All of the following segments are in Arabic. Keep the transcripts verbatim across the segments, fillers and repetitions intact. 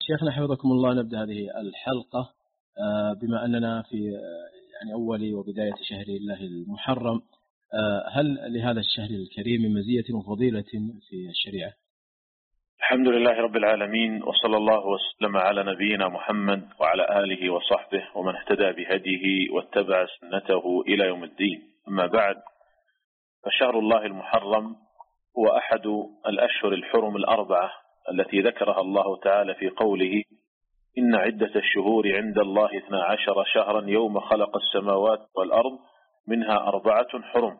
شيخنا حفظكم الله، نبدأ هذه الحلقة بما أننا في يعني أول وبداية شهر الله المحرم. هل لهذا الشهر الكريم من مزية وفضيلة في الشريعة؟ الحمد لله رب العالمين، وصلى الله وسلم على نبينا محمد وعلى آله وصحبه ومن اهتدى بهديه واتبع سنته إلى يوم الدين. أما بعد، فشهر الله المحرم هو أحد الأشهر الحرم الأربعة التي ذكرها الله تعالى في قوله: إن عدة الشهور عند الله اثنا عشر شهرا يوم خلق السماوات والأرض منها أربعة حرم.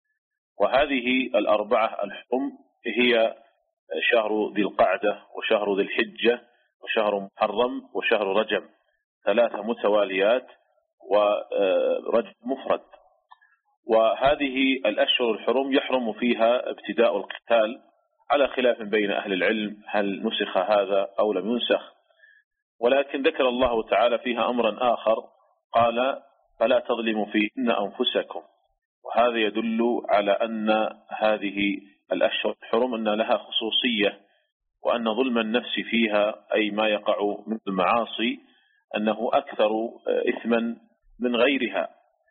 وهذه الأربعة الحرم هي شهر ذي القعدة وشهر ذي الحجة وشهر محرم وشهر رجب، ثلاثة متواليات ورجب مفرد. وهذه الأشهر الحرم يحرم فيها ابتداء القتال، على خلاف بين أهل العلم هل نسخ هذا أو لم ينسخ، ولكن ذكر الله تعالى فيها أمرا آخر، قال: فلا تظلموا فيهن أنفسكم. وهذا يدل على أن هذه الأشهر الحرم أن لها خصوصية، وأن ظلم النفس فيها أي ما يقع من المعاصي أنه أكثر إثما من غيرها،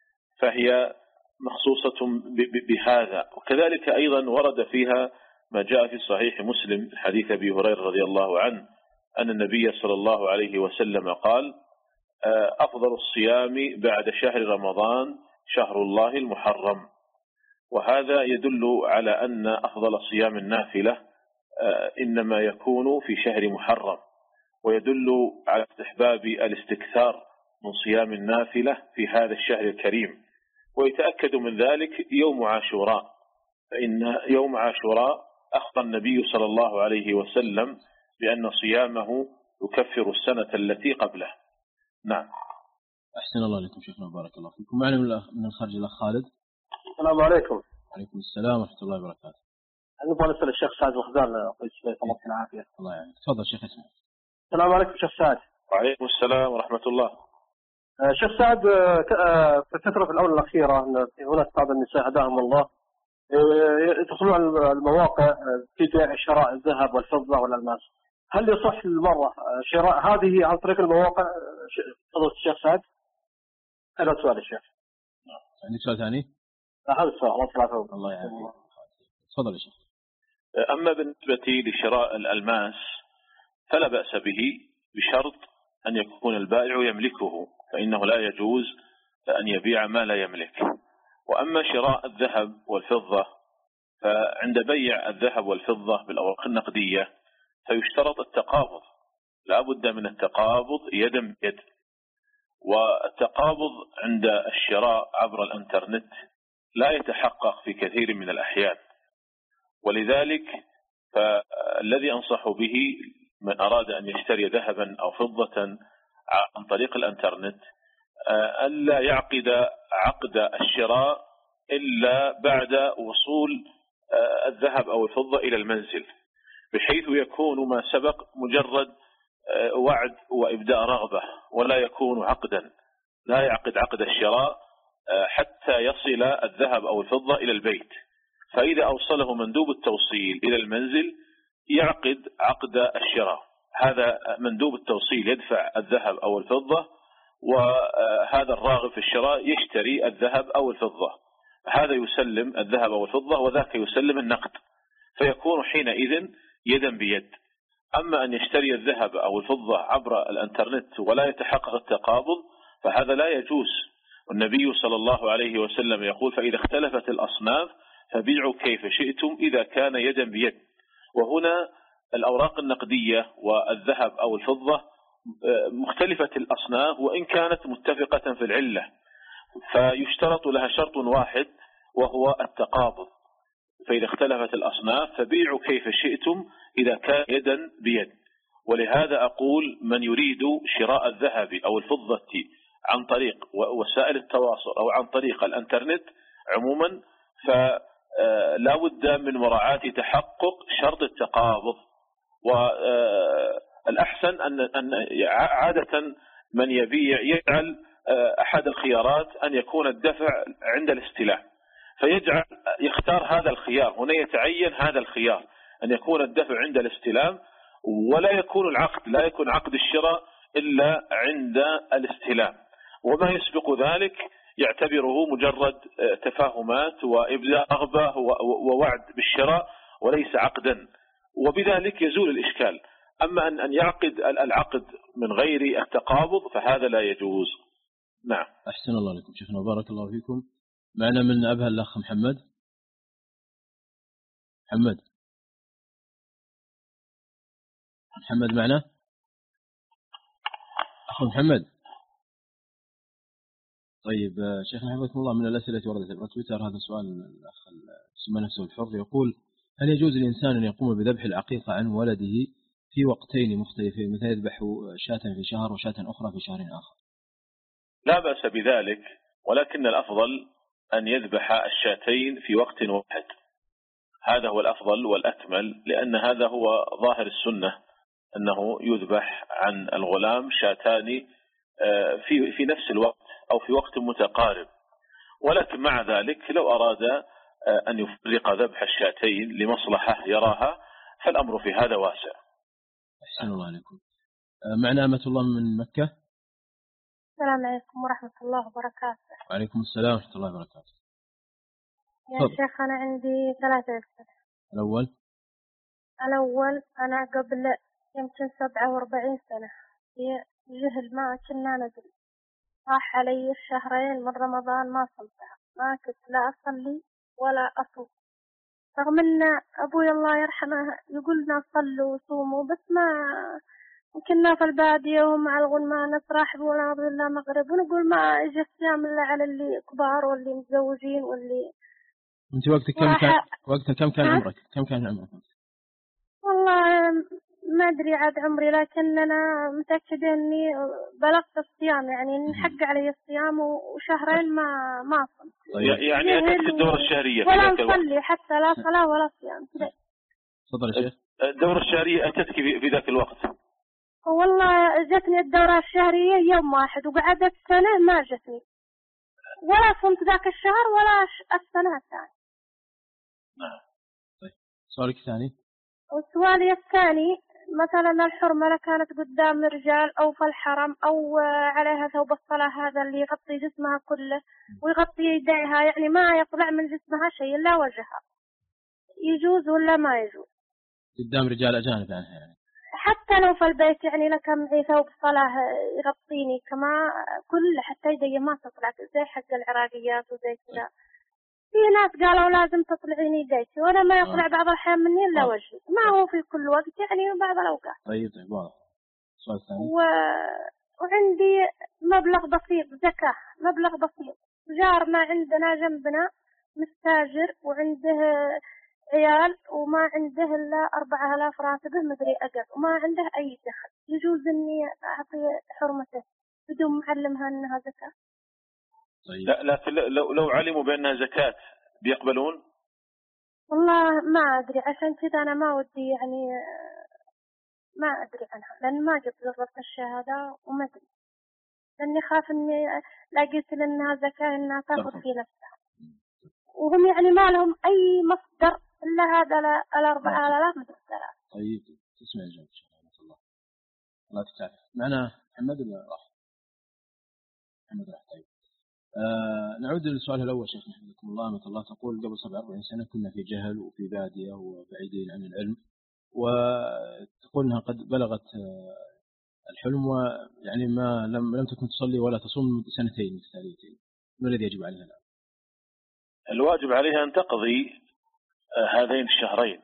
فهي مخصوصة بهذا. وكذلك أيضا ورد فيها ما جاء في صحيح مسلم حديث أبي هريرة رضي الله عنه أن النبي صلى الله عليه وسلم قال: أفضل الصيام بعد شهر رمضان شهر الله المحرم. وهذا يدل على أن أفضل صيام النافلة إنما يكون في شهر محرم، ويدل على استحباب الاستكثار من صيام النافلة في هذا الشهر الكريم. ويتأكد من ذلك يوم عاشوراء، فإن يوم عاشوراء أخبر النبي صلى الله عليه وسلم بأن صيامه يكفر السنة التي قبله. نعم. أحسن الله عليكم شيخنا، بارك الله فيكم. معنا من الخارج الأخ خالد. السلام عليكم. عليكم السلام ورحمة الله وبركاته. أنا نسأل الشيخ سعد الخزان قيس الله العافية. الله يعافيك. تفضل شيخ اسمه. السلام عليكم شيخ سعد. وعليكم السلام ورحمة الله. شيخ سعد، في الفترة في الأولى الأخيرة هناك بعض النساء هداهم الله يدخلون على المواقع في بيع شراء الذهب والفضة والألماس. هل يصح للمرأة شراء هذه عن طريق المواقع فضيلة الشيخ سعد؟ هذا سؤال الشيخ. عندك سؤال ثاني؟ لا، هذا السؤال. الله يسلمك. الله يعافيك. تفضل يا شيخ. أما بالنسبة لشراء الألماس فلا بأس به، بشرط أن يكون البائع يملكه، فإنه لا يجوز أن يبيع ما لا يملك. وأما شراء الذهب والفضة، فعند بيع الذهب والفضة بالأوراق النقدية فيشترط التقابض، لا بد من التقابض يدا بيد. والتقابض عند الشراء عبر الانترنت لا يتحقق في كثير من الأحيان، ولذلك فالذي أنصح به من أراد أن يشتري ذهبا أو فضة عن طريق الانترنت ألا يعقد عقد الشراء إلا بعد وصول الذهب أو الفضة إلى المنزل، بحيث يكون ما سبق مجرد وعد وإبداء رغبة، ولا يكون عقدا. لا يعقد عقد الشراء حتى يصل الذهب أو الفضة إلى البيت، فإذا أوصله مندوب التوصيل إلى المنزل يعقد عقد الشراء. هذا مندوب التوصيل يدفع الذهب أو الفضة، وهذا الراغب في الشراء يشتري الذهب أو الفضة، هذا يسلم الذهب أو الفضة وذاك يسلم النقد، فيكون حينئذ يدا بيد. أما أن يشتري الذهب أو الفضة عبر الانترنت ولا يتحقق التقابض فهذا لا يجوز. والنبي صلى الله عليه وسلم يقول: فإذا اختلفت الأصناف فبيعوا كيف شئتم إذا كان يدا بيد. وهنا الأوراق النقدية والذهب أو الفضة مختلفة الأصناف وإن كانت متفقة في العلة، فيشترط لها شرط واحد وهو التقابض. فإذا اختلفت الأصناف فبيعوا كيف شئتم إذا كان يدا بيد. ولهذا أقول: من يريد شراء الذهب أو الفضة عن طريق وسائل التواصل أو عن طريق الانترنت عموما فلا بد من مراعاة تحقق شرط التقابض. والأحسن أن عادة من يبيع يجعل أحد الخيارات أن يكون الدفع عند الاستلام، فيجعل يختار هذا الخيار. هنا يتعين هذا الخيار أن يكون الدفع عند الاستلام، ولا يكون العقد لا يكون عقد الشراء إلا عند الاستلام، وما يسبق ذلك يعتبره مجرد تفاهمات وإبداء رغبة ووعد بالشراء وليس عقدا، وبذلك يزول الإشكال. أما أن يعقد العقد من غير التقابض فهذا لا يجوز. نعم. أحسن الله لكم شيخنا، بارك الله فيكم. معنا من أبها الأخ محمد. محمد محمد معنا أخ محمد. طيب شيخنا حفظكم الله، من الأسئلة التي وردت على تويتر هذا سؤال الأخ سمى نفسه الحر، يقول: هل يجوز الإنسان أن يقوم بذبح العقيقة عن ولده في وقتين مختلفين، مثل يذبح شاة في شهر وشاة أخرى في شهر آخر؟ لا بأس بذلك، ولكن الأفضل أن يذبح الشاتين في وقت واحد، هذا هو الأفضل والأكمل، لأن هذا هو ظاهر السنة، أنه يذبح عن الغلام شاتان في في نفس الوقت أو في وقت متقارب. ولكن مع ذلك لو أراد أن يفرق ذبح الشاتين لمصلحة يراها فالأمر في هذا واسع. أحسن الله عليكم. معنا أمة الله من مكة. السلام عليكم ورحمة الله وبركاته. وعليكم السلام ورحمة الله وبركاته. يا شيخ أنا عندي ثلاثة أسئلة. الأول الأول أنا قبل يمكن سبعة وأربعين سنة في جهل ما كنا ندري، راح علي الشهرين من رمضان ما صلتها، ما كنت لا أصلي ولا أصوم، رغم أن أبوي الله يرحمه يقولنا صلوا وصوموا، بس ما كنا في البادية ومع الغلمان نسرح ونعوذ بالله مغرب، ونقول ما يجي الصيام إلا على اللي كبار واللي متزوجين واللي. أنت وقتك كم كان وقتك كم كان عمرك؟ كم كان عمرك؟ والله ما أدري عاد عمري، لكن أنا متأكدة إني بلغت الصيام، يعني نحق علي الصيام وشهرين ما ما صمت. طيب يعني أتت الدورة الشهرية في ولا ذاك الوقت؟ نصلي حتى، لا صلاة ولا صيام. تفضل يا شيخ. الدورة الشهرية أتتك في ذاك الوقت؟ والله جتني الدورة الشهرية يوم واحد، وقعدت سنة ما جتني، ولا صمت ذاك الشهر ولا السنة الثانية. نعم. طيب سؤالك الثاني. والسؤال الثاني، مثلا الحرمة كانت قدام رجال أو في الحرم أو عليها ثوب الصلاة هذا اللي يغطي جسمها كله ويغطي يديها، يعني ما يطلع من جسمها شيء إلا وجهها، يجوز ولا ما يجوز؟ قدام رجال أجانب عنها يعني؟ حتى لو في البيت، يعني لك معي ثوب صلاة يغطيني كما كل، حتى يدي ما تطلع زي حق العراقيات وزي كذا. في ناس قالوا لازم تطلعين يديك، وانا ما يطلع بعض الأحيان مني إلا وجهي، ما هو في كل وقت، يعني بعض الأوقات. طيب طيب واضح. السؤال الثاني. و... وعندي مبلغ بسيط زكاة، مبلغ بسيط، جارنا عندنا جنبنا مستاجر وعنده عيال وما عنده إلا أربعة آلاف راتبه مدري أقل، وما عنده أي دخل، يجوز إني أعطي حرمته بدون معلمها أنها زكاة؟ طيب. لا لكن لو لو علموا بأنها زكاة بيقبلون؟ والله ما أدري، عشان كذا أنا ما ودي يعني ما أدري عنها، لأن ما جبت جربت الشهادة وما أدري، لأني خاف إني لقيت لأنها زكاة إنها تأخذ في نفسها، وهم يعني ما لهم أي مصدر إلا هذا الأربعة آلاف مثل الثلاث. طيب تسمع الجواب إن شاء الله. الله الله تعالى. معنا محمد ولا راح؟ محمد راح. طيب آه نعود للسؤال الأول شيخنا حفظكم الله. مثل الله تقول قبل سبع وأربعين سنة كنا في جهل وفي بادية وبعيدين عن العلم، وتقول أنها قد بلغت الحلم ويعني ما لم لم تكن تصلي ولا تصوم سنتين متتاليتين، ما الذي يجب عليها الآن؟ الواجب عليها أن تقضي هذين الشهرين،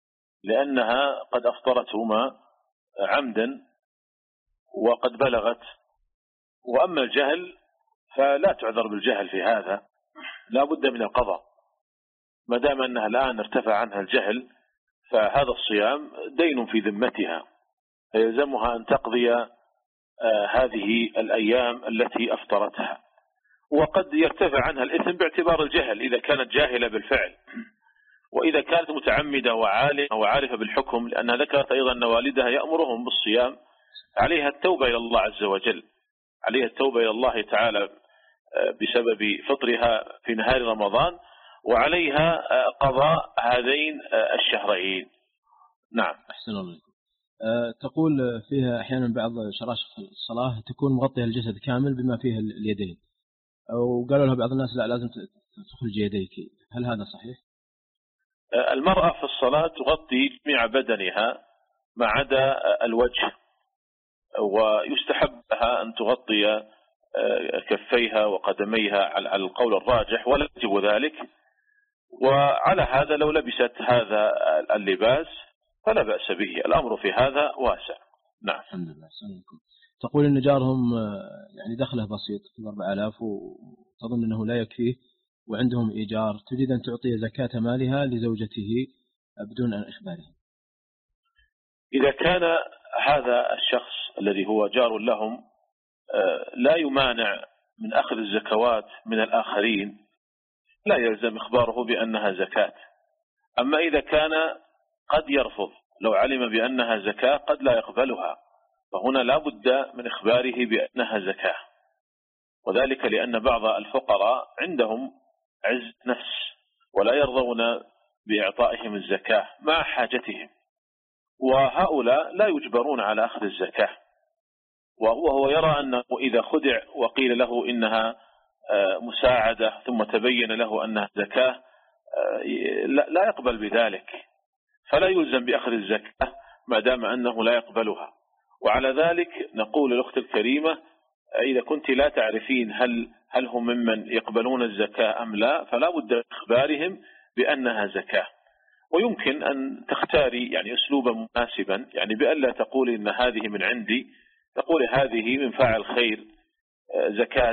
لأنها قد أفطرتهما عمدا وقد بلغت. وأما الجهل فلا تعذر بالجهل في هذا، لا بد من القضاء، ما دام أنها الآن ارتفع عنها الجهل فهذا الصيام دين في ذمتها، فيلزمها أن تقضي آه هذه الأيام التي أفطرتها. وقد يرتفع عنها الإثم باعتبار الجهل إذا كانت جاهلة بالفعل، وإذا كانت متعمدة وعالمة وعارفة بالحكم، لأنها ذكرت أيضا أن والدها يأمرهم بالصيام، عليها التوبة إلى الله عز وجل، عليها التوبة إلى الله تعالى بسبب فطرها في نهار رمضان، وعليها قضاء هذين الشهرين. نعم. أحسن الله. تقول فيها أحيانا بعض شراشف الصلاة تكون مغطية الجسد كامل بما فيه اليدين، وقالوا لها بعض الناس لا لازم تخرج يديك، هل هذا صحيح؟ المرأة في الصلاة تغطي جميع بدنها ما عدا الوجه، ويستحب لها أن تغطي كفيها وقدميها على القول الراجح، ولا يجب ذلك. وعلى هذا لو لبست هذا اللباس فلا بأس به، الأمر في هذا واسع. نعم. الحمد لله. تقول إن جارهم يعني دخله بسيط في أربعة آلاف وتظن أنه لا يكفيه وعندهم إيجار، تريد أن تعطي زكاة مالها لزوجته بدون أن إخباره. إذا كان هذا الشخص الذي هو جار لهم لا يمانع من أخذ الزكوات من الآخرين لا يلزم إخباره بأنها زكاة. أما إذا كان قد يرفض، لو علم بأنها زكاة قد لا يقبلها، فهنا لا بد من إخباره بأنها زكاة، وذلك لأن بعض الفقراء عندهم عز نفس ولا يرضون بإعطائهم الزكاة مع حاجتهم، وهؤلاء لا يجبرون على أخذ الزكاة، وهو يرى أنه إذا خدع وقيل له إنها مساعدة ثم تبين له أنها زكاة لا يقبل بذلك، فلا يلزم بأخذ الزكاة ما دام أنه لا يقبلها. وعلى ذلك نقول للأخت الكريمة إذا كنت لا تعرفين هل هل هم ممن يقبلون الزكاة أم لا، فلا بد من إخبارهم بأنها زكاة. ويمكن أن تختاري يعني أسلوبا مناسبا، يعني بألا تقولي إن هذه من عندي، تقولي هذه من فاعل خير زكاة،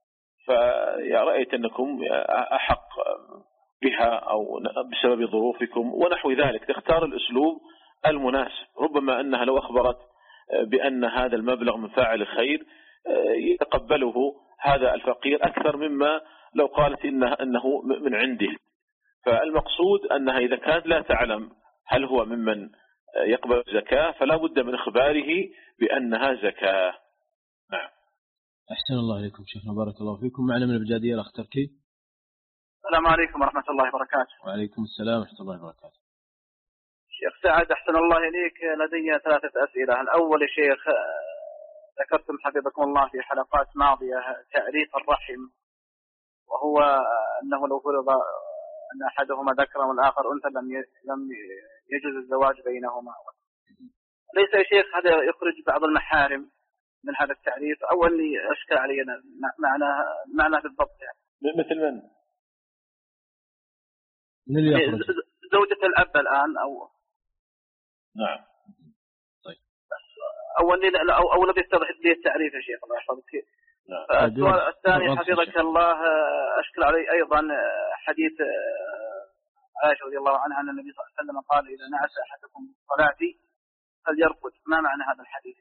فرأيت أنكم أحق بها أو بسبب ظروفكم ونحو ذلك، تختار الأسلوب المناسب. ربما أنها لو أخبرت بأن هذا المبلغ من فاعل خير يتقبله هذا الفقير أكثر مما لو قالت إنه, إنه من عنده. فالمقصود أنها إذا كانت لا تعلم هل هو ممن يقبل الزكاة فلا بد من إخباره بأنها زكاة. نعم. أحسن الله إليكم شيخنا، بارك الله فيكم. معنا من البجادية الأخ تركي. السلام عليكم ورحمة الله وبركاته. وعليكم السلام ورحمة الله وبركاته. شيخ سعد أحسن الله إليك، لدي ثلاثة أسئلة. الأول يا شيخ، ذكرتم حفظكم الله في حلقات ماضية تعريف الرحم، وهو أنه لو فرض أن أحدهما ذكر والآخر أنثى لم لم يجوز الزواج بينهما. ليس يا شيخ هذا يخرج بعض المحارم من هذا التعريف؟ أو اللي أشكل علينا معنى معنى بالضبط يعني. مثل من؟ من اللي يخرج؟ زوجة الأب الآن أو نعم. طيب. أول لا أو أول بيتضح لي التعريف يا شيخ الله يحفظك. السؤال الثاني حفظك الله، أشكل علي أيضا حديث عائشة رضي الله عنها أن النبي صلى الله عليه وسلم قال إذا نعس أحدكم صلاتي فليرقد. ما معنى هذا الحديث؟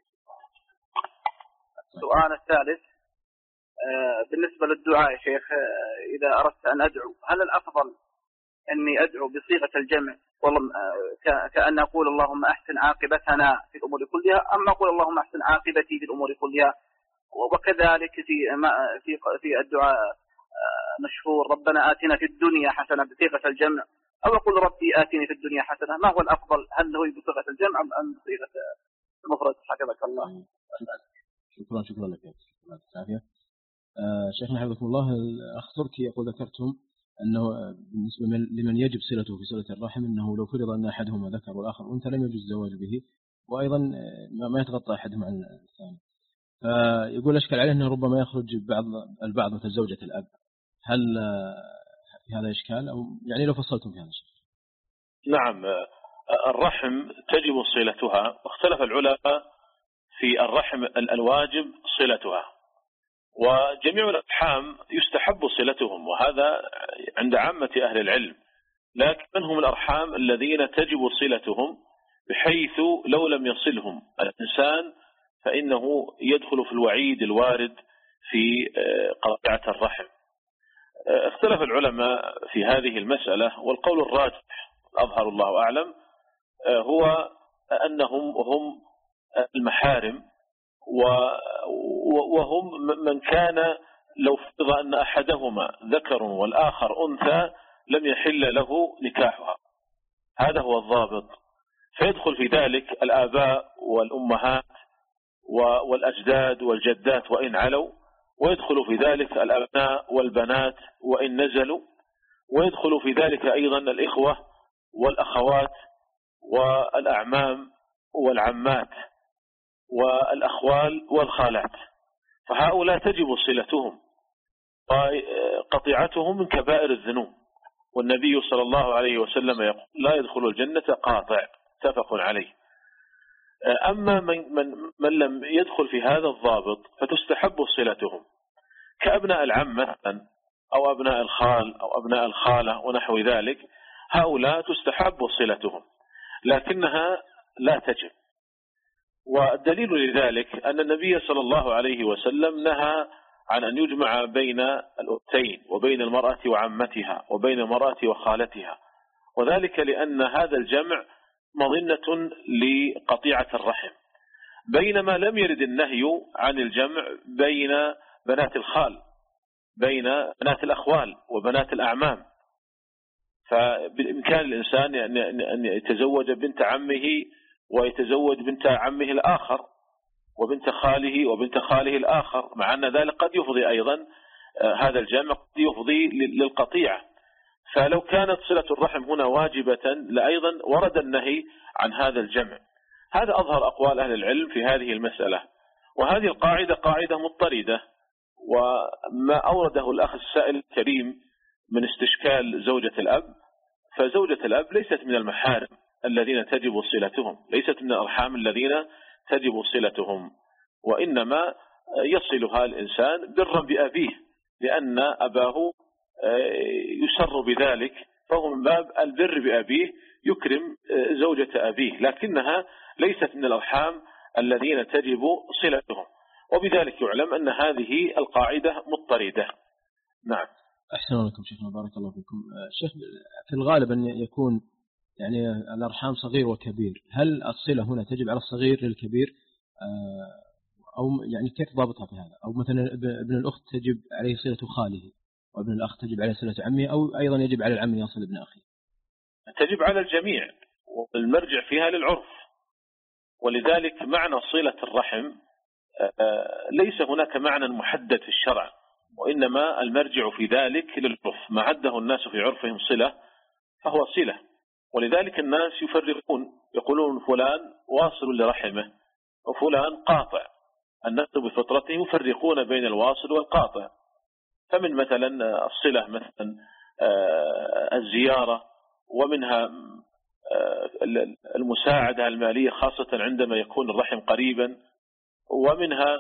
السؤال الثالث بالنسبة للدعاء يا شيخ، إذا أردت أن أدعو هل الأفضل أني أدعو بصيغة الجمع والله كأن أقول اللهم أحسن عاقبتنا في الأمور كلها، أما أقول اللهم أحسن عاقبتي في الأمور كلها؟ وكذلك في في في الدعاء مشهور ربنا آتنا في الدنيا حسنة بصيغة الجمع، أو أقول ربي آتني في الدنيا حسنة؟ ما هو الأفضل، هل هو بصيغة الجمع أم بصيغة المفرد؟ حفظك الله. شكرا شكرا لك يا شيخ. شيخنا حفظكم الله، الأخ تركي يقول ذكرتم أنه بالنسبة لمن يجب صلته في صلة الرحم أنه لو فرض أن أحدهما ذكر والآخر أنثى لم يجوز الزواج به، وأيضا ما يتغطى أحدهم عن الثاني. فيقول أشكل عليه أنه ربما يخرج بعض البعض مثل زوجة الأب، هل في هذا إشكال أو يعني لو فصلتم في هذا الشيء؟ نعم، الرحم تجب صلتها، واختلف العلماء في الرحم الواجب صلتها، وجميع الأرحام يستحب صلتهم، وهذا عند عامة أهل العلم. لكن من هم الأرحام الذين تجب صلتهم بحيث لو لم يصلهم الإنسان فإنه يدخل في الوعيد الوارد في قطيعة الرحم؟ اختلف العلماء في هذه المسألة، والقول الراجح أظهر الله أعلم هو أنهم هم المحارم، وهم من كان لو فرض أن أحدهما ذكر والآخر أنثى لم يحل له نكاحها، هذا هو الضابط. فيدخل في ذلك الآباء والأمهات والأجداد والجدات وإن علوا، ويدخل في ذلك الأبناء والبنات وإن نزلوا، ويدخل في ذلك أيضا الإخوة والأخوات والأعمام والعمات والأخوال والخالات، فهؤلاء تجب صلتهم وقطيعتهم من كبائر الذنوب، والنبي صلى الله عليه وسلم يقول لا يدخل الجنة قاطع، متفق عليه. أما من, من, من لم يدخل في هذا الضابط فتستحب صلتهم كأبناء العم مثلا أو أبناء الخال أو أبناء الخالة ونحو ذلك، هؤلاء تستحب صلتهم لكنها لا تجب. والدليل لذلك أن النبي صلى الله عليه وسلم نهى عن أن يجمع بين الأختين وبين المرأة وعمتها وبين المرأة وخالتها، وذلك لأن هذا الجمع مظنة لقطيعة الرحم، بينما لم يرد النهي عن الجمع بين بنات الخال، بين بنات الأخوال وبنات الأعمام. فبإمكان الإنسان أن يتزوج بنت عمه ويتزوج بنت عمه الآخر وبنت خاله وبنت خاله الآخر، مع أن ذلك قد يفضي أيضا هذا الجمع قد يفضي للقطيعة. فلو كانت صلة الرحم هنا واجبة لأيضا ورد النهي عن هذا الجمع. هذا أظهر أقوال أهل العلم في هذه المسألة، وهذه القاعدة قاعدة مضطردة. وما أورده الأخ السائل الكريم من استشكال زوجة الأب، فزوجة الأب ليست من المحارم الذين تجب صلتهم، ليست من الأرحام الذين تجب صلتهم، وإنما يصلها الإنسان برا بأبيه لأن أباه يسر بذلك، فهو من باب البر بأبيه يكرم زوجة أبيه، لكنها ليست من الأرحام الذين تجب صلتهم، وبذلك يعلم أن هذه القاعدة مضطردة. نعم. أحسن لكم شيخنا بارك الله فيكم. شيخ، في الغالب أن يكون يعني الأرحام صغير وكبير، هل الصلة هنا تجب على الصغير للكبير أو يعني كيف ضابطها في هذا؟ أو مثلا ابن الأخت تجب عليه صلة خاله وابن الأخ تجب عليه صلة عمه، أو أيضا يجب على العم يصل ابن أخيه؟ تجب على الجميع، والمرجع فيها للعرف، ولذلك معنى صلة الرحم ليس هناك معنى محدد في الشرع، وإنما المرجع في ذلك للعرف، ما عده الناس في عرفهم صلة فهو صلة. ولذلك الناس يفرقون، يقولون فلان واصل لرحمه وفلان قاطع. الناس بفطرتهم يفرقون بين الواصل والقاطع، فمن مثلا الصلة مثلا الزيارة، ومنها المساعدة المالية خاصة عندما يكون الرحم قريبا، ومنها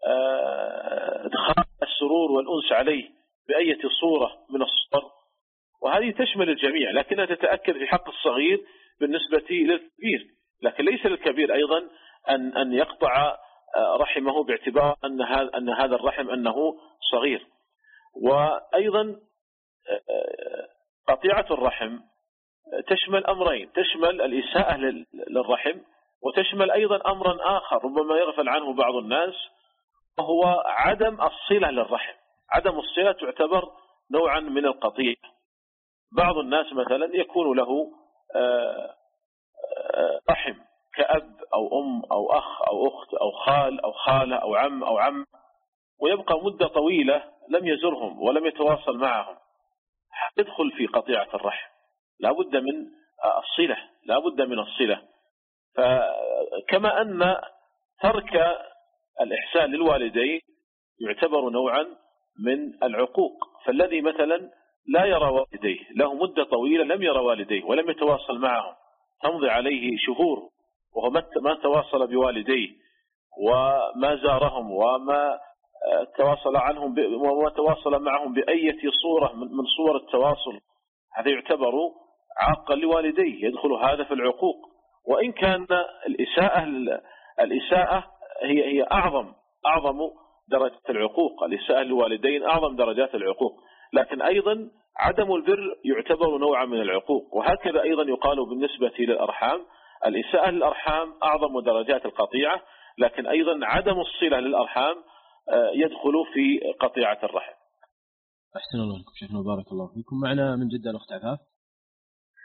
إدخال السرور والأنس عليه بأية صورة من الصور، وهذه تشمل الجميع، لكنها تتأكد في حق الصغير بالنسبة للكبير، لكن ليس للكبير أيضا أن أن يقطع رحمه باعتبار أن هذا أن هذا الرحم أنه صغير. وأيضا قطيعة الرحم تشمل أمرين، تشمل الإساءة للرحم، وتشمل أيضا أمرا آخر ربما يغفل عنه بعض الناس، وهو عدم الصلة للرحم. عدم الصلة تعتبر نوعا من القطيعة. بعض الناس مثلا يكون له رحم كأب أو أم أو أخ أو أخت أو خال أو خالة أو عم أو عم، ويبقى مدة طويلة لم يزرهم ولم يتواصل معهم، يدخل في قطيعة الرحم. لا بد من الصلة، لا بد من الصلة. فكما أن ترك الإحسان للوالدين يعتبر نوعا من العقوق، فالذي مثلا لا يرى والديه، له مدة طويلة لم يرى والديه ولم يتواصل معهم، تمضي عليه شهور وهو ما تواصل بوالديه وما زارهم وما تواصل عنهم وما تواصل معهم بأية صورة من صور التواصل، هذا يعتبر عاقا لوالديه، يدخل هذا في العقوق. وإن كان الإساءة الإساءة هي هي أعظم أعظم درجة العقوق، الإساءة للوالدين أعظم درجات العقوق، لكن أيضا عدم البر يعتبر نوعا من العقوق. وهكذا أيضا يقال بالنسبة للأرحام، الإساءة للأرحام أعظم درجات القطيعة، لكن أيضا عدم الصلة للأرحام يدخل في قطيعة الرحم. أحسن الله لكم شيخنا بارك الله فيكم. معنا من جدة الأخت عفاف.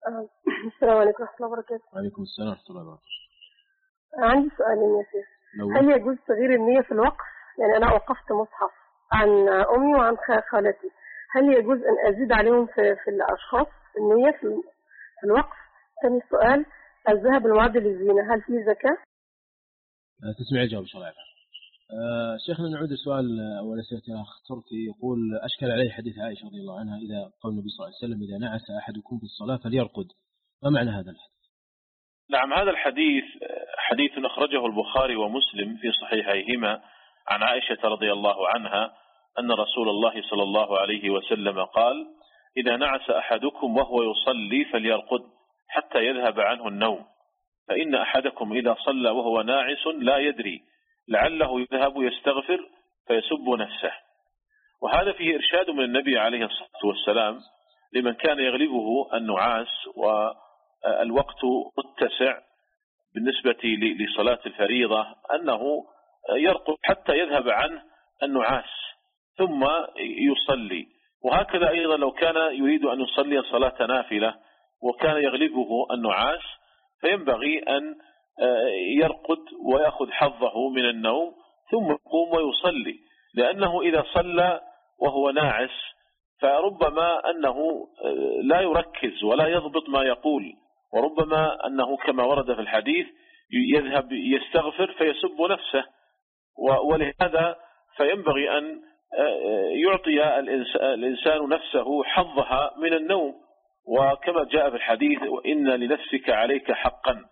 آه، السلام عليكم ورحمة الله وبركاته. وعليكم السلام ورحمة الله وبركاته. عندي سؤالين يا شيخ. الأول. هل يجوز تغيير النية في الوقف؟ يعني أنا وقفت مصحف عن أمي وعن خ- خالتي، هل يجوز أن أزيد عليهم في, في الأشخاص النية في, في الوقف؟ ثاني سؤال، الذهب المعد للزينة هل فيه زكاة؟ آه، تسمع الجواب إن شاء الله. آه شيخنا نعود السؤال أول أسئلة أخ تركي يقول أشكل عليه حديث عائشة رضي الله عنها إذا قول النبي صلى الله عليه وسلم إذا نعس أحدكم في الصلاة فليرقد، ما معنى هذا الحديث؟ نعم، هذا الحديث حديث أخرجه البخاري ومسلم في صحيحيهما عن عائشة رضي الله عنها أن رسول الله صلى الله عليه وسلم قال: إذا نعس أحدكم وهو يصلي فليرقد حتى يذهب عنه النوم، فإن أحدكم إذا صلى وهو ناعس لا يدري لعله يذهب يستغفر فيسب نفسه. وهذا فيه إرشاد من النبي عليه الصلاة والسلام لمن كان يغلبه النعاس والوقت متسع بالنسبة لصلاة الفريضة أنه يرقد حتى يذهب عنه النعاس ثم يصلي. وهكذا أيضا لو كان يريد أن يصلي صلاة نافلة وكان يغلبه النعاس فينبغي أن يرقد ويأخذ حظه من النوم ثم يقوم ويصلي، لأنه إذا صلى وهو ناعس فربما أنه لا يركز ولا يضبط ما يقول، وربما أنه كما ورد في الحديث يذهب يستغفر فيسب نفسه. ولهذا فينبغي أن يعطي الإنسان نفسه حظها من النوم، وكما جاء في الحديث: وإن لنفسك عليك حقا.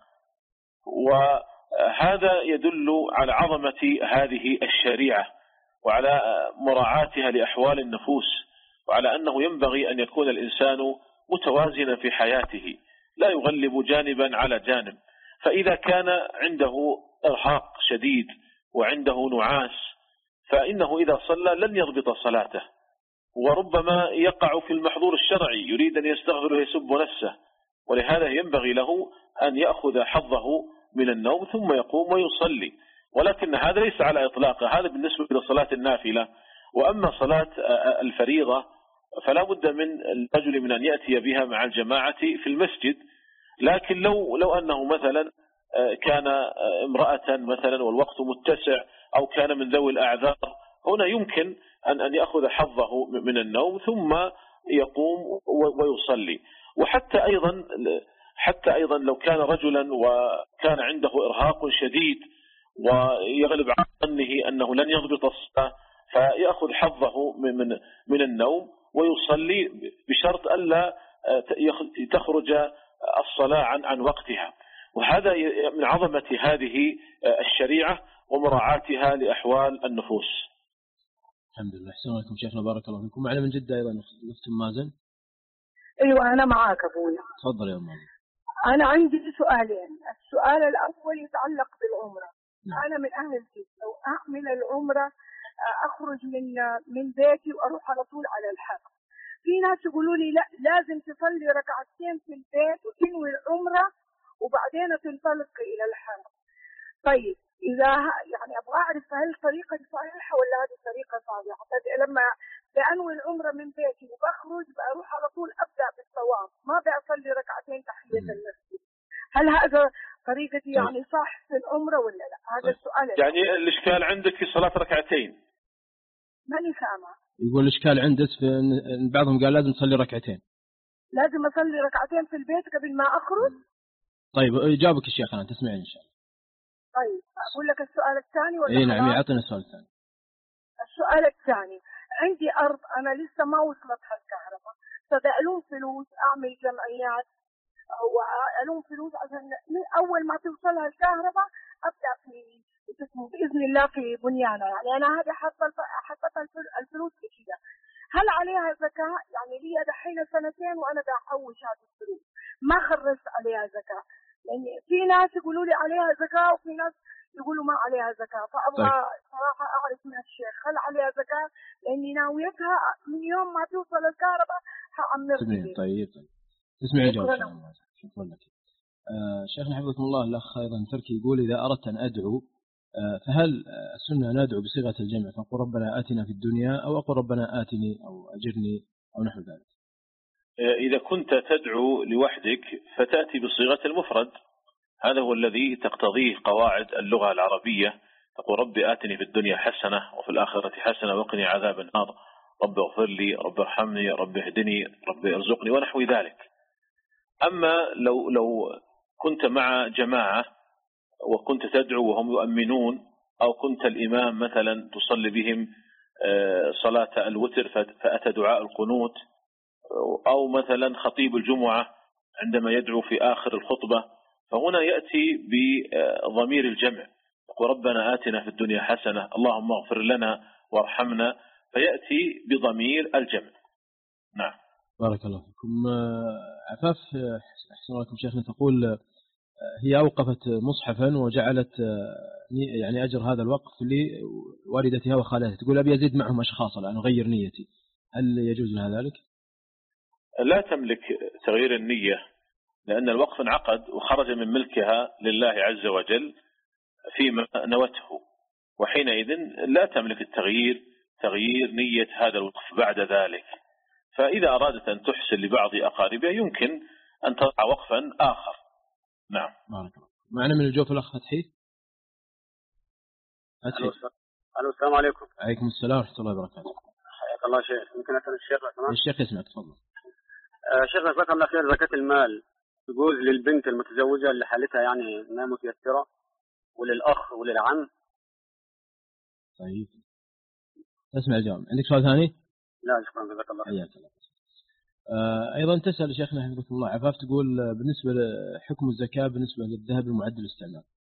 وهذا يدل على عظمة هذه الشريعة وعلى مراعاتها لأحوال النفوس، وعلى أنه ينبغي أن يكون الإنسان متوازنا في حياته لا يغلب جانبا على جانب. فإذا كان عنده إرهاق شديد وعنده نعاس فإنه إذا صلى لن يضبط صلاته، وربما يقع في المحظور الشرعي يريد أن يستغفر ويسب نفسه. ولهذا ينبغي له أن يأخذ حظه من النوم ثم يقوم ويصلي. ولكن هذا ليس على إطلاقه، هذا بالنسبة لصلاة النافلة. وأما صلاة الفريضة فلا بد من الرجل من أن يأتي بها مع الجماعة في المسجد. لكن لو لو أنه مثلا كان امرأة مثلا والوقت متسع أو كان من ذوي الأعذار، هنا يمكن أن أن يأخذ حظه من النوم ثم يقوم ويصلي. وحتى أيضا حتى أيضا لو كان رجلا وكان عنده إرهاق شديد ويغلب عن ظنه أنه لن يضبط الصلاة فيأخذ حظه من من النوم ويصلي بشرط ألا تخرج الصلاة عن عن وقتها. وهذا من عظمة هذه الشريعة ومراعاتها لأحوال النفوس. الحمد لله. السلام عليكم شيخنا، بارك الله فيكم. معنا من جدة أيضا أخت مازن. أيوة أنا معاك أبويا. تفضل يا مازن. أنا عندي سؤالين، السؤال الأول يتعلق بالعمرة. نعم. أنا من أهل جدة وأعمل العمرة أخرج من من بيتي وأروح على طول على الحرم. في ناس يقولوا لي لا لازم تصلي ركعتين في البيت وتنوي العمرة وبعدين تنطلق إلى الحرم. طيب إذا يعني أبغى أعرف هل الطريقة دي صحيحة ولا هذه طريقة صحيحة؟ لما بأنوي العمرة من بيتي وبخرج بأروح على طول أبدأ بالطواف، ما بأصلي ركعتين تحية المسجد. هل هذا طريقتي يعني صح في العمرة ولا لا؟ هذا السؤال. يعني الإشكال عندك في صلاة ركعتين؟ ماني فاهمة. يقول الإشكال عندك في إن بعضهم قال لازم تصلي ركعتين. لازم أصلي ركعتين في البيت قبل ما أخرج؟ طيب جاوبك الشيخ أنا تسمعين إن شاء الله. طيب أقول لك السؤال الثاني ولا؟ إيه نعم يعطينا السؤال الثاني. السؤال الثاني، عندي أرض أنا لسه ما وصلتها الكهرباء، فبألوم فلوس أعمل جمعيات وألوم فلوس عشان أول ما توصلها الكهرباء أبدأ في بإذن الله في بنيانة. يعني أنا هذه حطت حطت الفلوس في كذا، هل عليها زكاة؟ يعني لي دحين سنتين وأنا بحوش هذه الفلوس ما خرجت عليها زكاة. يعني في ناس يقولوا لي عليها زكاة وفي ناس يقولوا ما عليها زكاة، فأبغى صراحة أعرف من الشيخ هل عليها زكاة، لأني ناويتها من يوم ما توصل الكهرباء حأمر. طيب طيب تسمعي الجواب إن شاء الله. شكرا لك. آه شيخنا حفظكم الله، الأخ أيضا تركي يقول إذا أردت أن أدعو آه فهل السنة ندعو بصيغة الجمع فنقول ربنا آتنا في الدنيا أو أقول ربنا آتني أو أجرني أو نحو ذلك؟ إذا كنت تدعو لوحدك فتأتي بصيغة المفرد، هذا هو الذي تقتضيه قواعد اللغة العربية. تقول ربي آتني في الدنيا حسنة وفي الآخرة حسنة وقني عذاب النار، رب اغفر لي، رب ارحمني، رب اهدني، رب ارزقني، ونحو ذلك. أما لو لو كنت مع جماعة وكنت تدعو وهم يؤمنون، أو كنت الإمام مثلا تصلي بهم صلاة الوتر فأتى دعاء القنوت، أو مثلا خطيب الجمعة عندما يدعو في آخر الخطبة، فهنا يأتي بضمير الجمع، يقول ربنا آتنا في الدنيا حسنة، اللهم اغفر لنا وارحمنا، فيأتي بضمير الجمع. نعم. بارك الله فيكم. عفاف أحسن لكم شيخنا، تقول هي أوقفت مصحفا وجعلت يعني أجر هذا الوقف لوالدتها وخالاتها، تقول أبي أزيد معهم أشخاص الآن أغير نيتي، هل يجوز لها ذلك؟ لا تملك تغيير النية، لأن الوقف انعقد وخرج من ملكها لله عز وجل فيما نوته، وحينئذ لا تملك التغيير تغيير نية هذا الوقف بعد ذلك. فإذا أرادت أن تحسن لبعض أقاربها يمكن أن تضع وقفا آخر. نعم. بارك الله. معنا من الجوف الأخ فتحي. ألو السلام عليكم. عليكم السلام ورحمة الله وبركاته. حياك الله شيخ. ممكن أسأل الشيخ لو سمحت؟ الشيخ يسمع، تفضل. آه شيخ جزاك الله خير، زكاة المال تجوز للبنت المتزوجة اللي حالتها يعني ما متيسرة، وللأخ وللعم؟ طيب اسمع الجواب. عندك سؤال ثاني؟ لا شكرا جزاك الله خير. حياك الله. آه أيضا تسأل شيخنا حفظكم الله عفاف، تقول بالنسبة لحكم الزكاة بالنسبة للذهب المعد للاستعمال.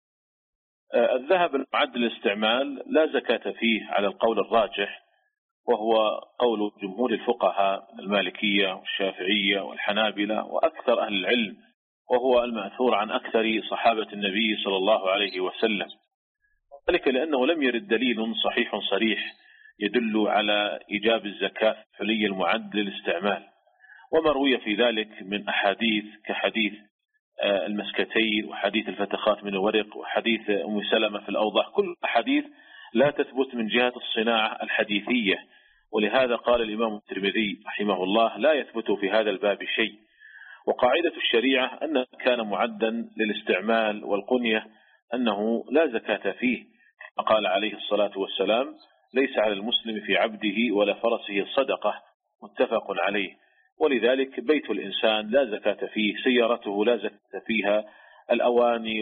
آه الذهب المعد للاستعمال لا زكاة فيه على القول الراجح، وهو قول جمهور الفقهاء المالكية والشافعية والحنابلة وأكثر أهل العلم، وهو المأثور عن أكثر صحابة النبي صلى الله عليه وسلم، ذلك لأنه لم يرد دليل صحيح صريح يدل على إيجاب الزكاة الحلي المعد للاستعمال، وما روي في ذلك من أحاديث كحديث المسكتين وحديث الفتخات من الورق وحديث أم سلمة في الأوضاع، كل أحاديث لا تثبت من جهة الصناعة الحديثية، ولهذا قال الإمام الترمذي رحمه الله لا يثبت في هذا الباب شيء. وقاعدة الشريعة أنه كان معدا للاستعمال والقنية أنه لا زكاة فيه، قال عليه الصلاة والسلام ليس على المسلم في عبده ولا فرسه صدقة، متفق عليه. ولذلك بيت الإنسان لا زكاة فيه، سيارته لا زكاة فيها، الأواني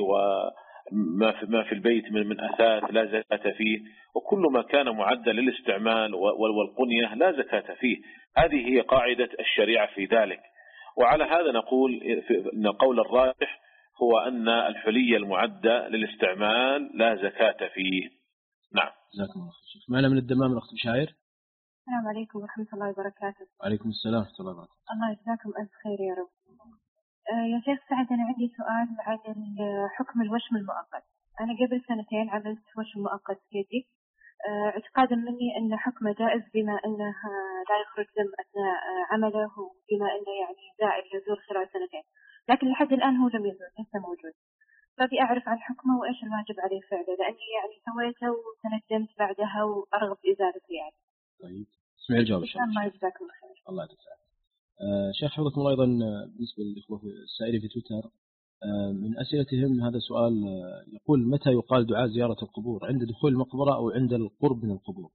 وما في البيت من أثاث لا زكاة فيه، وكل ما كان معدا للاستعمال والقنية لا زكاة فيه. هذه هي قاعدة الشريعة في ذلك. وعلى هذا نقول إن القول الراجح هو أن الحلي المعدة للاستعمال لا زكاة فيه. نعم. جزاكم الله خير. معنا من الدمام الأخت مشاعر. السلام عليكم ورحمة الله وبركاته. وعليكم السلام ورحمة الله وبركاته. الله يجزاكم ألف خير يا رب. آه يا شيخ سعد، أنا عندي سؤال عن حكم الوشم المؤقت. أنا قبل سنتين عملت وشم مؤقت في يدي، آه اعتقادا مني أن حكمه جائز بما أنه لا يخرج دم أثناء عمله، وبما أنه يعني زائل يزور خلال سنتين، لكن لحد الآن هو لم يزور، لسه موجود. فبي أعرف عن حكمه وإيش الواجب عليه فعله، لأني يعني سويته وتندمت بعدها وأرغب بإزالته يعني. طيب اسمعي الجواب إن شاء الله. الله يجزاكم خير. الله يجزاك. آه شيخ حفظكم الله، أيضا بالنسبة للإخوة السائلين في تويتر، آه من أسئلتهم هذا سؤال، آه يقول متى يقال دعاء زيارة القبور، عند دخول المقبرة أو عند القرب من القبور؟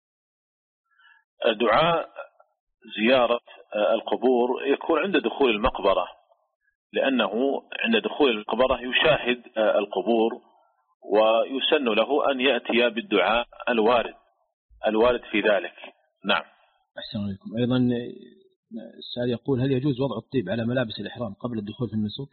دعاء زيارة القبور يكون عند دخول المقبرة، لأنه عند دخول المقبرة يشاهد القبور ويسن له أن يأتي بالدعاء الوارد الوارد في ذلك. نعم. أحسن عليكم. أيضا السائل يقول هل يجوز وضع الطيب على ملابس الإحرام قبل الدخول في النسك؟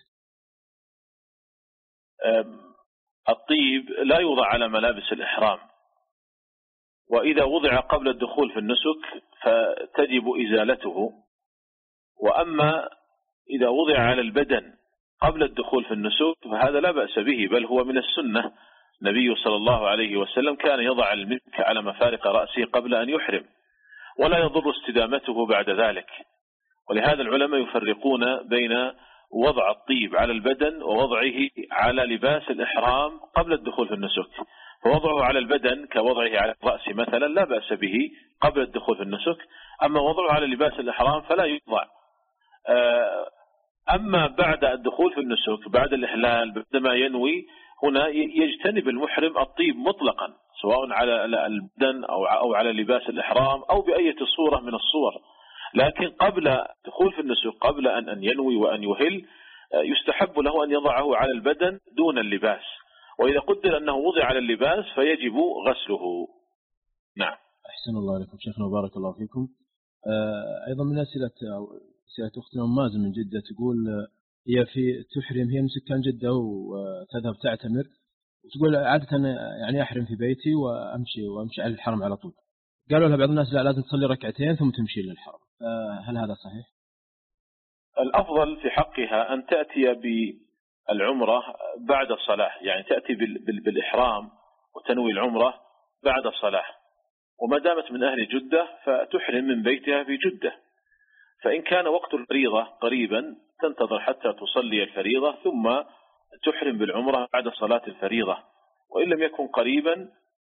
الطيب لا يوضع على ملابس الإحرام، وإذا وضع قبل الدخول في النسك فتجب إزالته، وأما إذا وضع على البدن قبل الدخول في النسك فهذا لا بأس به، بل هو من السنة. النبي صلى الله عليه وسلم كان يضع المسك على مفارق رأسه قبل أن يحرم، ولا يضر استدامته بعد ذلك. ولهذا العلماء يفرقون بين وضع الطيب على البدن ووضعه على لباس الإحرام قبل الدخول في النسك. فوضعه على البدن كوضعه على الرأس مثلا لا بأس به قبل الدخول في النسك، أما وضعه على لباس الإحرام فلا يوضع أما بعد الدخول في النسك بعد الإحلال بعدما ينوي هنا يجتنب المحرم الطيب مطلقا سواء على البدن أو على لباس الإحرام أو بأية صورة من الصور. لكن قبل الدخول في النسك قبل أن ينوي وأن يهل يستحب له أن يضعه على البدن دون اللباس، وإذا قدر أنه وضع على اللباس فيجب غسله. نعم. أحسن الله عليكم شيخنا وبارك الله فيكم. أيضا من أسئلة أسئلة أختنا أم مازن من جدة تقول هي في تحرم هي من سكان جدة وتذهب تعتمر وتقول عادة يعني أحرم في بيتي وأمشي وأمشي على الحرم على طول. قالوا لها بعض الناس لا لازم تصلي ركعتين ثم تمشي للحرم، هل هذا صحيح؟ الأفضل في حقها أن تأتي بالعمرة بعد الصلاة، يعني تأتي بالإحرام وتنوي العمرة بعد الصلاة، وما دامت من أهل جدة فتحرم من بيتها في جدة. فإن كان وقت الفريضة قريبا تنتظر حتى تصلي الفريضة ثم تحرم بالعمرة بعد صلاة الفريضة، وإن لم يكن قريبا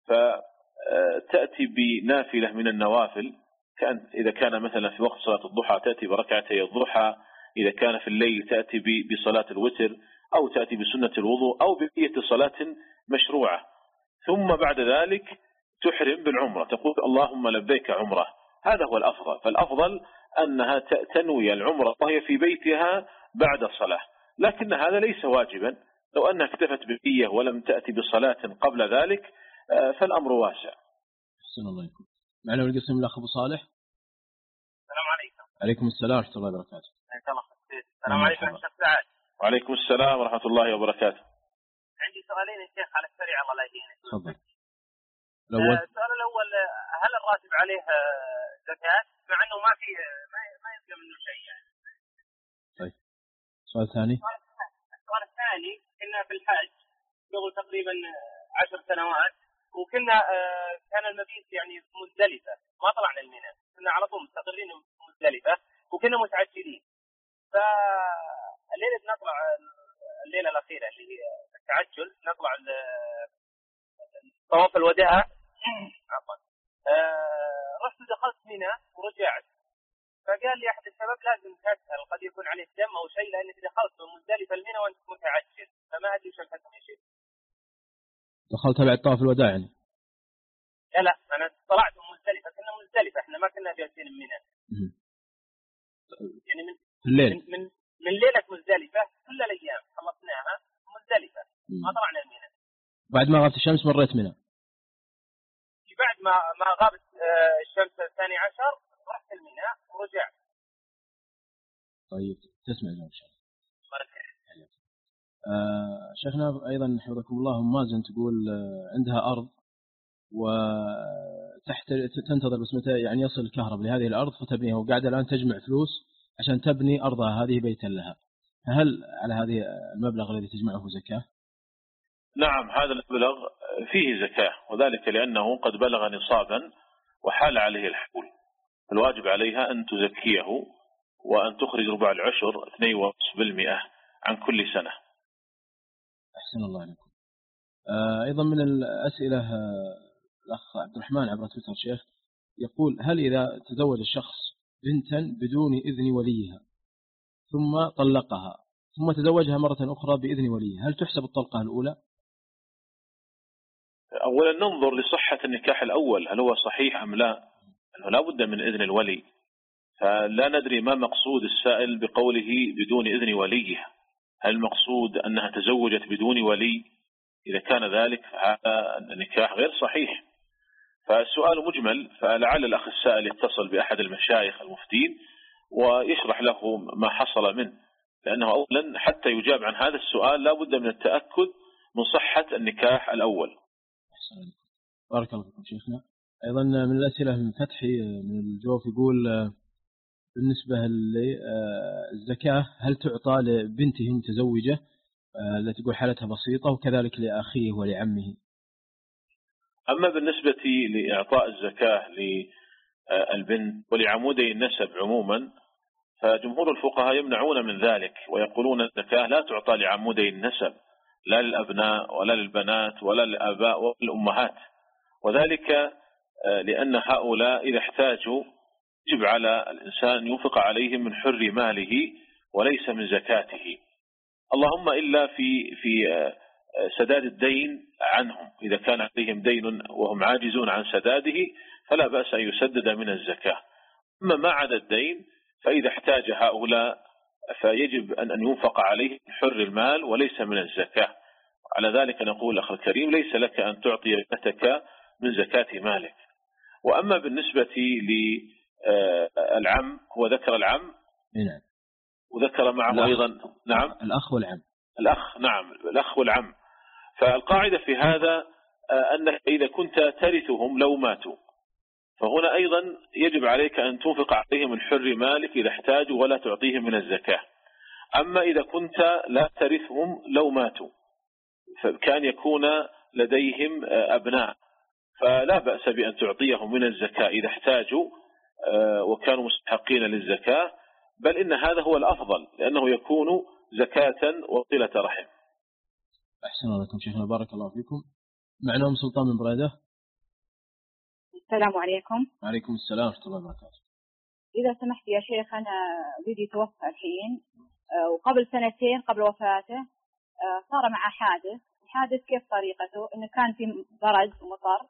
فتأتي بنافلة من النوافل، كان إذا كان مثلا في وقت صلاة الضحى تأتي بركعتي الضحى، إذا كان في الليل تأتي بصلاة الوتر أو تأتي بسنة الوضوء أو بقية صلاة مشروعة، ثم بعد ذلك تحرم بالعمرة تقول اللهم لبيك عمرة. هذا هو الأفضل. فالأفضل أنها تنوي العمرة وهي في بيتها بعد الصلاة، لكن هذا ليس واجبا. لو أنها اكتفت بقية ولم تأتي بصلاة قبل ذلك فالأمر واسع. أحسن الله عليكم. معنا القسم الأخ أبو صالح. السلام عليكم. عليكم السلام ورحمة الله وبركاته. السلام عليكم يا شيخ سعد. وعليكم السلام ورحمة الله وبركاته. عندي سؤالين يا شيخ على السريع الله لا يهينك. تفضل. الأول السؤال الأول هل الراتب عليه زكاة مع أنه ما في ما ما يلزم منه شيء يعني. طيب. السؤال الثاني. السؤال الثاني كنا في الحج قبل تقريبا عشر سنوات وكنا كان المبيت يعني مزدلفة ما طلعنا الميناء، كنا على طول مستقرين مزدلفة وكنا متعجلين. فالليلة نطلع الليلة الأخيرة اللي هي التعجل نطلع طواف الوداع عفوا آه رحت دخلت منى ورجعت، فقال لي أحد الشباب لازم تسأل قد يكون عليه دم أو شيء لأنك دخلت مزدلفة المنى وأنت متعجل، فما أدري وش الحكم يا شيخ. دخلت بعد طواف الوداع يعني؟ لا لا أنا طلعت مزدلفة، كنا مزدلفة إحنا ما كنا جالسين منى. يعني من الليل. من من, من ليلة مزدلفة كل الأيام خلصناها مزدلفة ما طلعنا المنى. بعد ما غابت الشمس مريت منى. بعد ما ما غابت الشمس الثاني عشر رحت الميناء ورجعت. طيب تسمع إن شاء الله. آه شيخنا أيضا حفظكم الله أم مازن تقول عندها أرض وتحت تنتظر بس متى يعني يصل الكهرب لهذه الأرض فتبنيها، وقاعدة الآن تجمع فلوس عشان تبني أرضها هذه بيتا لها، فهل على هذه المبلغ الذي تجمعه زكاة؟ نعم هذا المبلغ فيه زكاة، وذلك لأنه قد بلغ نصابا وحال عليه الحول، الواجب عليها أن تزكيه وأن تخرج ربع العشر اثنين ونصف بالمئة عن كل سنة. أحسن الله عليكم. آه أيضا من الأسئلة آه الأخ عبد الرحمن عبر تويتر شيخ يقول هل إذا تزوج الشخص بنتا بدون إذن وليها ثم طلقها ثم تزوجها مرة أخرى بإذن وليها هل تحسب الطلقة الأولى؟ أولا ننظر لصحة النكاح الأول هل هو صحيح أم لا، أنه لا بد من إذن الولي، فلا ندري ما مقصود السائل بقوله بدون إذن وليه، هل المقصود أنها تزوجت بدون ولي؟ إذا كان ذلك فهذا النكاح غير صحيح. فالسؤال مجمل، فلعل الأخ السائل يتصل بأحد المشايخ المفتين ويشرح له ما حصل منه، لأنه أولا حتى يجاب عن هذا السؤال لا بد من التأكد من صحة النكاح الأول. بارك الله فيكم شيخنا. أيضا من الأسئلة من فتحي من الجوف يقول بالنسبة للزكاة هل تعطى لبنته المتزوجة التي تقول حالتها بسيطة وكذلك لأخيه ولعمه؟ أما بالنسبة لإعطاء الزكاة للبنت ولعمودي النسب عموما فجمهور الفقهاء يمنعون من ذلك ويقولون الزكاة لا تعطى لعمودي النسب لا للأبناء ولا للبنات ولا للآباء ولا للأمهات، وذلك لأن هؤلاء إذا احتاجوا يجب على الإنسان أن ينفق عليهم من حر ماله وليس من زكاته، اللهم إلا في في سداد الدين عنهم، إذا كان عليهم دين وهم عاجزون عن سداده فلا بأس أن يسدد من الزكاة. أما ما عدا الدين فإذا احتاج هؤلاء فيجب أن ينفق عليه حر المال وليس من الزكاة. على ذلك نقول أخي الكريم ليس لك أن تعطي زكاتك من زكاة مالك. وأما بالنسبة للعم هو ذكر العم نعم وذكر معه الأخ. أيضا نعم الأخ والعم الأخ نعم الأخ والعم. فالقاعدة في هذا أنك إذا كنت ترثهم لو ماتوا فهنا أيضا يجب عليك أن تنفق عليهم من حر مالك إذا احتاجوا ولا تعطيهم من الزكاة. أما إذا كنت لا ترثهم لو ماتوا فكان يكون لديهم أبناء فلا بأس بأن تعطيهم من الزكاة إذا احتاجوا وكانوا مستحقين للزكاة، بل إن هذا هو الأفضل لأنه يكون زكاة وصلة رحم. أحسن الله لكم شيخنا بارك الله فيكم. معنا أم سلطان من بريدة. السلام عليكم. وعليكم السلام ورحمة الله وبركاته. إذا سمحت يا شيخ أنا والدي توفى الحين وقبل سنتين قبل وفاته صار معه حادث. الحادث كيف طريقته؟ إنه كان في برد ومطر،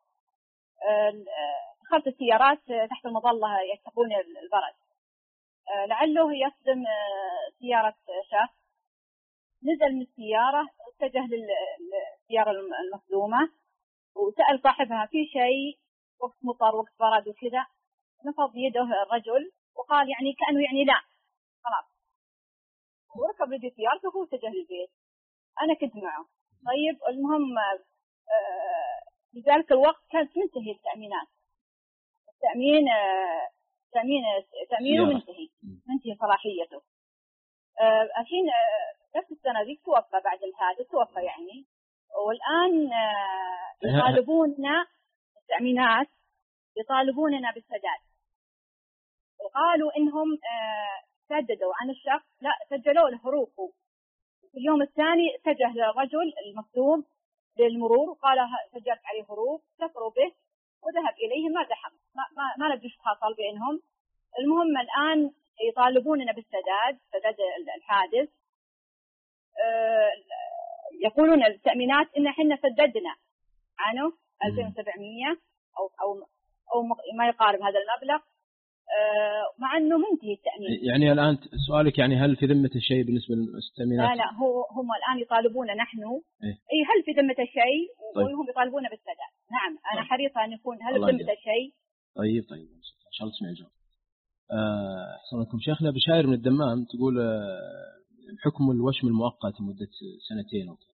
دخلت السيارات تحت المظلة يتقون البرد، لعله يصدم سيارة شخص، نزل من السيارة اتجه للسيارة المصدومة وسأل صاحبها في شيء وقت مطر وقت برد وكذا، نفض يده الرجل وقال يعني كأنه يعني لا خلاص، وركب لدي سيارته وهو اتجه للبيت. أنا كنت معه. طيب المهم في ذلك الوقت كانت منتهي التأمينات، التأمين تأمين تأمينه منتهي منتهي صلاحيته. الحين نفس السنة ذيك توفى بعد الحادث توفى يعني، والآن يطالبوننا التأمينات يطالبوننا بالسداد، وقالوا إنهم سددوا عن الشخص، لا سجلوا له حروفه. في اليوم الثاني اتجه للرجل المصدوم للمرور وقال سجلت عليه حروف، كفروا به وذهب إليهم ما دحم ما, ما, ما ندري ايش حصل بينهم. المهم الآن يطالبوننا بالسداد، سداد الحادث. أه يقولون التأمينات إن احنا سددنا عنه ألفين وسبعمية أو أو أو ما يقارب هذا المبلغ، أه مع إنه منتهي التأمين. يعني الآن سؤالك يعني هل في ذمة شيء بالنسبة للتأمينات؟ لا لا هو هم الآن يطالبون نحن إيه؟ إيه هل في ذمة شيء؟ طيب. وهم يطالبون بالسداد. نعم أنا طيب. حريصة أن يكون هل في ذمة شيء؟ طيب طيب إن شاء الله تسمع الجواب. أحسن لكم شيخنا. بشاير من الدمام تقول حكم الوشم المؤقت لمدة سنتين أو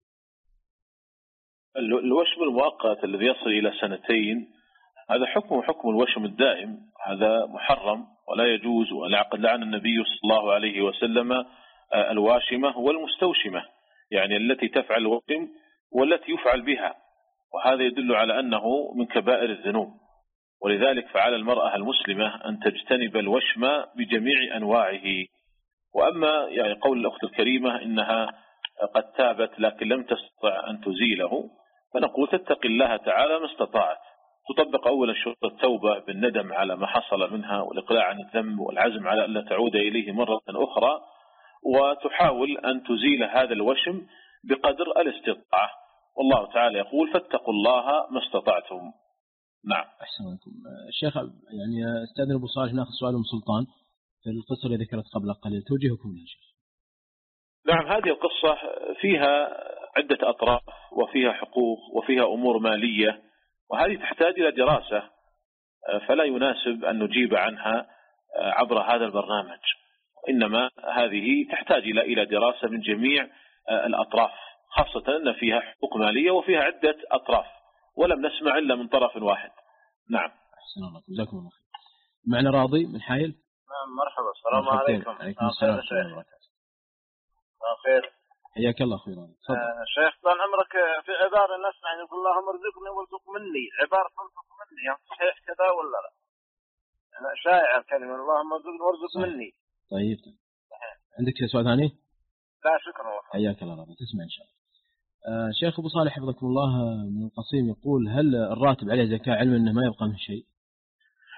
الوشم المؤقت الذي يصل إلى سنتين هذا حكم حكم الوشم الدائم، هذا محرم ولا يجوز، ولقد لعن النبي صلى الله عليه وسلم الواشمة والمستوشمة، يعني التي تفعل الوشم والتي يفعل بها، وهذا يدل على أنه من كبائر الذنوب. ولذلك فعلى المرأة المسلمة أن تجتنب الوشم بجميع أنواعه. وأما يعني قول الأخت الكريمة إنها قد تابت لكن لم تستطع أن تزيله، فنقول تتقي الله تعالى ما استطاعت، تطبق أولا شروط التوبة بالندم على ما حصل منها والإقلاع عن الذنب والعزم على ألا تعود إليه مرة أخرى، وتحاول أن تزيل هذا الوشم بقدر الاستطاعة. والله تعالى يقول فاتقوا الله ما استطعتم. نعم. أحسن لكم الشيخ. يعني استاذن أبو صالح ناخذ سؤال أم سلطان في القصة اللي ذكرت قبل قليل، توجيهكم يا شيخ. نعم هذه القصة فيها عدة أطراف وفيها حقوق وفيها أمور مالية، وهذه تحتاج إلى دراسة، فلا يناسب أن نجيب عنها عبر هذا البرنامج، إنما هذه تحتاج إلى إلى دراسة من جميع الأطراف، خاصة أن فيها حقوق مالية وفيها عدة أطراف ولم نسمع إلا من طرف واحد. نعم. أحسن الله جزاكم الله خير. معنا راضي من حايل. نعم مرحبا. السلام عليكم. عليكم السلام ورحمة الله وبركاته. خير. حياك الله خير. تفضل. آه شيخ طال عمرك في عبارة نسمع يقول اللهم ارزقني وارزق مني، عبارة ارزق مني يعني صحيح كذا ولا لا؟ أنا شائع الكلمة اللهم ارزقني وارزق مني. طيب. عندك سؤال ثاني؟ لا شكرا والله. حياك الله راضي تسمع إن شاء الله. آه شيخ أبو صالح حفظكم الله من القصيم يقول هل الراتب عليه زكاة علما أنه ما يبقى من شيء؟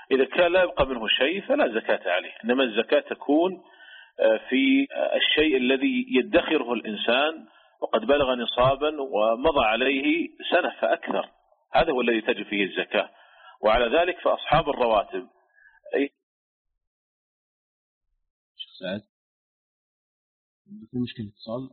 إذا كان لا يبقى منه شيء فلا زكاة عليه، إنما الزكاة تكون في الشيء الذي يدخره الإنسان وقد بلغ نصابا ومضى عليه سنة فأكثر، هذا هو الذي تجب فيه الزكاة. وعلى ذلك فأصحاب الرواتب أي شيخ سعد في مشكلة اتصال.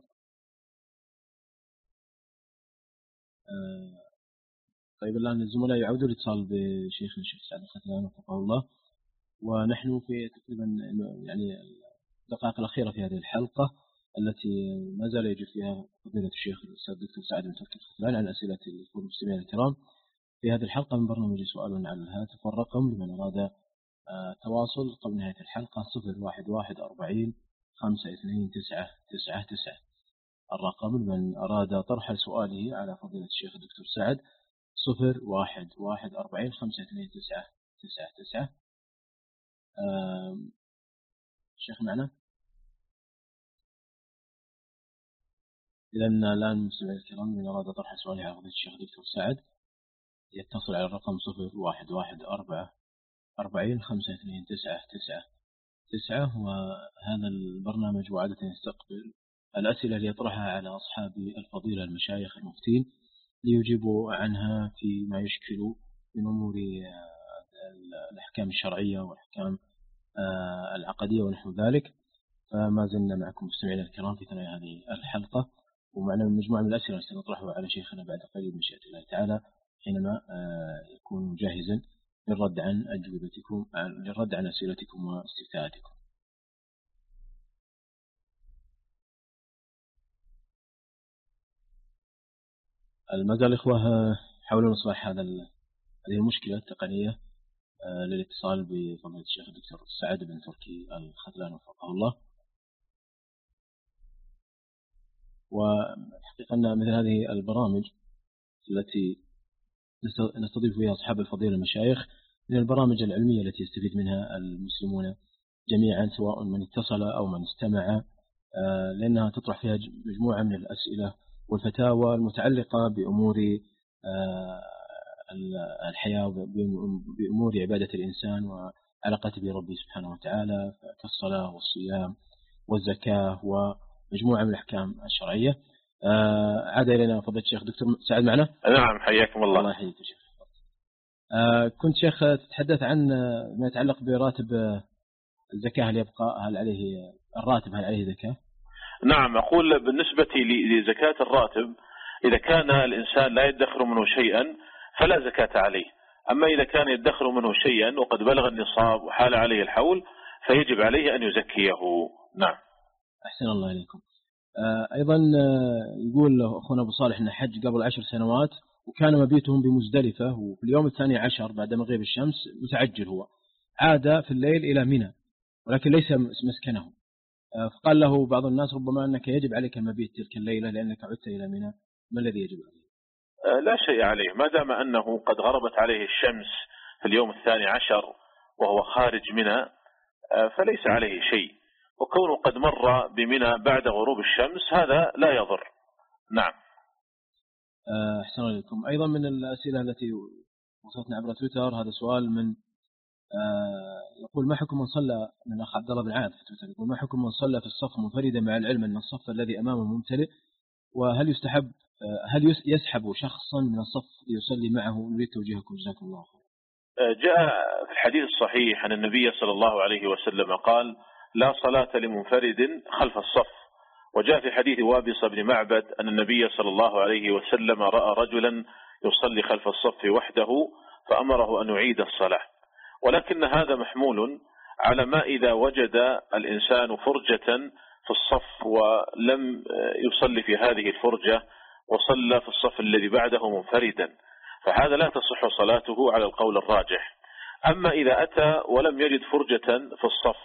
آه طيب الآن الزملاء يعودوا الاتصال بشيخنا الشيخ سعد الختلان وفقه الله، ونحن في تقريبا يعني الدقائق الأخيرة في هذه الحلقة التي ما زال يجب فيها فضيلة الشيخ الأستاذ الدكتور سعد بن تركي الختلان عن أسئلة المستمعين الكرام في هذه الحلقة من برنامج سؤال على الهاتف، والرقم لمن أراد التواصل قبل نهاية الحلقة صفر واحد واحد أربعين خمسة اثنين تسعة تسعة تسعة. الرقم لمن أراد طرح سؤاله على فضيلة الشيخ الدكتور سعد صفر واحد واحد أربعين خمسة اثنين تسعة تسعة تسعة. الشيخ معنا؟ إذا الآن مستمعي الكرام من أراد طرح سؤاله على فضيلة الشيخ الدكتور سعد يتصل على الرقم صفر واحد واحد أربعة أربعين خمسة اثنين تسعة تسعة تسعة. وهذا البرنامج وعادة يستقبل الأسئلة اللي يطرحها على أصحاب الفضيلة المشايخ المفتين ليجيبوا عنها فيما يشكل من أمور الأحكام الشرعية والأحكام العقدية ونحو ذلك. فما زلنا معكم مستمعينا الكرام في ثنايا هذه الحلقة، ومعنا مجموعة من الأسئلة سنطرحها على شيخنا بعد قليل بمشيئة الله تعالى حينما يكون جاهزا للرد عن أجوبتكم للرد عن أسئلتكم واستفتاءاتكم. ما زال الإخوة حاولوا إصلاح هذا هذه المشكلة التقنية للاتصال بفضيلة الشيخ الدكتور سعد بن تركي الختلان وفقه الله. وحقيقة أن مثل هذه البرامج التي نستضيف فيها أصحاب الفضيلة المشايخ من البرامج العلمية التي يستفيد منها المسلمون جميعا سواء من اتصل أو من استمع، لأنها تطرح فيها مجموعة من الأسئلة والفتاوى المتعلقة بأمور الحياة بأمور عبادة الإنسان وعلاقته بربه سبحانه وتعالى كالصلاة والصيام والزكاة ومجموعة من الأحكام الشرعية. عاد إلينا فضيلة الشيخ دكتور سعد معنا. نعم حياكم الله. الله يحييك يا شيخ. كنت شيخ تتحدث عن ما يتعلق براتب الزكاة، هل يبقى هل عليه الراتب هل عليه زكاة؟ نعم أقول بالنسبة لزكاة الراتب إذا كان الإنسان لا يدخر منه شيئا فلا زكاة عليه، أما إذا كان يدخر منه شيئا وقد بلغ النصاب وحال عليه الحول فيجب عليه أن يزكيه. نعم. أحسن الله إليكم. أيضا يقول أخونا أبو صالح أنه حج قبل عشر سنوات وكان مبيتهم بمزدلفة، وفي اليوم الثاني عشر بعد مغيب الشمس متعجل هو عاد في الليل إلى منى ولكن ليس مسكنه، فقال له بعض الناس ربما أنك يجب عليك المبيت تلك الليلة لأنك عدت إلى منى، ما الذي يجب عليه؟ لا شيء عليه ما دام أنه قد غربت عليه الشمس في اليوم الثاني عشر وهو خارج منى فليس عليه شيء، وكونه قد مر بمنى بعد غروب الشمس هذا لا يضر. نعم. أحسن عليكم. أيضا من الأسئلة التي وصلتنا عبر تويتر هذا سؤال من يقول ما حكم من صلى من أخ عبد الله بن عاد في تويتر يقول ما حكم من صلى في الصف منفردا مع العلم أن الصف الذي أمامه ممتلئ، وهل يستحب هل يسحب شخصا من الصف ليصلي معه؟ نريد توجيهكم جزاكم الله خير. جاء في الحديث الصحيح أن النبي صلى الله عليه وسلم قال لا صلاة لمنفرد خلف الصف، وجاء في حديث وابص بن معبد أن النبي صلى الله عليه وسلم رأى رجلا يصلي خلف الصف وحده فأمره أن يعيد الصلاة، ولكن هذا محمول على ما إذا وجد الإنسان فرجة في الصف ولم يصلي في هذه الفرجة وصلى في الصف الذي بعده منفردا، فهذا لا تصح صلاته على القول الراجح. أما إذا أتى ولم يجد فرجة في الصف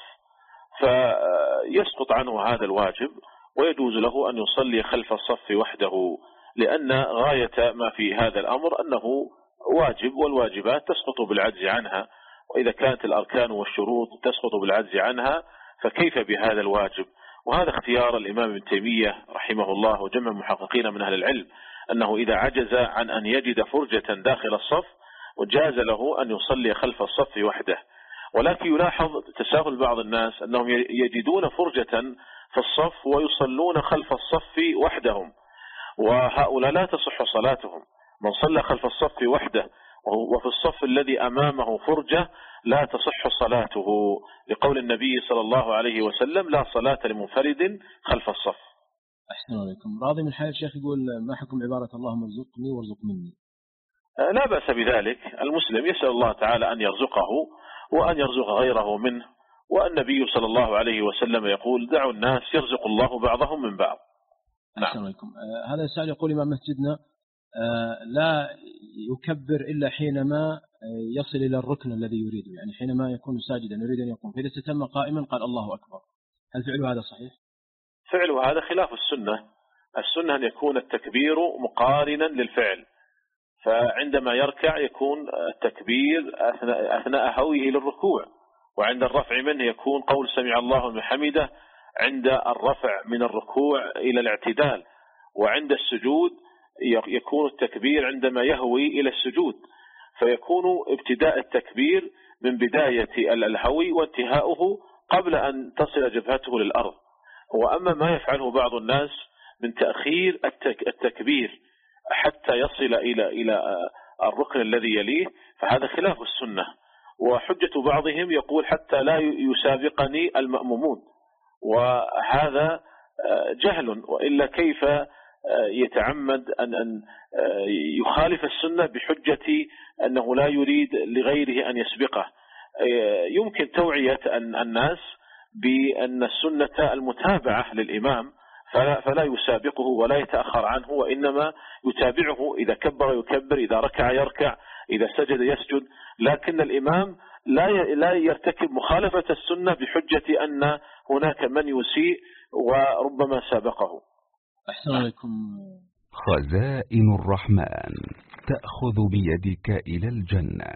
فيسقط عنه هذا الواجب ويجوز له أن يصلي خلف الصف وحده، لأن غاية ما في هذا الأمر أنه واجب والواجبات تسقط بالعجز عنها، وإذا كانت الأركان والشروط تسقط بالعجز عنها فكيف بهذا الواجب؟ وهذا اختيار الإمام ابن تيمية رحمه الله وجمع محققين من أهل العلم أنه إذا عجز عن أن يجد فرجة داخل الصف وجاز له أن يصلي خلف الصف وحده. ولكن يلاحظ تساهل بعض الناس أنهم يجدون فرجة في الصف ويصلون خلف الصف وحدهم، وهؤلاء لا تصح صلاتهم. من صلى خلف الصف وحده وفي الصف الذي أمامه فرجة لا تصح صلاته، لقول النبي صلى الله عليه وسلم: لا صلاة لمنفرد خلف الصف. أحسن عليكم. راضي من حال الشيخ يقول: ما حكم عبارة اللهم ارزقني وارزق مني؟ لا بأس بذلك. المسلم يسأل الله تعالى أن يرزقه وأن يرزق غيره منه، والنبي صلى الله عليه وسلم يقول: دعوا الناس يرزق الله بعضهم من بعض. أحسن عليكم. آه هذا السؤال يقول: إمام مسجدنا آه لا يكبر إلا حينما يصل إلى الركن الذي يريده، يعني حينما يكون ساجدا يريد أن يقوم، فإذا استتم قائما قال الله أكبر. هل فعله هذا صحيح؟ فعله هذا خلاف السنة. السنة أن يكون التكبير مقارنا للفعل، فعندما يركع يكون التكبير أثناء, أثناء هويه للركوع، وعند الرفع منه يكون قول سمع الله لمن حمده عند الرفع من الركوع إلى الاعتدال، وعند السجود يكون التكبير عندما يهوي إلى السجود، فيكون ابتداء التكبير من بداية الهوي وانتهاؤه قبل أن تصل جبهته للأرض. وأما ما يفعله بعض الناس من تأخير التكبير حتى يصل إلى إلى الركن الذي يليه فهذا خلاف السنة. وحجة بعضهم يقول: حتى لا يسابقني المأمومون، وهذا جهل، وإلا كيف يتعمد أن أن يخالف السنة بحجة أنه لا يريد لغيره أن يسبقه؟ يمكن توعية الناس بأن السنة المتابعة للإمام، فلا, فلا يسابقه ولا يتأخر عنه، وإنما يتابعه، إذا كبر يكبر، إذا ركع يركع، إذا سجد يسجد، لكن الإمام لا لا يرتكب مخالفة السنة بحجة أن هناك من يسيء وربما سابقه. أحسن عليكم. خزائن الرحمن تأخذ بيدك إلى الجنة.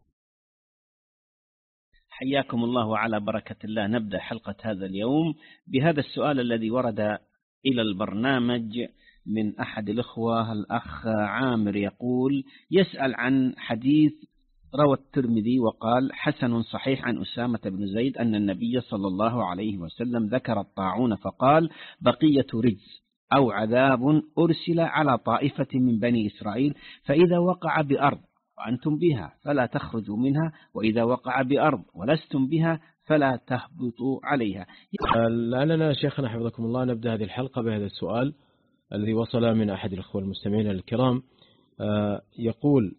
حياكم الله وعلى بركة الله. نبدأ حلقة هذا اليوم بهذا السؤال الذي ورد إلى البرنامج من أحد الأخوة، الأخ عامر، يقول: يسأل عن حديث روى الترمذي وقال: حسن صحيح عن أسامة بن زيد أن النبي صلى الله عليه وسلم ذكر الطاعون فقال: بقية رجز أو عذاب أرسل على طائفة من بني إسرائيل، فإذا وقع بأرض وأنتم بها فلا تخرجوا منها، وإذا وقع بأرض ولستم بها فلا تهبطوا عليها. لأننا شيخنا حفظكم الله نبدأ هذه الحلقة بهذا السؤال الذي وصل من أحد الأخوة المستمعين الكرام. يقول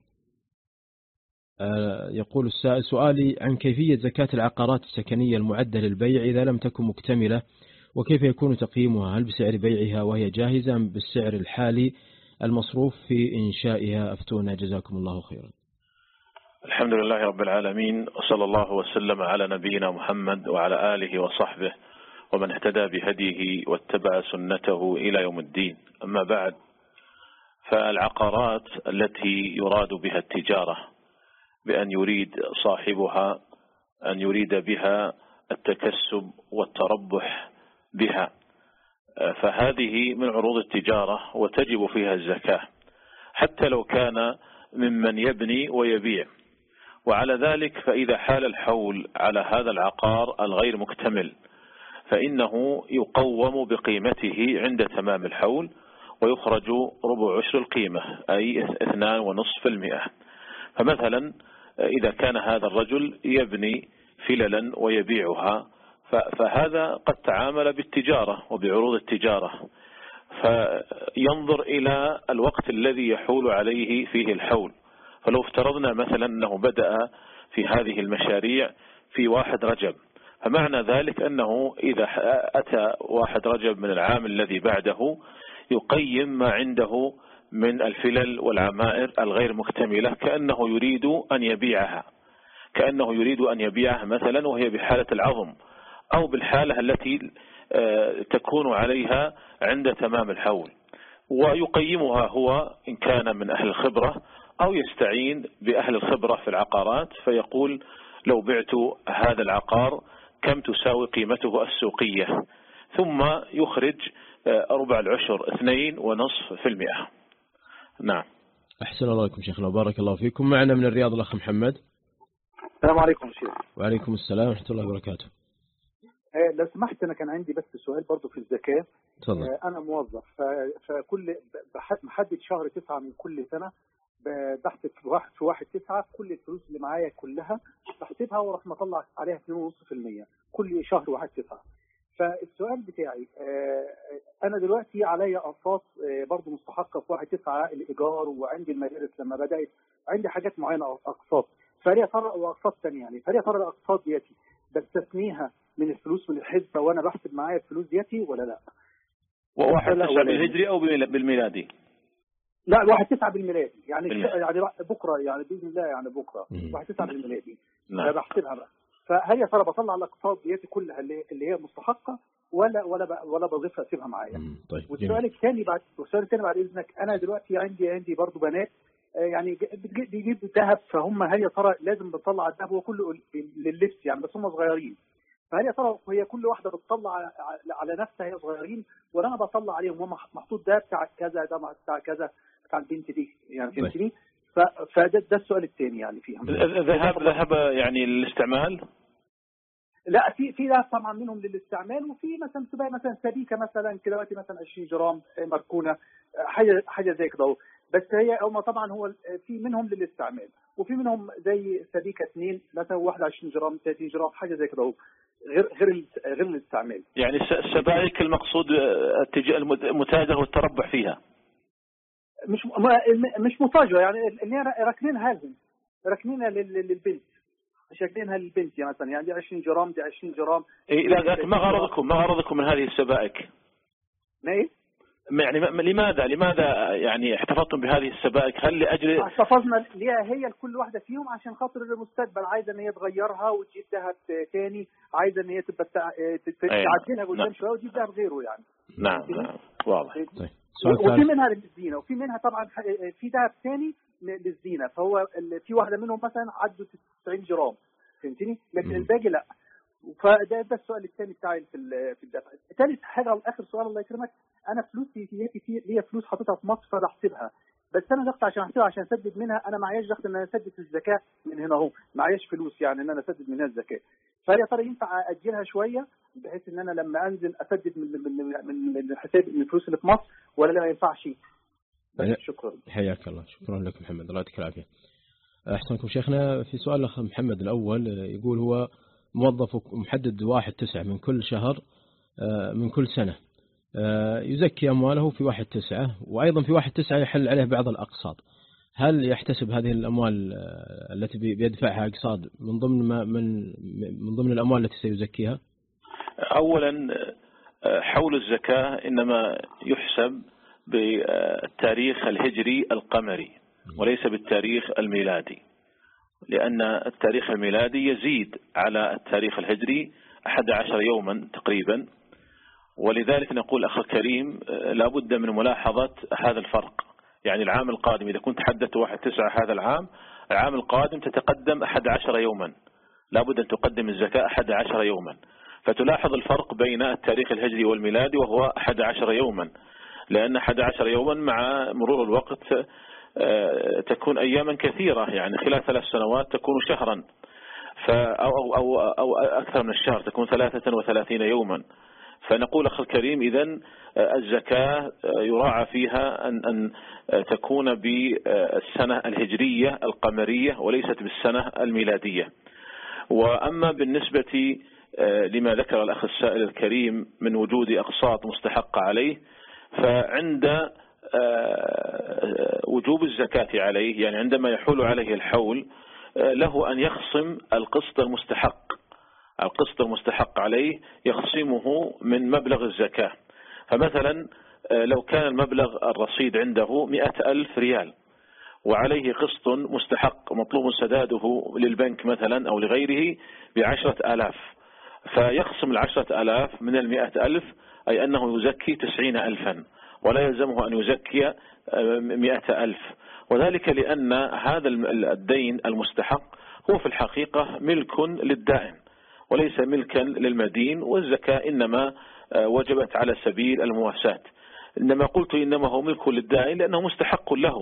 يقول السائل: سؤالي عن كيفية زكاة العقارات السكنية المعدة للبيع إذا لم تكن مكتملة، وكيف يكون تقييمها؟ هل بسعر بيعها وهي جاهزة أم بالسعر الحالي المصروف في إنشائها؟ أفتونا جزاكم الله خيرا. الحمد لله رب العالمين، وصلى الله وسلم على نبينا محمد وعلى آله وصحبه ومن اهتدى بهديه واتبع سنته إلى يوم الدين. أما بعد، فالعقارات التي يراد بها التجارة بأن يريد صاحبها أن يريد بها التكسب والتربح بها، فهذه من عروض التجارة وتجب فيها الزكاة حتى لو كان ممن يبني ويبيع. وعلى ذلك فإذا حال الحول على هذا العقار الغير مكتمل فإنه يقوم بقيمته عند تمام الحول ويخرج ربع عشر القيمة، أي اثنان ونصف في المئة. فمثلا إذا كان هذا الرجل يبني فللا ويبيعها فهذا قد تعامل بالتجارة وبعروض التجارة، فينظر إلى الوقت الذي يحول عليه فيه الحول. فلو افترضنا مثلا أنه بدأ في هذه المشاريع في واحد رجب، فمعنى ذلك أنه إذا أتى واحد رجب من العام الذي بعده يقيم ما عنده من الفلل والعمائر الغير مكتملة كأنه يريد أن يبيعها، كأنه يريد أن يبيعها مثلا وهي بحالة العظم أو بالحالة التي تكون عليها عند تمام الحول، ويقيمها هو إن كان من أهل الخبرة أو يستعين بأهل الخبرة في العقارات، فيقول لو بعت هذا العقار كم تساوي قيمته السوقية، ثم يخرج ربع العشر اثنين ونصف في المئة. نعم. أحسن الله عليكم شيخنا بارك الله فيكم. معنا من الرياض الأخ محمد. السلام عليكم شيخ. وعليكم السلام ورحمة الله وبركاته. آه لو سمحت أنا كان عندي بس سؤال برضو في الزكاة. تفضل. آه أنا موظف فكل محدد شهر تسعة من كل سنة بحسب في واحد في واحد تسعة كل الفلوس اللي معايا كلها بحسبها واروح مطلع عليها اثنين فاصلة خمسة بالمئة كل شهر واحد تسعة. فالسؤال بتاعي انا دلوقتي عليا اقساط برضو مستحقه في واحد تسعة الايجار وعندي المدارس لما بدات عندي حاجات معينه اقساط فهي ترى واقساط ثانيه يعني فهي ترى الاقساط ديتي بستثنيها من الفلوس من الحسبه وانا بحسب معايا الفلوس ديتي ولا لا؟ واحد تسعة بالهجري او بالميلادي؟ لا واحد تسعة بالميلادي يعني بالميلادي. يعني بكره يعني باذن الله يعني بكره واحد تسعة بالميلادي بحسبها بقى. فهل يا ترى بطلع الاقساط ديتي كلها اللي اللي هي مستحقه ولا ولا ولا بضيفها اسيبها معايا؟ طيب. والسؤال الثاني بعد والسؤال الثاني بعد اذنك انا دلوقتي عندي عندي برضه بنات يعني بيجيب ذهب فهم هل يا ترى لازم بتطلع الذهب هو كله لللبس يعني بس هم صغيرين فهل يا ترى هي كل واحده بتطلع على نفسها هي صغيرين ولا انا بطلع عليهم هم محطوط ده بتاع كذا ده بتاع كذا بتاع البنت دي يعني فهمتني؟ فده ده السؤال الثاني يعني فيها. ذهب ذهب يعني للاستعمال؟ لا في في ذهب طبعا منهم للاستعمال وفي مثلا تبقى مثلا سبيكه مثلا كده مثلا عشرين جرام مركونه حاجه حاجه زي كده بس هي هم طبعا هو في منهم للاستعمال وفي منهم زي سبيكه اثنين مثلا واحد وعشرين جرام ثلاثين جرام حاجه زي كده غير غير غير الاستعمال. يعني السبائك المقصود المتاجره والتربح فيها؟ مش مش متاجره يعني اللي راكنينها لهم راكنينها للبنت شاكلينها للبنت يعني مثلا يعني دي عشرين جرام دي عشرين جرام. إيه لا ما غرضكم ما غرضكم من هذه السبائك؟ ما ايه؟ يعني لماذا لماذا يعني احتفظتم بهذه السبائك؟ هل لاجل احتفظنا ليها هي لكل واحده فيهم عشان خاطر المستقبل عايزه ان هي تغيرها وتجيب ذهب ثاني عايزه ان هي تبقى تعدلها قدام شويه وتجيب ذهب غيره يعني. نعم نعم واضح. طيب. وفي منها للزينه وفي منها طبعا في ذهب ثاني للزينه فهو في واحده منهم مثلا عدوا تسعين جرام فهمتني لكن الباقي لا. فده ده السؤال الثاني بتاعي في في الدفع. ثالث حاجه اخر سؤال الله يكرمك انا فلوسي هي كتير ليا فلوس حاططها في مصر فبحسبها بس انا ضغط عشان احسبها عشان اسدد منها انا معياش ضغط ان انا اسدد الزكاه من هنا اهو معياش فلوس يعني ان انا اسدد منها الزكاه فهل يا ترى ينفع اجلها شويه بحيث ان انا لما انزل اسدد من من من من الحساب من الفلوس اللي في مصر ولا لا ما ينفعش؟ شكرا. حياك الله شكرا لك محمد الله يعطيك العافيه. احسنكم شيخنا. في سؤال الاخ محمد الاول يقول هو موظف محدد واحد تسعة من كل شهر من كل سنة يزكي أمواله في واحد تسعة وأيضا في واحد تسعة يحل عليه بعض الأقساط هل يحتسب هذه الأموال التي بيدفعها أقساط من ضمن ما من من ضمن الأموال التي سيزكيها؟ أولا حول الزكاة إنما يحسب بالتاريخ الهجري القمري وليس بالتاريخ الميلادي لأن التاريخ الميلادي يزيد على التاريخ الهجري أحد عشر يوما تقريبا ولذلك نقول أخي الكريم لابد من ملاحظة هذا الفرق يعني العام القادم إذا كنت حددت واحد تسعة هذا العام العام القادم تتقدم أحد عشر يوما لابد أن تقدم الزكاة أحد عشر يوما فتلاحظ الفرق بين التاريخ الهجري والميلادي وهو أحد عشر يوما لأن أحد عشر يوما مع مرور الوقت تكون أياما كثيرة يعني خلال ثلاث سنوات تكون شهرا أو, أو, أو, أو أكثر من الشهر تكون ثلاثة وثلاثين يوما فنقول أخي الكريم إذن الزكاة يراعى فيها أن, أن تكون بالسنة الهجرية القمرية وليست بالسنة الميلادية. وأما بالنسبة لما ذكر الأخ السائل الكريم من وجود أقساط مستحقة عليه فعند وجوب الزكاة عليه يعني عندما يحول عليه الحول له أن يخصم القسط المستحق القسط المستحق عليه يخصمه من مبلغ الزكاة. فمثلا لو كان المبلغ الرصيد عنده مئة ألف ريال وعليه قسط مستحق مطلوب سداده للبنك مثلا أو لغيره بعشرة آلاف فيخصم العشرة آلاف من المئة ألف أي أنه يزكي تسعين ألفا ولا يلزمه أن يزكي مئة ألف وذلك لأن هذا الدين المستحق هو في الحقيقة ملك للدائن وليس ملكا للمدين والزكاة إنما وجبت على سبيل المواساة إنما قلت إنما هو ملك للدائن لأنه مستحق له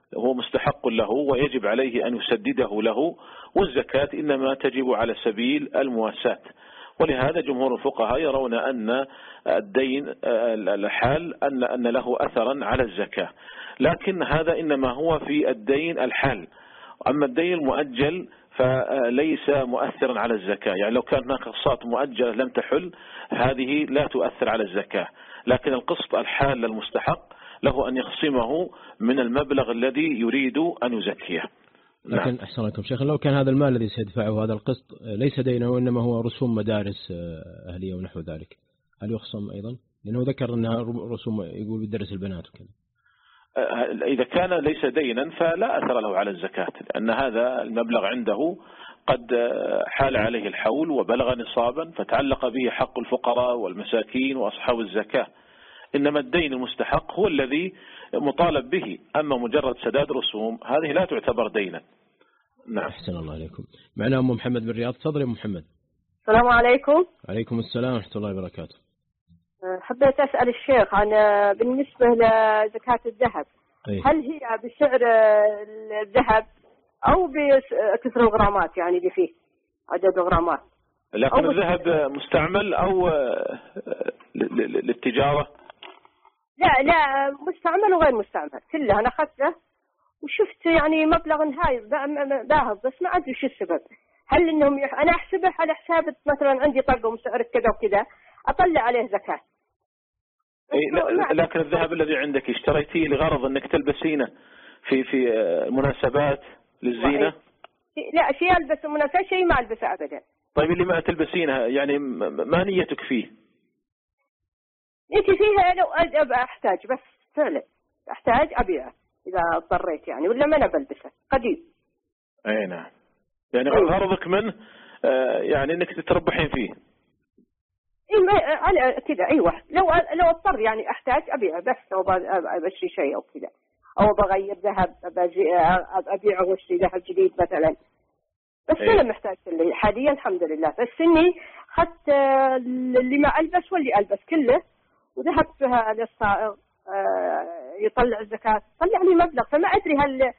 هو مستحق له ويجب عليه أن يسدده له، والزكاة إنما تجب على سبيل المواساة. ولهذا جمهور الفقهاء يرون أن الدين الحال أن أن له أثرا على الزكاة، لكن هذا إنما هو في الدين الحال. أما الدين المؤجل فليس مؤثرا على الزكاة، يعني لو كانت هناك أقساط مؤجلة لم تحل هذه لا تؤثر على الزكاة، لكن القسط الحال للمستحق له أن يخصمه من المبلغ الذي يريد أن يزكيه. لكن نعم. أحسن لكم شيخ، لو كان هذا المال الذي سيدفعه هذا القسط ليس دينه وإنما هو رسوم مدارس أهلية ونحو ذلك، هل يخصم أيضا؟ لأنه ذكر أنها رسوم يقول بدرس البنات وكذا. إذا كان ليس دينا فلا أثر له على الزكاة، لأن هذا المبلغ عنده قد حال عليه الحول وبلغ نصابا فتعلق به حق الفقراء والمساكين وأصحاب الزكاة. إنما الدين المستحق هو الذي مطالب به، أما مجرد سداد رسوم هذه لا تعتبر دينا. نعم. أحسن الله عليكم. معنا أم محمد من الرياض. تفضل يا أم محمد. السلام عليكم. عليكم السلام ورحمة الله وبركاته. حبيت أسأل الشيخ عن بالنسبة لزكاة الذهب، أيه؟ هل هي بسعر الذهب أو بكثر الغرامات، يعني اللي فيه عدد الغرامات؟ لكن الذهب مستعمل أو للتجارة؟ لا لا مستعمل وغير مستعمل كله. أنا أخذته وشفت يعني مبلغ هاي باهظ، بس ما أدري شو السبب. هل إنهم يح... أنا أحسبه على حساب مثلا عندي طقم سعر كذا وكذا أطلع عليه زكاة. إيه لكن الذهب الذي عندك اشتريتيه لغرض أنك تلبسينه في في مناسبات للزينة؟ لا شيء ألبس مناسبات، شيء ما ألبسه أبدا. طيب اللي ما تلبسينها يعني ما نيتك فيه؟ نيتي فيها لو أبقى أحتاج، بس فعلا أحتاج أبيعه إذا اضطريت يعني، ولا ما أنا بلبسه قديم. أي نعم، يعني غرضك منه آه يعني أنك تتربحين فيه. إيه على كذا أيوة، لو لو اضطر يعني أحتاج أبيعه، بس لو بشتري شيء أو كذا، أو بغير ذهب أبيعه واشتري ذهب جديد مثلا. بس أنا محتاج اللي حاليا الحمد لله، بس إني خدت اللي ما ألبس واللي ألبس كله وذهبت بها للصائغ يطلع الزكاة، طلع لي مبلغ، فما أدري هل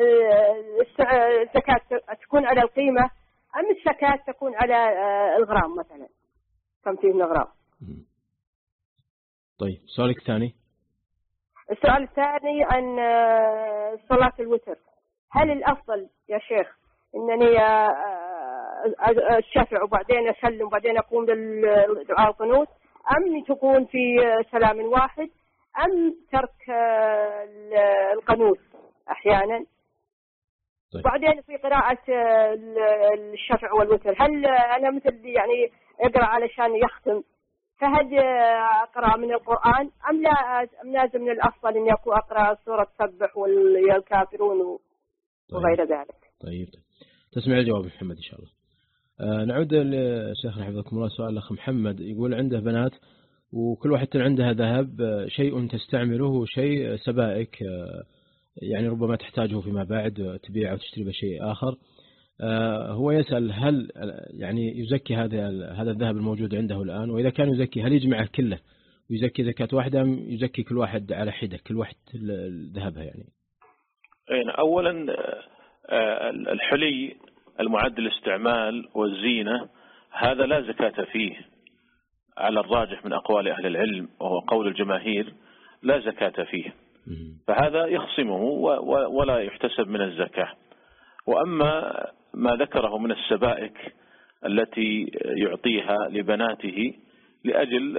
الزكاة تكون على القيمة أم الزكاة تكون على الغرام مثلا، كم فيه من غرام. طيب سؤالك الثاني. السؤال الثاني عن صلاة الوتر، هل الأفضل يا شيخ إنني أشفع وبعدين أسلم وبعدين أقوم بالدعاء القنوت، أم تكون في سلام واحد، أم ترك القنوت أحيانا؟ طيب. بعدين في قراءة الشفع والوتر، هل أنا مثل يعني أقرأ علشان يختم، فهل أقرأ من القرآن أم لا، أم لازم من الأفضل إني أقرأ سورة سبح والكافرون وغير طيب. ذلك؟ طيب تسمع الجواب محمد إن شاء الله. آه نعود لشيخنا حفظكم الله. سؤال الأخ محمد يقول عنده بنات وكل واحد عندها ذهب، شيء تستعمله وشيء سبائك يعني ربما تحتاجه فيما بعد تبيعه وتشتري بشيء آخر. هو يسأل هل يعني يزكي هذا هذا الذهب الموجود عنده الآن، وإذا كان يزكي هل يجمع كله ويزكي زكاة واحدة أم يزكي كل واحد على حدة كل واحد ذهبها يعني؟ أولا الحلي المعد للاستعمال والزينة هذا لا زكاة فيه على الراجح من أقوال أهل العلم، وهو قول الجماهير لا زكاة فيه، فهذا يخصمه ولا يحتسب من الزكاة. وأما ما ذكره من السبائك التي يعطيها لبناته لأجل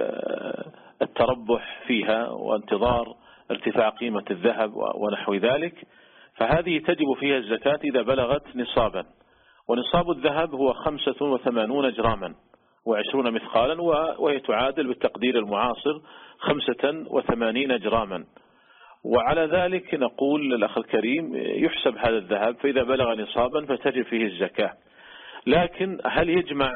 التربح فيها وانتظار ارتفاع قيمة الذهب ونحو ذلك، فهذه تجب فيها الزكاة إذا بلغت نصابا، ونصاب الذهب هو خمسة وثمانون جراما وعشرون مثقالا، وهي تعادل بالتقدير المعاصر خمسة وثمانين جراما. وعلى ذلك نقول للأخ الكريم يحسب هذا الذهب، فإذا بلغ نصابا فتجب فيه الزكاة. لكن هل يجمع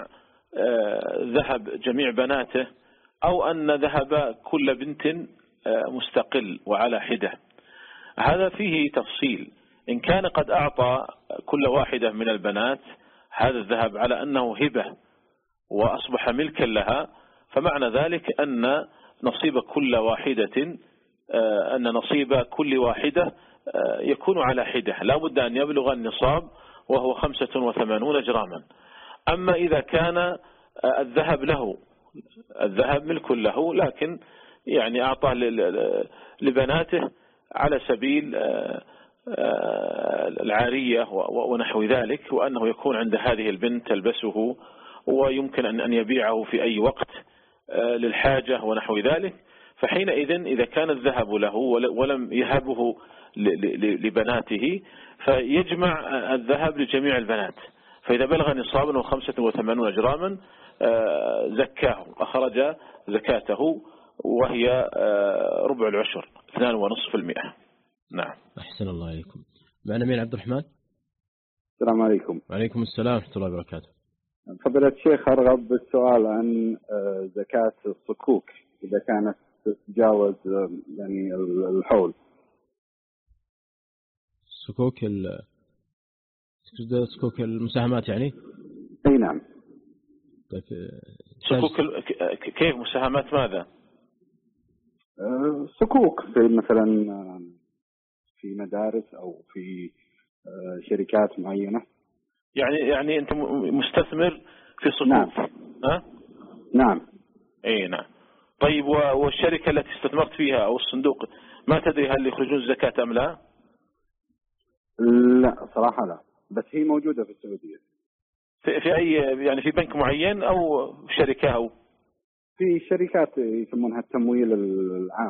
ذهب جميع بناته أو أن ذهب كل بنت مستقل وعلى حدة؟ هذا فيه تفصيل. إن كان قد أعطى كل واحدة من البنات هذا الذهب على أنه هبة وأصبح ملكا لها، فمعنى ذلك أن نصيب كل واحدة أن نصيب كل واحدة يكون على حدة، لا بد أن يبلغ النصاب وهو خمسة وثمانون جراما. أما إذا كان الذهب له، الذهب ملك له، لكن يعني أعطاه لبناته على سبيل العارية ونحو ذلك، وأنه يكون عند هذه البنت تلبسه ويمكن أن يبيعه في أي وقت للحاجة ونحو ذلك، فحينئذ إذا كان الذهب له ولم يهبه لبناته فيجمع الذهب لجميع البنات، فإذا بلغ نصابا وخمسة وثمانون جراما زكاه، أخرج زكاته وهي ربع العشر اثنان ونصف المئة. نعم. أحسن الله عليكم. معنا مين؟ عبد الرحمن. السلام عليكم. وعليكم السلام ورحمة الله وبركاته. فضيلة الشيخ، أرغب بالسؤال عن زكاة الصكوك إذا كانت تتجاوز يعني الحول. صكوك ال صكوك المساهمات يعني؟ أي نعم. طيب صكوك ال... كيف مساهمات ماذا؟ صكوك في مثلا في مدارس أو في شركات معينة. يعني يعني أنت مستثمر في صكوك؟ نعم. ها؟ نعم. أي نعم. طيب والشركة التي استثمرت فيها أو الصندوق ما تدري هل يخرجون الزكاة أم لا؟ لا صراحة لا، بس هي موجودة في السعودية. في, في أي يعني في بنك معين أو شركة أو؟ في شركات يسمونها التمويل العام.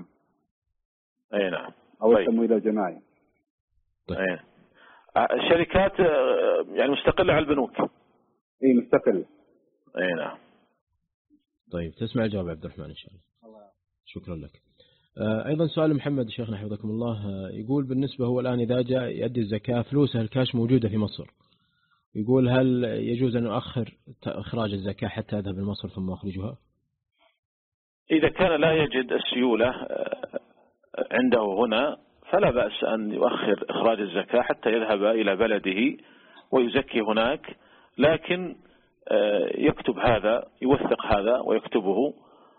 أي نعم. أو طيب. التمويل الجماعي. أي. الشركات يعني مستقلة على البنوك. اي مستقل. اي نعم. طيب تسمع الجواب عبد الرحمن ان شاء الله. شكرا لك. ايضا سؤال محمد شيخنا حفظكم الله، يقول بالنسبه هو الان اذا جاء يؤدي الزكاه فلوسه الكاش موجوده في مصر، يقول هل يجوز ان يؤخر اخراج الزكاه حتى يذهب لمصر ثم يخرجها؟ اذا كان لا يجد السيوله عنده هنا فلا بأس أن يؤخر إخراج الزكاة حتى يذهب إلى بلده ويزكي هناك، لكن يكتب هذا، يوثق هذا ويكتبه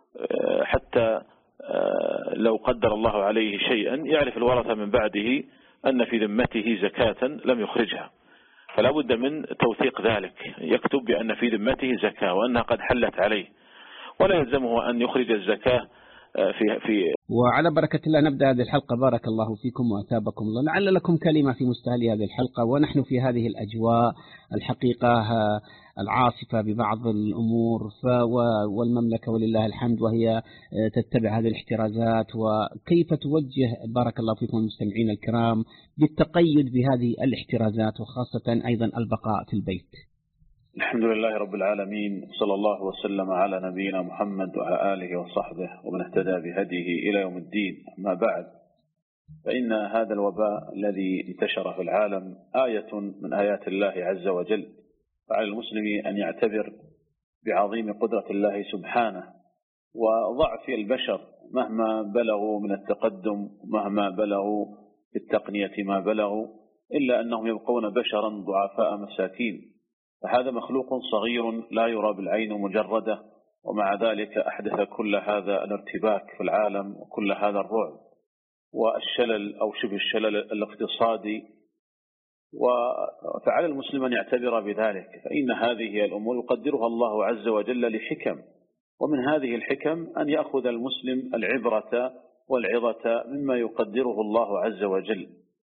حتى لو قدر الله عليه شيئا يعرف الورثة من بعده أن في ذمته زكاة لم يخرجها، فلا بد من توثيق ذلك، يكتب بأن في ذمته زكاة وأنها قد حلت عليه، ولا يلزمه أن يخرج الزكاة في في وعلى بركة الله نبدأ هذه الحلقة. بارك الله فيكم وأثابكم الله. لعل لكم كلمة في مستهل هذه الحلقة، ونحن في هذه الأجواء الحقيقة العاصفة ببعض الأمور، والمملكة ولله الحمد وهي تتبع هذه الاحترازات، وكيف توجه بارك الله فيكم المستمعين الكرام بالتقيد بهذه الاحترازات، وخاصة أيضا البقاء في البيت. الحمد لله رب العالمين، صلى الله وسلم على نبينا محمد وعلى آله وصحبه ومن اهتدى بهديه إلى يوم الدين. أما بعد، فإن هذا الوباء الذي انتشر في العالم آية من آيات الله عز وجل، فعلى المسلم أن يعتبر بعظيم قدرة الله سبحانه وضعف البشر مهما بلغوا من التقدم، مهما بلغوا في التقنية ما بلغوا، إلا أنهم يبقون بشرا ضعفاء مساكين، فهذا مخلوق صغير لا يرى بالعين مجردة، ومع ذلك أحدث كل هذا الارتباك في العالم وكل هذا الرعب والشلل أو شبه الشلل الاقتصادي. فعلى المسلم أن يعتبر بذلك، فإن هذه الأمور يقدرها الله عز وجل لحكم، ومن هذه الحكم أن يأخذ المسلم العبرة والعظة مما يقدره الله عز وجل.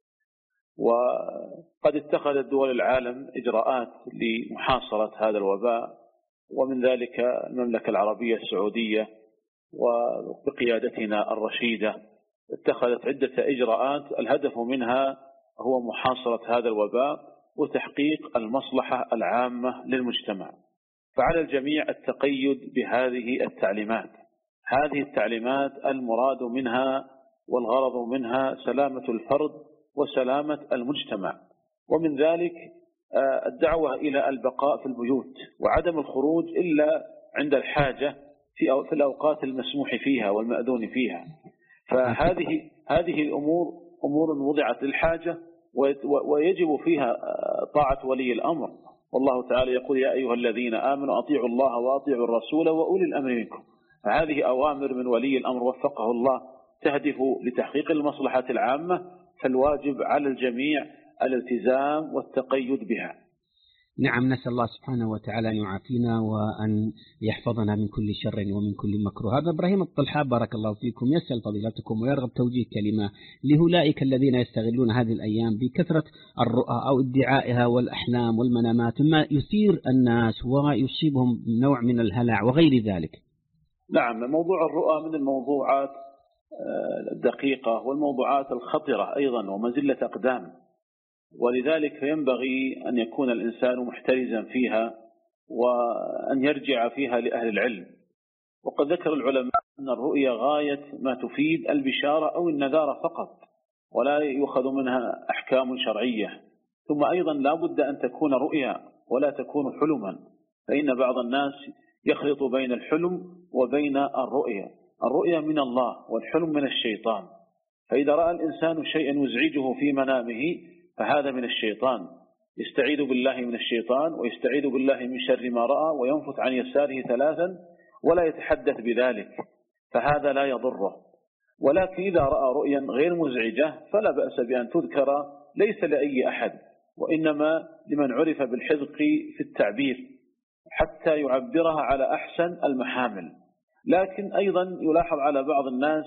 وقد اتخذت دول العالم إجراءات لمحاصرة هذا الوباء، ومن ذلك المملكة العربية السعودية وبقيادتنا الرشيدة اتخذت عدة إجراءات الهدف منها هو محاصرة هذا الوباء وتحقيق المصلحة العامة للمجتمع. فعلى الجميع التقيد بهذه التعليمات. هذه التعليمات المراد منها والغرض منها سلامة الفرد وسلامة المجتمع، ومن ذلك الدعوة إلى البقاء في البيوت وعدم الخروج إلا عند الحاجة في الأوقات المسموح فيها والمأذون فيها. فهذه هذه الأمور أمور وضعت للحاجة ويجب فيها طاعة ولي الأمر، والله تعالى يقول يا أيها الذين آمنوا أطيعوا الله وأطيعوا الرسول وأولي الأمر منكم. فهذه أوامر من ولي الأمر وفقه الله تهدف لتحقيق المصلحة العامة، فالواجب على الجميع الالتزام والتقيد بها. نعم، نسأل الله سبحانه وتعالى أن يعافينا وأن يحفظنا من كل شر ومن كل مكروه. هذا إبراهيم الطلحاب بارك الله فيكم يسأل فضيلتكم ويرغب توجيه كلمة لأولئك الذين يستغلون هذه الأيام بكثرة الرؤى أو ادعائها والأحلام والمنامات مما يثير الناس ويصيبهم نوع من الهلع وغير ذلك. نعم، موضوع الرؤى من الموضوعات الدقيقة والموضوعات الخطرة أيضا ومزلة أقدام، ولذلك ينبغي أن يكون الإنسان محترزا فيها وأن يرجع فيها لأهل العلم. وقد ذكر العلماء أن الرؤيا غاية ما تفيد البشارة أو النذارة فقط، ولا يؤخذ منها أحكام شرعية. ثم أيضا لا بد أن تكون رؤيا ولا تكون حلما، فإن بعض الناس يخلط بين الحلم وبين الرؤيا. الرؤيا من الله والحلم من الشيطان، فإذا رأى الإنسان شيئا يزعجه في منامه فهذا من الشيطان، يستعيذ بالله من الشيطان ويستعيذ بالله من شر ما رأى وينفث عن يساره ثلاثا ولا يتحدث بذلك، فهذا لا يضره. ولكن إذا رأى رؤيا غير مزعجة فلا بأس بأن تذكر، ليس لأي أحد وإنما لمن عرف بالحذق في التعبير حتى يعبرها على أحسن المحامل. لكن أيضا يلاحظ على بعض الناس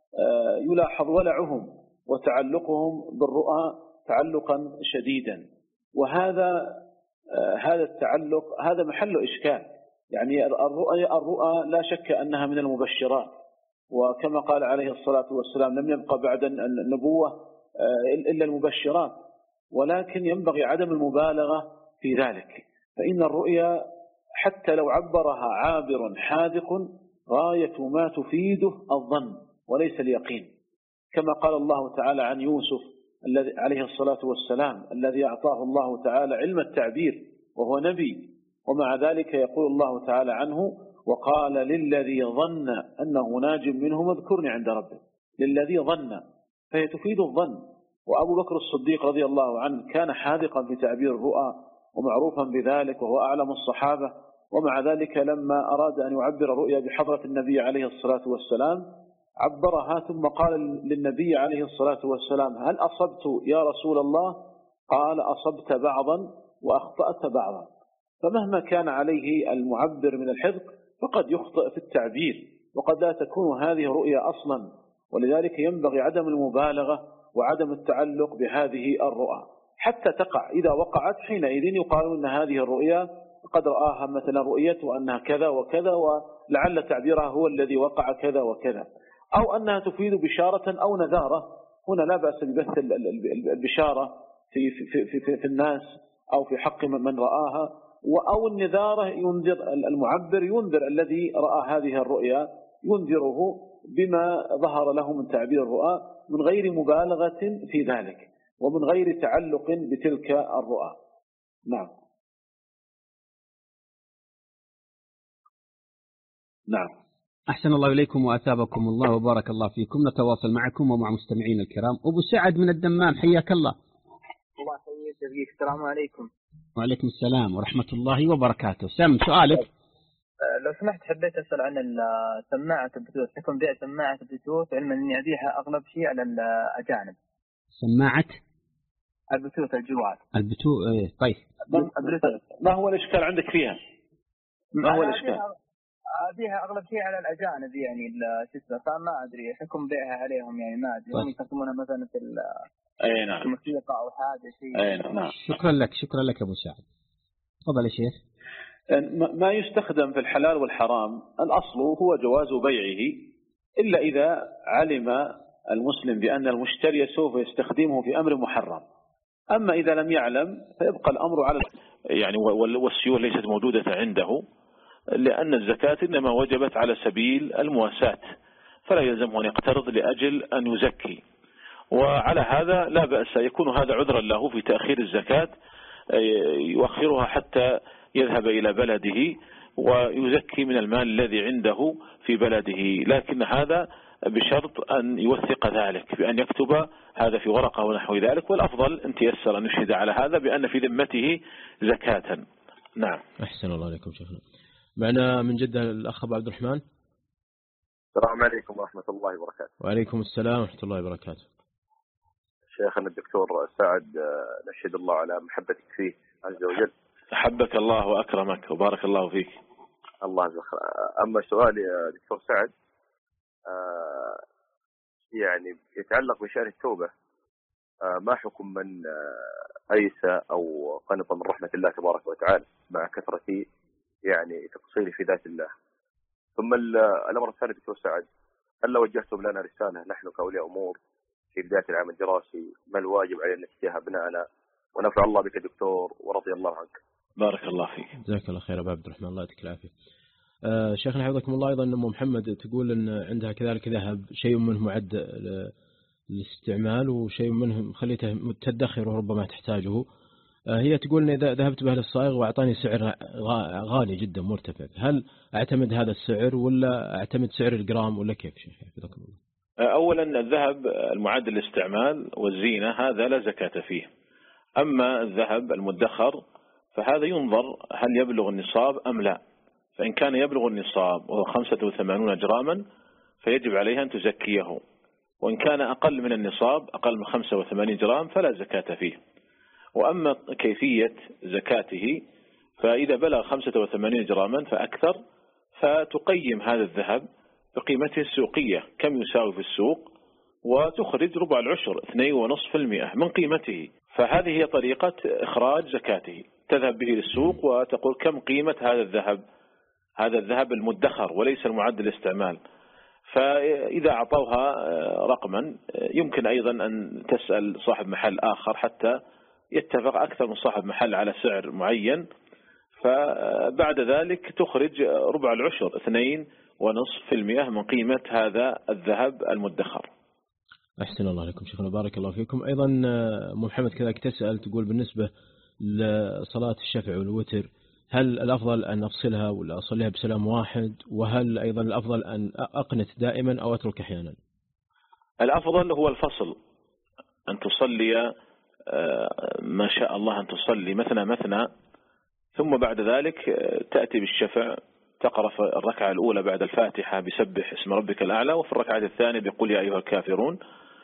يلاحظ ولعهم وتعلقهم بالرؤى تعلقا شديدا، وهذا هذا التعلق هذا محل إشكال. يعني الرؤى الرؤى لا شك أنها من المبشرات، وكما قال عليه الصلاة والسلام لم يبقى بعد النبوة إلا المبشرات، ولكن ينبغي عدم المبالغة في ذلك، فإن الرؤيا حتى لو عبرها عابر حاذق غاية ما تفيده الظن وليس اليقين، كما قال الله تعالى عن يوسف الذي عليه الصلاة والسلام الذي أعطاه الله تعالى علم التعبير وهو نبي، ومع ذلك يقول الله تعالى عنه وقال للذي ظن أنه ناج منهم اذكرني عند ربه، للذي ظن، فهي تفيد الظن. وأبو بكر الصديق رضي الله عنه كان حاذقا في تعبير الرؤى ومعروفا بذلك وهو أعلم الصحابة، ومع ذلك لما أراد أن يعبر الرؤيا بحضرة النبي عليه الصلاة والسلام عبرها ثم قال للنبي عليه الصلاة والسلام هل أصبت يا رسول الله؟ قال أصبت بعضا وأخطأت بعضا. فمهما كان عليه المعبر من الحذق فقد يخطئ في التعبير، وقد لا تكون هذه رؤيا أصلا، ولذلك ينبغي عدم المبالغة وعدم التعلق بهذه الرؤى حتى تقع. إذا وقعت حينئذ يقال أن هذه الرؤيا قد رآها مثلا رؤيته أنها كذا وكذا ولعل تعبيرها هو الذي وقع كذا وكذا، أو أنها تفيد بشارة أو نذارة. هنا لا بأس ببث البشارة في, في, في, في, في الناس أو في حق من رآها، أو النذارة ينذر المعبر ينذر الذي رأى هذه الرؤيا ينذره بما ظهر له من تعبير الرؤى من غير مبالغة في ذلك ومن غير تعلق بتلك الرؤى. نعم نعم. أحسن الله إليكم وأثابكم الله وبارك الله فيكم. نتواصل معكم ومع مستمعين الكرام. أبو سعد من الدمام حياك الله. الله يحييك. السلام عليكم. وعليكم السلام ورحمة الله وبركاته. سم سؤالك. لو سمحت حبيت أسأل عن سماعة البلوتوث، حكم بيع سماعة البلوتوث علما أني أبيعها أغلب شيء على الأجانب. سماعة البلوتوث الجوال. البلوتوث إيه طيب. ما هو الإشكال عندك فيها؟ ما هو الإشكال؟ أبيعها أغلب شيء على الأجانب يعني السلسلة، فما أدري حكم بيعها عليهم يعني ما أدري هم يستخدمونها مثلا في أي نعم الموسيقى أو حاجة شيء. أي نعم. شكرا لك شكرا لك أبو سعد. تفضل يا شيخ. ما يستخدم في الحلال والحرام الأصل هو جواز بيعه، إلا إذا علم المسلم بأن المشتري سوف يستخدمه في أمر محرم. أما إذا لم يعلم فيبقى الأمر على يعني والسيولة ليست موجودة عنده، لأن الزكاة إنما وجبت على سبيل المواساة، فلا يلزم أن يقترض لأجل أن يزكي. وعلى هذا لا بأس، يكون هذا عذرا له في تأخير الزكاة، يؤخرها حتى يذهب إلى بلده ويزكي من المال الذي عنده في بلده، لكن هذا بشرط أن يوثق ذلك بأن يكتب هذا في ورقة ونحو ذلك، والأفضل أن تيسر أن يشهد على هذا بأن في ذمته زكاة. نعم. أحسن الله عليكم شيخنا. معنا من جدة الأخ أبو عبد الرحمن. السلام عليكم ورحمة الله وبركاته. وعليكم السلام ورحمة الله وبركاته. شيخنا الدكتور سعد، نشهد الله على محبتك فيه عز وجل. أحبك الله وأكرمك وبارك الله فيك. الله يجزاك. أما سؤالي يا دكتور سعد يعني يتعلق بشأن التوبة، ما حكم من أيس أو قنط من رحمة الله تبارك وتعالى مع كثرة يعني تقصيري في ذات الله؟ ثم الأمر الثاني دكتور سعد، هل لو وجهتم لنا رسالة نحن كأولياء أمور في بداية العام الدراسي، ما الواجب علينا تجاه أبنائنا؟ ونفع الله بك دكتور ورضي الله عنك. بارك الله فيك. جزاك الله خير أبو عبد الرحمن، الله يعطيك العافية. آه شيخنا حفظكم الله، أيضا أم محمد تقول أن عندها كذلك ذهب، شيء منه معد للاستعمال وشيء منه خليته تدخر وربما تحتاجه. آه هي تقول أن إذا ذهبت به للصائغ وأعطاني سعر غالي جدا مرتفع، هل أعتمد هذا السعر ولا أعتمد سعر الجرام ولا كيف شيخ حفظكم الله؟ أولا الذهب المعد للاستعمال والزينة هذا لا زكاة فيه. أما الذهب المدخر فهذا ينظر هل يبلغ النصاب أم لا. فإن كان يبلغ النصاب وهو خمسة وثمانين جراما فيجب عليها أن تزكيه، وإن كان أقل من النصاب أقل من خمسة وثمانين جرام فلا زكاة فيه. وأما كيفية زكاته فإذا بلغ خمسة وثمانين جراما فأكثر فتقيم هذا الذهب بقيمته السوقية كم يساوي في السوق، وتخرج ربع العشر اثنين ونصف في المئة من قيمته. فهذه هي طريقة إخراج زكاته، تذهب به للسوق وتقول كم قيمة هذا الذهب، هذا الذهب المدخر وليس المعد للاستعمال. فإذا أعطوها رقما يمكن أيضا أن تسأل صاحب محل آخر حتى يتفق أكثر من صاحب محل على سعر معين، فبعد ذلك تخرج ربع العشر اثنين ونصف في المئة من قيمة هذا الذهب المدخر. أحسن الله لكم شيخنا، بارك الله فيكم. أيضا محمد كذلك تسأل تقول بالنسبة لصلاة الشفع والوتر، هل الأفضل أن أفصلها ولا أصليها بسلام واحد؟ وهل أيضا الأفضل أن أقنت دائما أو أترك أحيانا؟ الأفضل هو الفصل، أن تصلي ما شاء الله أن تصلي مثنى مثنى، ثم بعد ذلك تأتي بالشفع تقرأ في الركعة الأولى بعد الفاتحة بسبح اسم ربك الأعلى، وفي الركعة الثانية بقول يا أيها الكافرون،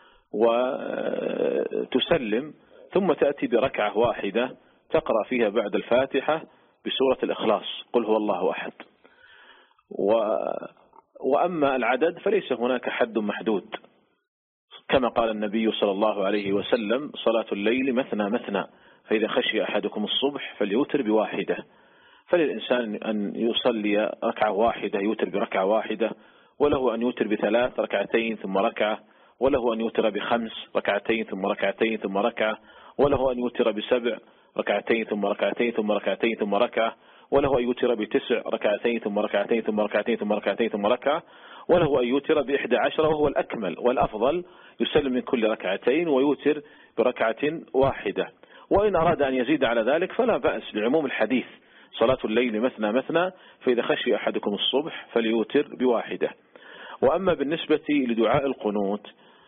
وتسلم، ثم تأتي بركعة واحدة تقرأ فيها بعد الفاتحة بسورة الإخلاص قل هو الله أحد. و... وأما العدد فليس هناك حد محدود، كما قال النبي صلى الله عليه وسلم صلاة الليل مثنى مثنى، فإذا خشي أحدكم الصبح فليوتر بواحدة. فللإنسان أن يصلي ركعة واحدة يوتر بركعة واحدة، وله أن يوتر بثلاث ركعتين ثم ركعة، وله أن يوتر بخمس ركعتين ثم ركعتين ثم ركعة، وله أن يوتر بسبع ركعتين ثم ركعتين ثم ركعتين ثم ركعة، وله أن يوتر بتسع ركعتين ثم ركعتين ثم ركعتين ثم ركعتين ثم ركعة، وله أن يوتر بإحدى عشر، وهو الأكمل والأفضل يسلم من كل ركعتين ويوتر بركعة واحدة. وإن أراد أن يزيد على ذلك فلا بأس لعموم الحديث صلاة الليل مثنى مثنى، فإذا خشي أحدكم الصبح فليوتر بواحدة. وأما بالنسبة لدعاء القنوت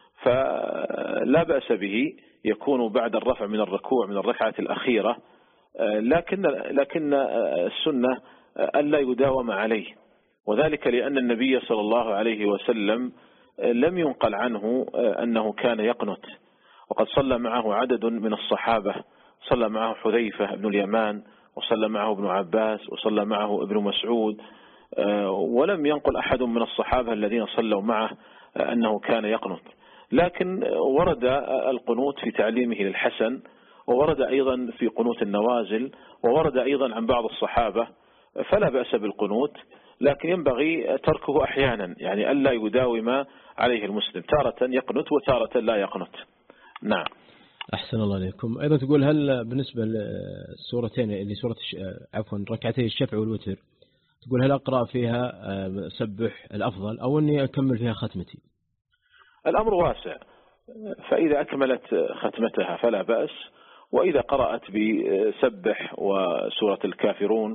فلا بأس به، يكون بعد الرفع من الركوع من الركعة الأخيرة، لكن لكن السنة ألا يداوم عليه، وذلك لأن النبي صلى الله عليه وسلم لم ينقل عنه أنه كان يقنت، وقد صلى معه عدد من الصحابة، صلى معه حذيفة بن اليمان، وصلى معه ابن عباس، وصلى معه ابن مسعود، ولم ينقل أحد من الصحابة الذين صلوا معه أنه كان يقنت. لكن ورد القنوت في تعليمه للحسن، وورد أيضا في قنوت النوازل، وورد أيضا عن بعض الصحابة، فلا بأس بالقنوت، لكن ينبغي تركه أحيانا، يعني ألا يداوم عليه المسلم، تارة يقنت وتارة لا يقنت. نعم. أحسن الله عليكم. أيضا تقول هل بالنسبة للسورتين اللي سورة عفوا ركعتي الشفع والوتر، تقول هل أقرأ فيها سبح الأفضل أو أني أكمل فيها ختمتي؟ الأمر واسع، فإذا أكملت ختمتها فلا بأس، وإذا قرأت بسبح وسورة الكافرون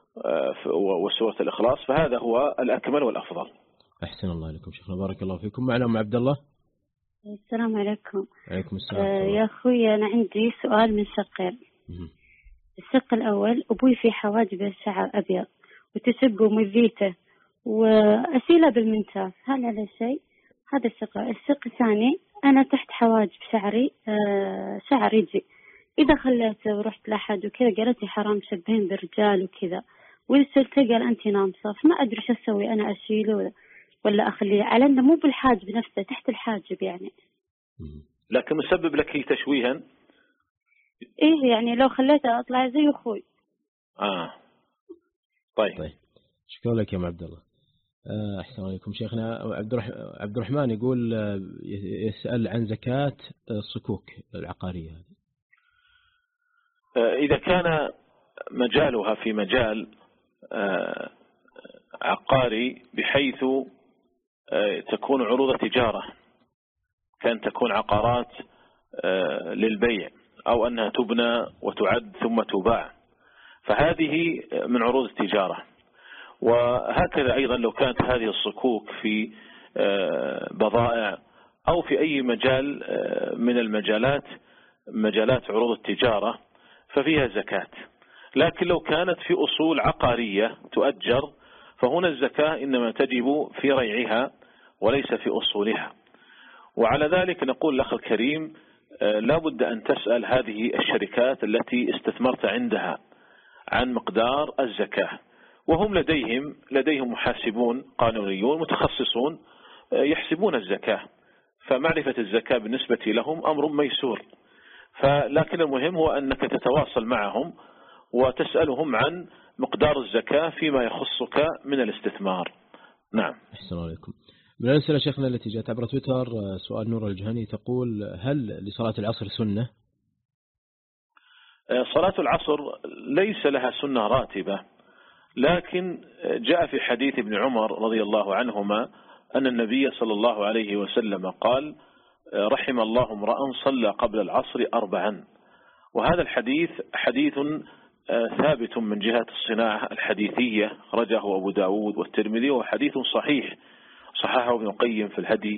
وسورة الإخلاص فهذا هو الأكمل والأفضل. أحسن الله عليكم شيخنا، بارك الله فيكم. معنا أم عبد الله. السلام عليكم. عليكم السلام. آه يا أخوي أنا عندي سؤال من شقين. الشق الأول، أبوي في حواجبه شعر أبيض وتشبه مذيته وأسيله بالمنتاف، هل هذا شيء؟ هذا الشق. الشق الثاني، أنا تحت حواجب شعري آه شعر يجي، إذا خليته ورحت لأحد وكذا قالت لي حرام تشبهين بالرجال وكذا، وإذا سألته قال أنت نامصة، فما أدري شو أسوي، أنا أشيله ولا أخليه على أنه مو بالحاجب نفسه، تحت الحاجب يعني. لكن مسبب لك تشويها؟ إيه يعني لو خليته أطلع زي أخوي. آه طيب. طيب شكرا لك يا أم عبد الله. أحسن عليكم شيخنا. عبد الرحمن يقول يسأل عن زكاة الصكوك العقارية هذه. إذا كان مجالها في مجال عقاري بحيث تكون عروض تجارة، كان تكون عقارات للبيع أو أنها تبنى وتعد ثم تباع، فهذه من عروض التجارة. وهكذا أيضا لو كانت هذه الصكوك في بضائع أو في أي مجال من المجالات مجالات عروض التجارة ففيها زكاة. لكن لو كانت في أصول عقارية تؤجر فهنا الزكاة إنما تجب في ريعها وليس في أصولها. وعلى ذلك نقول الأخ الكريم لا بد أن تسأل هذه الشركات التي استثمرت عندها عن مقدار الزكاة، وهم لديهم لديهم محاسبون قانونيون متخصصون يحسبون الزكاة، فمعرفة الزكاة بالنسبة لهم أمر ميسور. فلكن المهم هو أنك تتواصل معهم وتسألهم عن مقدار الزكاة فيما يخصك من الاستثمار. نعم. أحسن عليكم. من الأسئلة شيخنا التي جاءت عبر تويتر سؤال نور الجهني تقول هل لصلاة العصر سنة؟ صلاة العصر ليس لها سنة راتبة، لكن جاء في حديث ابن عمر رضي الله عنهما أن النبي صلى الله عليه وسلم قال رحم الله امرأ صلى قبل العصر أربعا. وهذا الحديث حديث ثابت من جهة الصناعة الحديثية، رجاه أبو داود والترمذي، وحديث صحيح صححه ابن القيم في الهدي،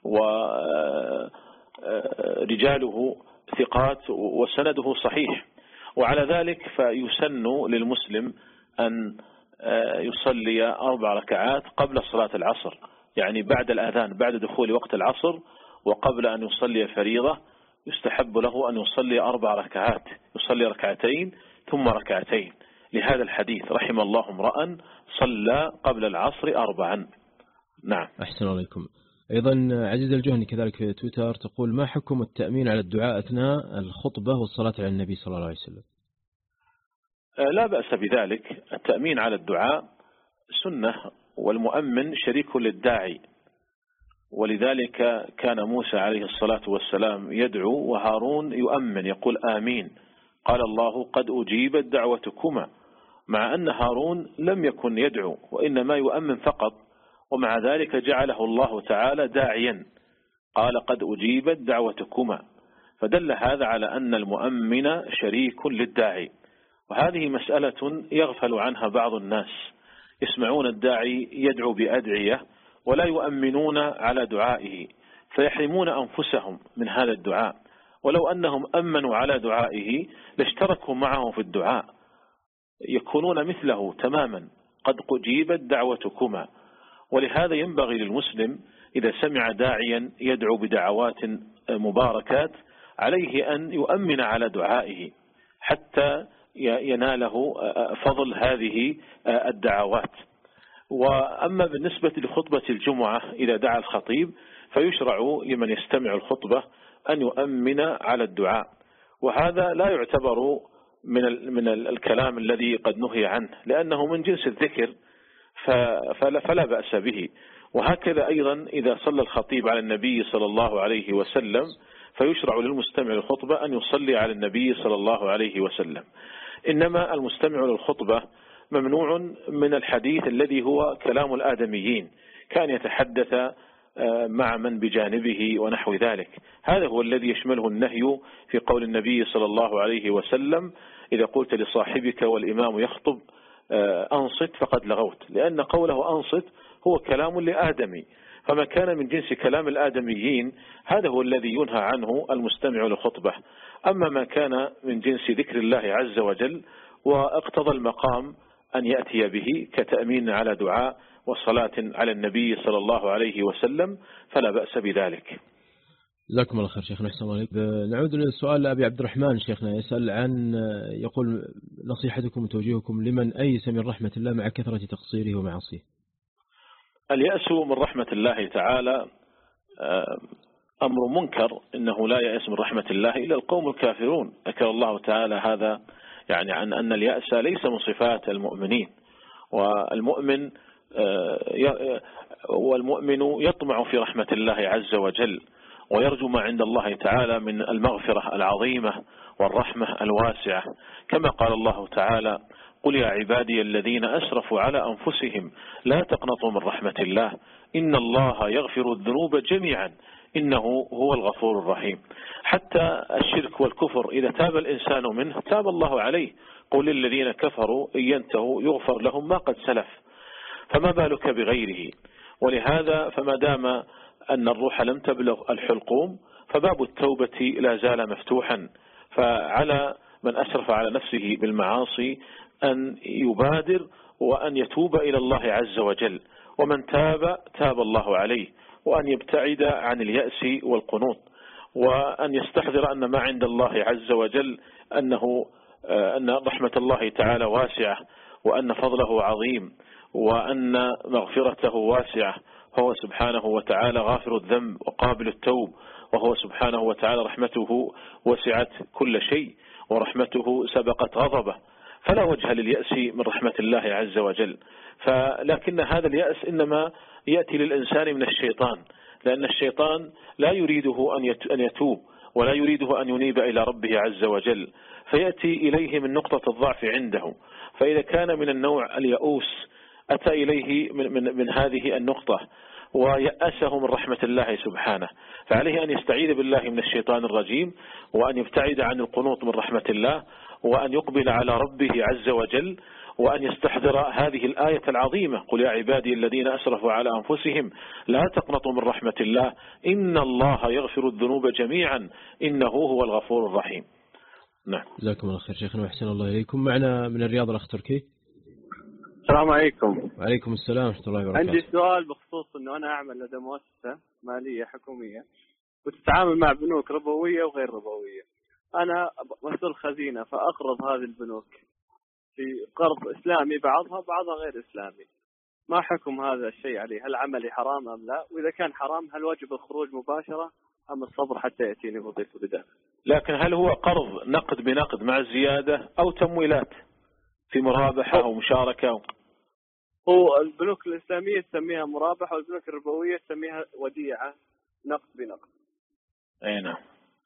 ورجاله ثقات وسنده صحيح. وعلى ذلك فيسن للمسلم أن يصلي أربع ركعات قبل صلاة العصر، يعني بعد الأذان، بعد دخول وقت العصر وقبل أن يصلي فريضة يستحب له أن يصلي أربع ركعات، يصلي ركعتين ثم ركعتين، لهذا الحديث رحم الله امرأ صلى قبل العصر أربعا. نعم. أحسن عليكم. أيضا عزيز الجهني كذلك في تويتر تقول ما حكم التأمين على الدعاء أثناء الخطبة والصلاة على النبي صلى الله عليه وسلم؟ لا بأس بذلك، التأمين على الدعاء سنة، والمؤمن شريك للداعي، ولذلك كان موسى عليه الصلاة والسلام يدعو وهارون يؤمن يقول آمين، قال الله قد أجيبت دعوتكما، مع أن هارون لم يكن يدعو وإنما يؤمن فقط، ومع ذلك جعله الله تعالى داعيا قال قد أجيبت دعوتكما، فدل هذا على أن المؤمن شريك للداعي. وهذه مسألة يغفل عنها بعض الناس، يسمعون الداعي يدعو بأدعية ولا يؤمنون على دعائه فيحرمون أنفسهم من هذا الدعاء، ولو أنهم أمنوا على دعائه لاشتركوا معه في الدعاء، يكونون مثله تماما قد أجيبت دعوتكما. ولهذا ينبغي للمسلم إذا سمع داعيا يدعو بدعوات مباركات عليه أن يؤمن على دعائه حتى يناله فضل هذه الدعوات. وأما بالنسبة لخطبة الجمعة إذا دعا الخطيب فيشرع لمن يستمع الخطبة أن يؤمن على الدعاء، وهذا لا يعتبر من من الكلام الذي قد نهي عنه لأنه من جنس الذكر فلا بأس به. وهكذا أيضا إذا صلى الخطيب على النبي صلى الله عليه وسلم فيشرع للمستمع الخطبة أن يصلي على النبي صلى الله عليه وسلم. إنما المستمع للخطبة ممنوع من الحديث الذي هو كلام الآدميين، كان يتحدث مع من بجانبه ونحو ذلك، هذا هو الذي يشمله النهي في قول النبي صلى الله عليه وسلم إذا قلت لصاحبك والإمام يخطب أنصت فقد لغوت، لأن قوله أنصت هو كلام لآدمي، فما كان من جنس كلام الآدميين هذا هو الذي ينهى عنه المستمع للخطبة. أما ما كان من جنس ذكر الله عز وجل واقتضى المقام أن يأتي به كتأمين على دعاء وصلاة على النبي صلى الله عليه وسلم فلا بأس بذلك. جزاكم الله خير شيخنا، أحسن الله عليك. نعود للسؤال أبي عبد الرحمن شيخنا، يسأل عن يقول نصيحتكم وتوجيهكم لمن أيس من رحمة الله مع كثرة تقصيره ومعاصيه. اليأس من رحمة الله تعالى أمر منكر، إنه لا يأس من رحمة الله إلا القوم الكافرون. ذكر الله تعالى هذا يعني عن أن اليأس ليس من صفات المؤمنين، والمؤمن والمؤمن يطمع في رحمة الله عز وجل ويرجو ما عند الله تعالى من المغفرة العظيمة والرحمة الواسعة، كما قال الله تعالى: قل يا عبادي الذين أسرفوا على أنفسهم لا تقنطوا من رحمة الله إن الله يغفر الذنوب جميعا إنه هو الغفور الرحيم. حتى الشرك والكفر إذا تاب الإنسان منه تاب الله عليه. قل للذين كفروا إن ينتهوا يغفر لهم ما قد سلف، فما بالك بغيره. ولهذا فما دام أن الروح لم تبلغ الحلقوم فباب التوبة لا زال مفتوحا. فعلى من أسرف على نفسه بالمعاصي أن يبادر وأن يتوب إلى الله عز وجل، ومن تاب تاب الله عليه، وأن يبتعد عن اليأس والقنوط، وأن يستحضر أن ما عند الله عز وجل أنه أن رحمة الله تعالى واسعة، وأن فضله عظيم، وأن مغفرته واسعة. هو سبحانه وتعالى غافر الذنب وقابل التوب، وهو سبحانه وتعالى رحمته وسعت كل شيء ورحمته سبقت غضبه، فلا وجه لليأس من رحمة الله عز وجل. فلكن هذا اليأس إنما يأتي للإنسان من الشيطان، لأن الشيطان لا يريده أن يتوب ولا يريده أن ينيب إلى ربه عز وجل، فيأتي إليه من نقطة الضعف عنده. فإذا كان من النوع اليأوس أتى إليه من, من, من هذه النقطة ويأسه من رحمة الله سبحانه، فعليه أن يستعيذ بالله من الشيطان الرجيم، وأن يبتعد عن القنوط من رحمة الله، وأن يقبل على ربه عز وجل، وأن يستحضر هذه الآية العظيمة: قل يا عبادي الذين أسرفوا على أنفسهم لا تقنطوا من رحمة الله إن الله يغفر الذنوب جميعا إنه هو الغفور الرحيم. نعم. جزاكم الله خير شيخنا وأحسن الله إليكم. معنا من الرياض الأخ تركي. السلام عليكم. وعليكم السلام ورحمة الله وبركاته. عندي سؤال بخصوص أنه أنا أعمل لدى مؤسسة مالية حكومية وتتعامل مع بنوك ربوية وغير ربوية. أنا مسؤول خزينة فأقرض هذه البنوك في قرض إسلامي، بعضها بعضها غير إسلامي. ما حكم هذا الشيء عليه؟ هل عملي حرام أم لا؟ وإذا كان حرام هل واجب الخروج مباشرة أم الصبر حتى يأتيني وظيفة بداخل؟ لكن هل هو قرض نقد بنقد مع الزيادة أو تمويلات في مرابحة أو مشاركة؟ هو البنوك الإسلامية تسميها مرابحة، والبنوك الربوية تسميها وديعة نقد بنقد. أي نعم.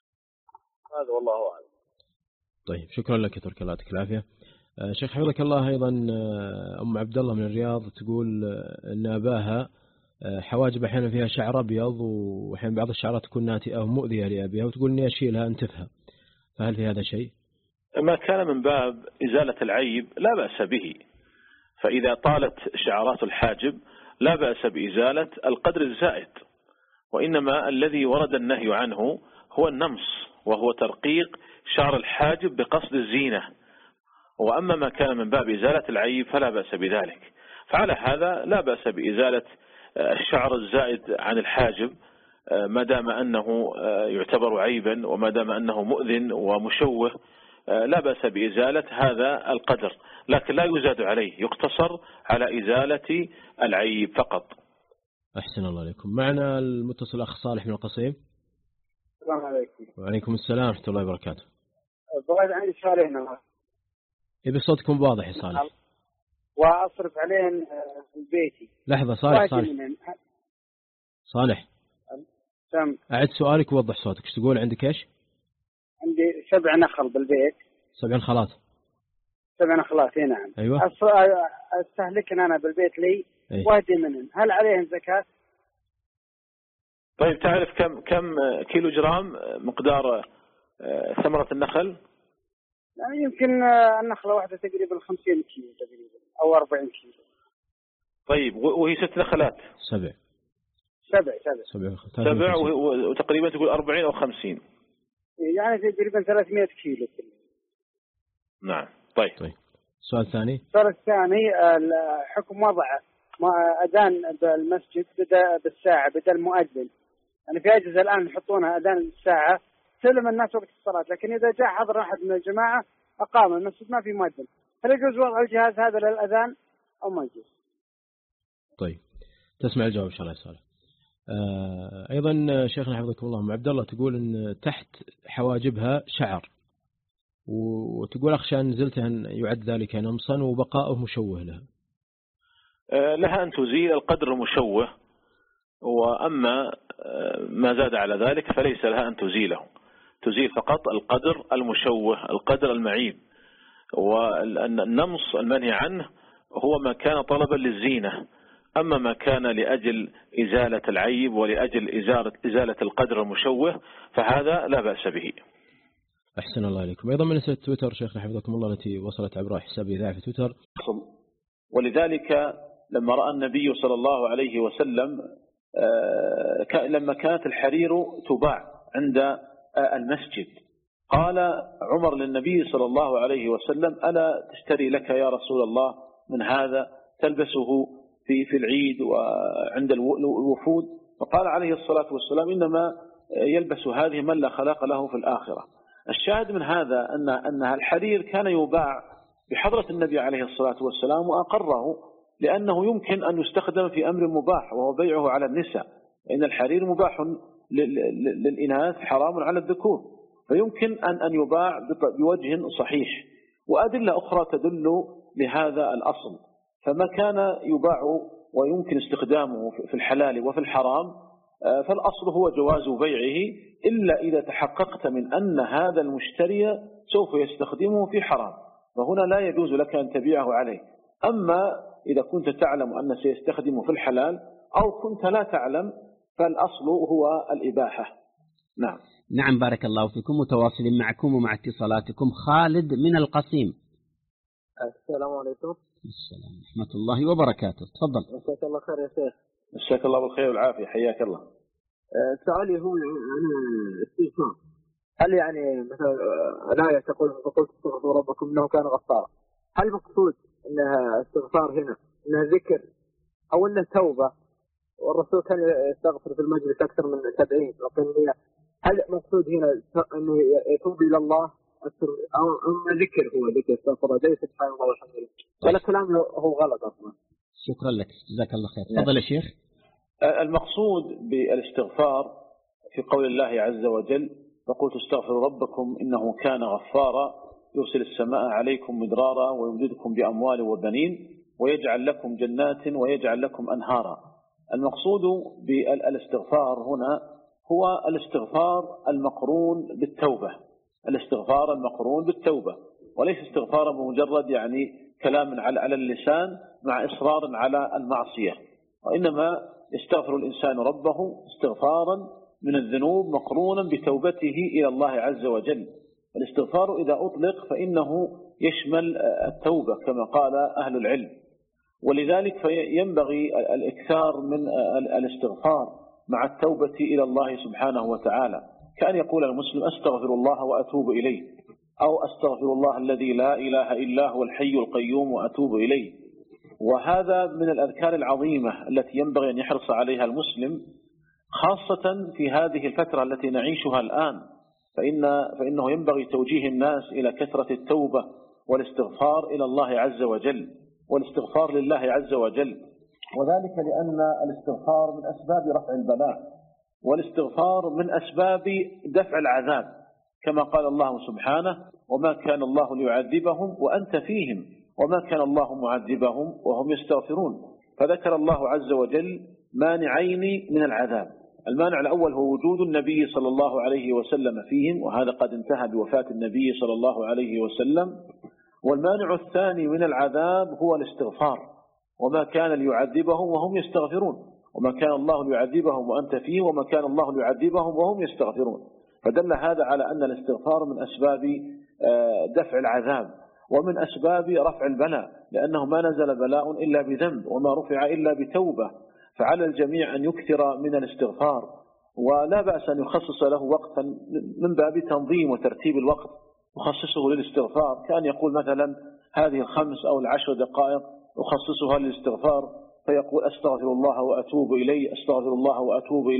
هذا والله أعلم. طيب شكرا لك يا تركي، الله يعطيك العافية. شيخ حفظك الله، أيضا أم عبد الله من الرياض تقول أن أباها حواجب أحيانا فيها شعر أبيض، وأحيانا بعض الشعرات تكون ناتئة ومؤذية لأبيها، وتقول إني أشيلها أنتفها، فهل في هذا شيء؟ ما كان من باب إزالة العيب لا بأس به، فإذا طالت شعرات الحاجب لا بأس بإزالة القدر الزائد، وإنما الذي ورد النهي عنه هو النمص، وهو ترقيق شعر الحاجب بقصد الزينة. وأما ما كان من باب إزالة العيب فلا بأس بذلك. فعلى هذا لا بأس بإزالة الشعر الزائد عن الحاجب ما دام أنه يعتبر عيبا، وما دام أنه مؤذن ومشوه لا بأس بإزالة هذا القدر، لكن لا يزاد عليه، يقتصر على إزالة العيب فقط. أحسن الله عليكم. معنا المتصل أخ صالح من القصيم. السلام عليكم. وعليكم السلام ورحمة الله وبركاته. بغيت عندي سؤال هنا. إذا صوتكم واضح يا صالح. وأصرف عليهم في بيتي. لحظة صالح صالح صالح سم. أعد سؤالك ووضح صوتك. ايش تقول؟ عندك ايش؟ عندي سبع نخل بالبيت. سبع نخلات. سبع نخلات اي نعم. أيوة. استهلكن أنا بالبيت لي أي. واحدة منهم، هل عليهم زكاة؟ طيب تعرف كم كم كيلو جرام مقدار ثمرة النخل؟ يعني يمكن النخلة واحدة تقريبا خمسين كيلو تقريبا أو أربعين كيلو. طيب وهي ست نخلات؟ سبع. سبع سبع. سبع. سبع وتقريبا تقول أربعين أو خمسين. يعني تقريبا ثلاثمائة كيلو. نعم. طيب. طيب. السؤال الثاني. السؤال الثاني حكم وضع أذان بالمسجد بدأ بالساعة بدل المؤذن يعني في أجهزة الآن يحطونها أذان الساعة سلم الناس وقت الصلاة، لكن إذا جاء حضر أحد من الجماعة أقام المسجد ما في مؤذن، هل يجوز وضع الجهاز هذا للأذان أو ما يجوز؟ طيب تسمع الجواب إن شاء الله يا صالح. آه أيضا شيخنا حفظكم الله أم عبد الله تقول إن تحت حواجبها شعر، وتقول أخشى أن نزلتها أن يعد ذلك نمصا وبقاؤه مشوه لها. آه لها أن تزيل القدر المشوه، وأما ما زاد على ذلك فليس لها أن تزيله، تزيل فقط القدر المشوه القدر المعيب. والنمص المنهي عنه هو ما كان طلبا للزينة، أما ما كان لأجل إزالة العيب ولأجل إزالة, إزالة القدر المشوه فهذا لا بأس به. أحسن الله إليكم. أيضا من أسئلة تويتر شيخنا حفظكم الله التي وصلت عبر حساب إذاعة في تويتر، ولذلك لما رأى النبي صلى الله عليه وسلم لما كانت الحرير تباع عند المسجد قال عمر للنبي صلى الله عليه وسلم ألا تشتري لك يا رسول الله من هذا تلبسه في في العيد وعند الوفود؟ فقال عليه الصلاة والسلام إنما يلبس هذه من لا خلاق له في الآخرة. الشاهد من هذا أن أن الحرير كان يباع بحضرة النبي عليه الصلاة والسلام وأقره، لأنه يمكن أن يستخدم في أمر مباح وهو بيعه على النساء، إن الحرير مباح للإناث حرام على الذكور، فيمكن أن أن يباع بوجه صحيح. وأدلة أخرى تدل لهذا الأصل، فما كان يباع ويمكن استخدامه في الحلال وفي الحرام فالأصل هو جواز بيعه، إلا إذا تحققت من أن هذا المشتري سوف يستخدمه في حرام، فهنا لا يجوز لك أن تبيعه عليه. أما إذا كنت تعلم أن سيستخدمه في الحلال أو كنت لا تعلم فالأصل هو الإباحة. نعم. نعم بارك الله فيكم. متواصلين معكم ومع اتصالاتكم. خالد من القصيم. السلام عليكم. السلام ورحمة الله وبركاته. تفضل. مساك الله خير يا شيخ. مساك الله بالخير والعافية، حياك الله. سؤالي هو عن الاستغفار، هل يعني مثلا الآية تقول فقلت استغفروا ربكم إنه كان غفارا، هل المقصود انها استغفار هنا انها ذكر او انها توبة؟ والرسول كان يستغفر في المجلس اكثر من سبعين رقمية، هل المقصود هنا انه يتوب الى الله او ان ذكر هو ذكر استغفر ليس سبحان الله والحمد لله، ولا كلام هو غلط اصلا؟ شكرا لك جزاك الله خير. تفضل يا شيخ. المقصود بالاستغفار في قول الله عز وجل فقلت استغفروا ربكم انه كان غفارا يرسل السماء عليكم مدرارا ويمددكم بأموال وبنين ويجعل لكم جنات ويجعل لكم أنهارا. المقصود بالاستغفار هنا هو الاستغفار المقرون بالتوبة، الاستغفار المقرون بالتوبة، وليس استغفارا بمجرد يعني كلام على اللسان مع إصرار على المعصية، وإنما يستغفر الإنسان ربه استغفارا من الذنوب مقرونا بتوبته إلى الله عز وجل. الاستغفار إذا أطلق فإنه يشمل التوبة كما قال أهل العلم، ولذلك ينبغي الإكثار من الاستغفار مع التوبة إلى الله سبحانه وتعالى، كأن يقول المسلم أستغفر الله وأتوب إليه، أو أستغفر الله الذي لا إله إلا هو الحي القيوم وأتوب إليه. وهذا من الأذكار العظيمة التي ينبغي أن يحرص عليها المسلم، خاصة في هذه الفترة التي نعيشها الآن، فإن فإنه ينبغي توجيه الناس إلى كثرة التوبة والاستغفار إلى الله عز وجل والاستغفار لله عز وجل، وذلك لأن الاستغفار من أسباب رفع البلاء، والاستغفار من أسباب دفع العذاب، كما قال الله سبحانه وما كان الله ليعذبهم وأنت فيهم وما كان الله معذبهم وهم يستغفرون. فذكر الله عز وجل مانعين من العذاب، المانع الأول هو وجود النبي صلى الله عليه وسلم فيهم، وهذا قد انتهى بوفاة النبي صلى الله عليه وسلم. والمانع الثاني من العذاب هو الاستغفار، وما كان ليعذبهم وهم يستغفرون، وما كان الله ليعذبهم وأنت فيه وما كان الله ليعذبهم وهم يستغفرون. فدل هذا على أن الاستغفار من أسباب دفع العذاب ومن أسباب رفع البلاء، لأنه ما نزل بلاء إلا بذنب وما رفع إلا بتوبة، فعلى الجميع أن يكثر من الاستغفار، ولا بأس أن يخصص له وقتا من باب تنظيم وترتيب الوقت يخصصه للاستغفار، كان يقول مثلا هذه الخمس أو العشر دقائق أخصصها للاستغفار، فيقول أستغفر الله وأتوب إليه أستغفر الله وأتوب إليه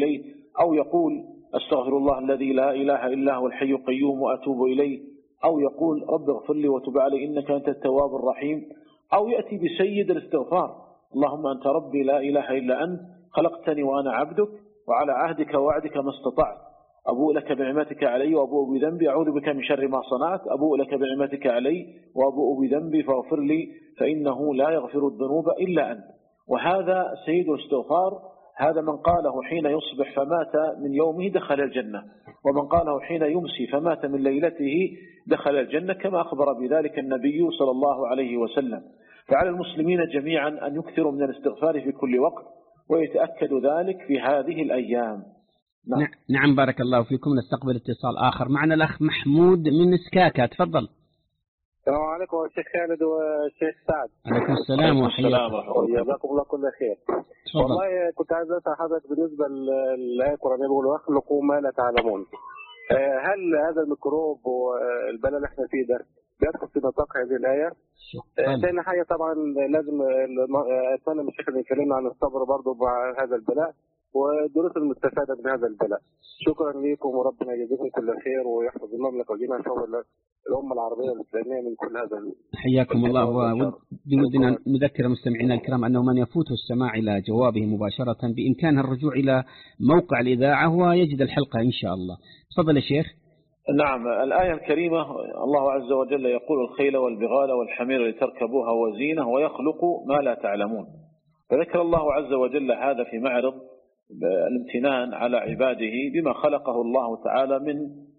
أو يقول أستغفر الله الذي لا إله إلا هو الحي القيوم وأتوب إليه، أو يقول رب اغفر لي وتب علي إنك أنت التواب الرحيم، أو يأتي بسيد الاستغفار اللهم أنت ربي لا إله إلا أنت خلقتني وأنا عبدك وعلى عهدك ووعدك ما استطعت، أبوء لك بنعمتك علي وأبوء بذنبي، أعوذ بك من شر ما صنعت، أبوء لك بنعمتك علي وأبوء بذنبي فاغفر لي فإنه لا يغفر الذنوب إلا أنت. وهذا سيد الاستغفار، هذا من قاله حين يصبح فمات من يومه دخل الجنة، ومن قاله حين يمسي فمات من ليلته دخل الجنة، كما أخبر بذلك النبي صلى الله عليه وسلم. فعلى المسلمين جميعا أن يكثروا من الاستغفار في كل وقت، ويتأكد ذلك في هذه الأيام. نعم. نعم بارك الله فيكم. نستقبل اتصال آخر. معنا الأخ محمود من سكاكا، تفضل. السلام عليكم الشيخ خالد والشيخ سعد. عليكم السلام وحياكم. جزاكم الله كل خير. والله كنت عايز اسال حضرتك بالنسبه للآية القرآنية بيقول واخلقوا ما لا تعلمون، هل هذا الميكروب والبلاء اللي احنا فيه ده بيدخل في نطاق هذه الآية؟ ثاني حاجه طبعا لازم اتمنى من الشيخ اللي يكلمنا عن الصبر برضه مع هذا البلاء والدروس المستفادة من هذا البلاء. شكرا لكم وربنا يجزيكم كل خير ويحفظ المملكة وجميع شعوب الأمة العربية والإسلامية من كل هذا. حياكم الله. وبودنا نذكر مستمعينا الكرام أنه من يفوته السماع إلى جوابه مباشرة بإمكانه الرجوع إلى موقع الإذاعة ويجد الحلقة إن شاء الله. تفضل يا شيخ. نعم، الآية الكريمة الله عز وجل يقول الخيل والبغال والحمير لتركبوها وزينة ويخلق ما لا تعلمون. فذكر الله عز وجل هذا في معرض الامتنان على عباده بما خلقه الله تعالى من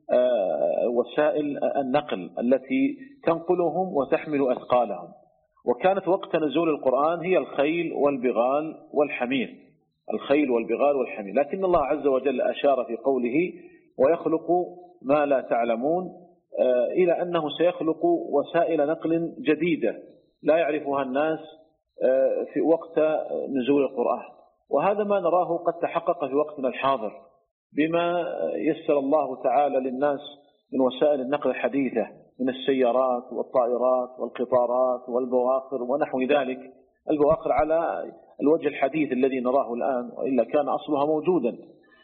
وسائل النقل التي تنقلهم وتحمل أثقالهم. وكانت وقت نزول القرآن هي الخيل والبغال والحمير، الخيل والبغال والحمير، لكن الله عز وجل أشار في قوله ويخلق ما لا تعلمون إلى أنه سيخلق وسائل نقل جديدة لا يعرفها الناس في وقت نزول القرآن. وهذا ما نراه قد تحقق في وقتنا الحاضر بما يسر الله تعالى للناس من وسائل النقل الحديثة من السيارات والطائرات والقطارات والبواخر ونحو ذلك. البواخر على الوجه الحديث الذي نراه الآن، وإلا كان أصلها موجودا.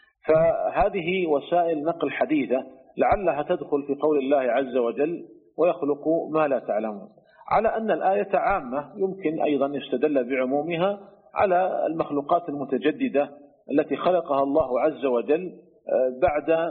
فهذه وسائل نقل حديثة لعلها تدخل في قول الله عز وجل ويخلق ما لا تعلمون، على أن الآية عامة يمكن أيضا يستدل بعمومها على المخلوقات المتجددة التي خلقها الله عز وجل بعد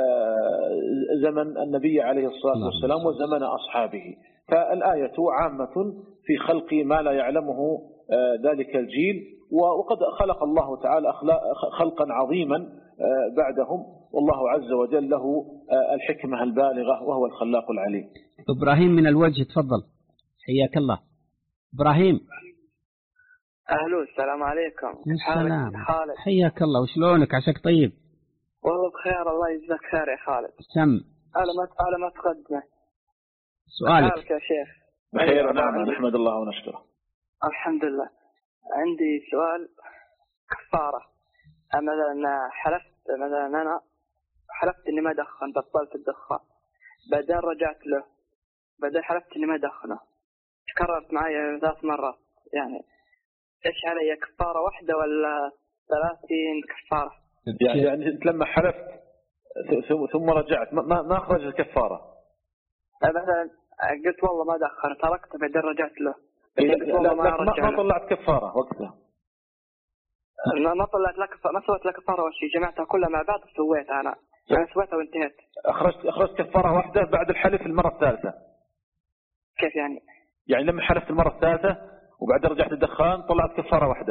زمن النبي عليه الصلاة والسلام وزمن أصحابه. فالآية عامة في خلق ما لا يعلمه ذلك الجيل، وقد خلق الله تعالى خلقا عظيما بعدهم، والله عز وجل له الحكمة البالغة وهو الخلاق العليم. إبراهيم من الوجه، تفضل. حياك الله إبراهيم. أهلا، السلام عليكم. السلام. حياك الله، وشلونك؟ عساك طيب؟ والله بخير، الله يجزاك خير يا خالد. سم. على ما على ما تقدمه. سؤالك. سؤالك يا شيخ. بخير، نعم، نحمد الله ونشكره. الحمد لله. عندي سؤال كفارة. مثلا حلفت، مثلا أنا حلفت إني ما أدخن، بطلت الدخان، بعدين رجعت له، بعدين حلفت إني ما أدخنه، تكررت معي ثلاث مرات، يعني إيش علي، كفارة واحدة ولا ثلاثين كفارة؟ يعني يعني أنت لما حلفت ثم رجعت ما ما أخرج الكفارة؟ مثلا قلت والله ما أدخن، تركت، بعدين رجعت له. لا لا ما, ما طلعت كفارة وقتها. ما ما طلعت لك ما سويت لك كفارة ولا شيء، جمعتها كلها مع بعض وسويت أنا. أنا سويتها وانتهيت. أخرجت أخرجت كفارة واحدة بعد الحلف المرة الثالثة. كيف يعني؟ يعني لما حلفت المرة الثالثة وبعد رجعت الدخان طلعت كفارة واحدة.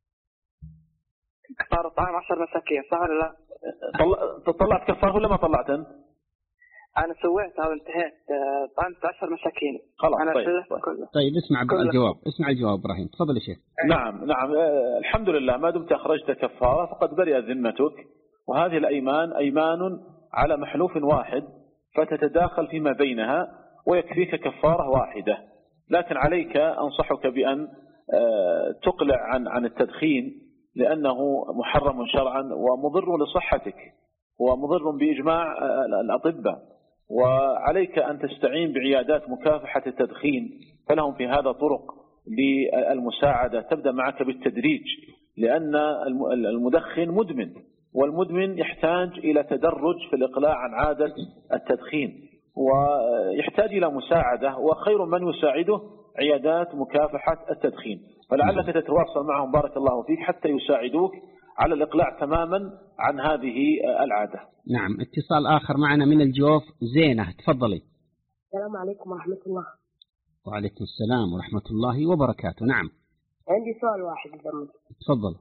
كفارة طعام عشر مساكين، صح ولا لا؟ طل... طلعت كفارة ولا ما طلعت أنت؟ أنا سويتها وانتهيت، طعمت عشر مساكين. خلاص. أنا طيب. كله. طيب اسمع كله. الجواب، اسمع الجواب إبراهيم، تفضل يا شيخ. نعم نعم، الحمد لله، ما دمت أخرجت كفارة فقد برئت ذمتك، وهذه الأيمان أيمان على محلوف واحد فتتداخل فيما بينها ويكفيك كفارة واحدة. لكن عليك أنصحك بأن تقلع عن عن التدخين، لأنه محرم شرعا ومضر لصحتك ومضر بإجماع الأطباء، وعليك أن تستعين بعيادات مكافحة التدخين، فلهم في هذا طرق للمساعدة تبدأ معك بالتدريج، لأن المدخن مدمن والمدمن يحتاج إلى تدرج في الإقلاع عن عادة التدخين، ويحتاج إلى مساعدة، وخير من يساعده عيادات مكافحة التدخين. فلعلك تتواصل معهم بارك الله فيك حتى يساعدوك على الإقلاع تماما عن هذه العادة. نعم. اتصال آخر معنا من الجوف. زينة، تفضلي. السلام عليكم ورحمة الله. وعليكم السلام ورحمة الله وبركاته. نعم. عندي سؤال واحد إذا ممكن. تفضل.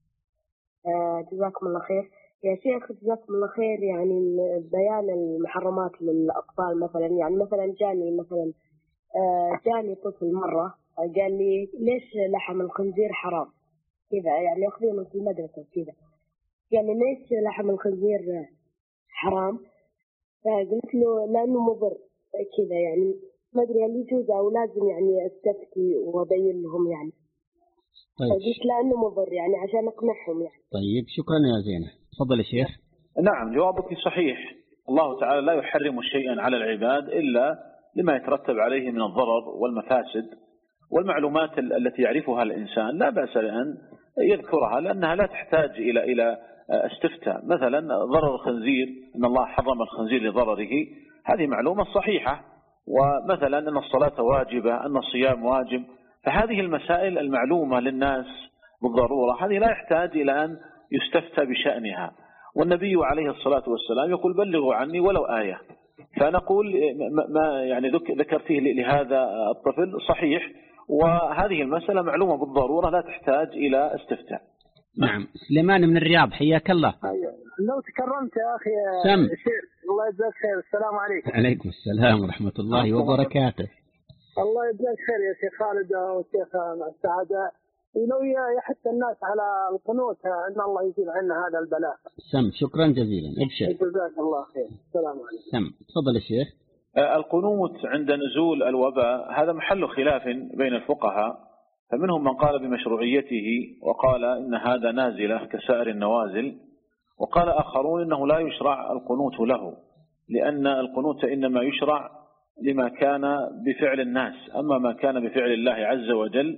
آه جزاكم الله خير يا شيخ. جزاكم الله خير. يعني بيان المحرمات للأطفال مثلا، يعني مثلا جاني مثلا آه جاني طفل مرة قال لي ليش لحم الخنزير حرام كذا، يعني ياخذونه في المدرسة كذا، يعني ليش لحم الخنزير حرام؟ فقلت له لأنه مضر كذا، يعني ما أدري هل يجوز أو لازم يعني أستفتي وأبين لهم يعني. طيب. قلت لأنه مضر يعني عشان أقنعهم يعني. طيب شكرا يا زينة. تفضل يا شيخ. نعم جوابك صحيح. الله تعالى لا يحرم شيئا على العباد إلا لما يترتب عليه من الضرر والمفاسد، والمعلومات التي يعرفها الإنسان لا بأس بأن يذكرها لأنها لا تحتاج إلى إلى استفتاء. مثلا ضرر الخنزير، أن الله حرم الخنزير لضرره، هذه معلومة صحيحة. ومثلا أن الصلاة واجبة، أن الصيام واجب، فهذه المسائل المعلومة للناس بالضرورة هذه لا يحتاج إلى أن يستفتى بشأنها. والنبي عليه الصلاة والسلام يقول بلغوا عني ولو آية. فنقول ما يعني ذكرته لهذا الطفل صحيح، وهذه المسألة معلومة بالضرورة لا تحتاج إلى استفتاء. نعم. سليمان من الرياض، حياك الله. أيوة. لو تكرمت يا أخي سم. شيخ الله يجزاك خير. السلام عليكم. عليكم السلام ورحمة الله وبركاته. الله يجزاك خير يا شيخ خالد والشيخ السعادة، ولو يحث الناس على القنوت أن الله يزيل عنا هذا البلاء. سم. شكرا جزيلا. ابشر. جزاك الله خير. السلام عليكم. سم. تفضل يا شيخ. القنوت عند نزول الوباء هذا محل خلاف بين الفقهاء، فمنهم من قال بمشروعيته وقال إن هذا نازلة كسائر النوازل، وقال آخرون إنه لا يشرع القنوت له، لأن القنوت إنما يشرع لما كان بفعل الناس، أما ما كان بفعل الله عز وجل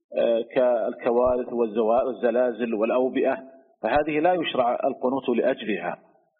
كالكوارث والزلازل والأوبئة فهذه لا يشرع القنوت لأجلها.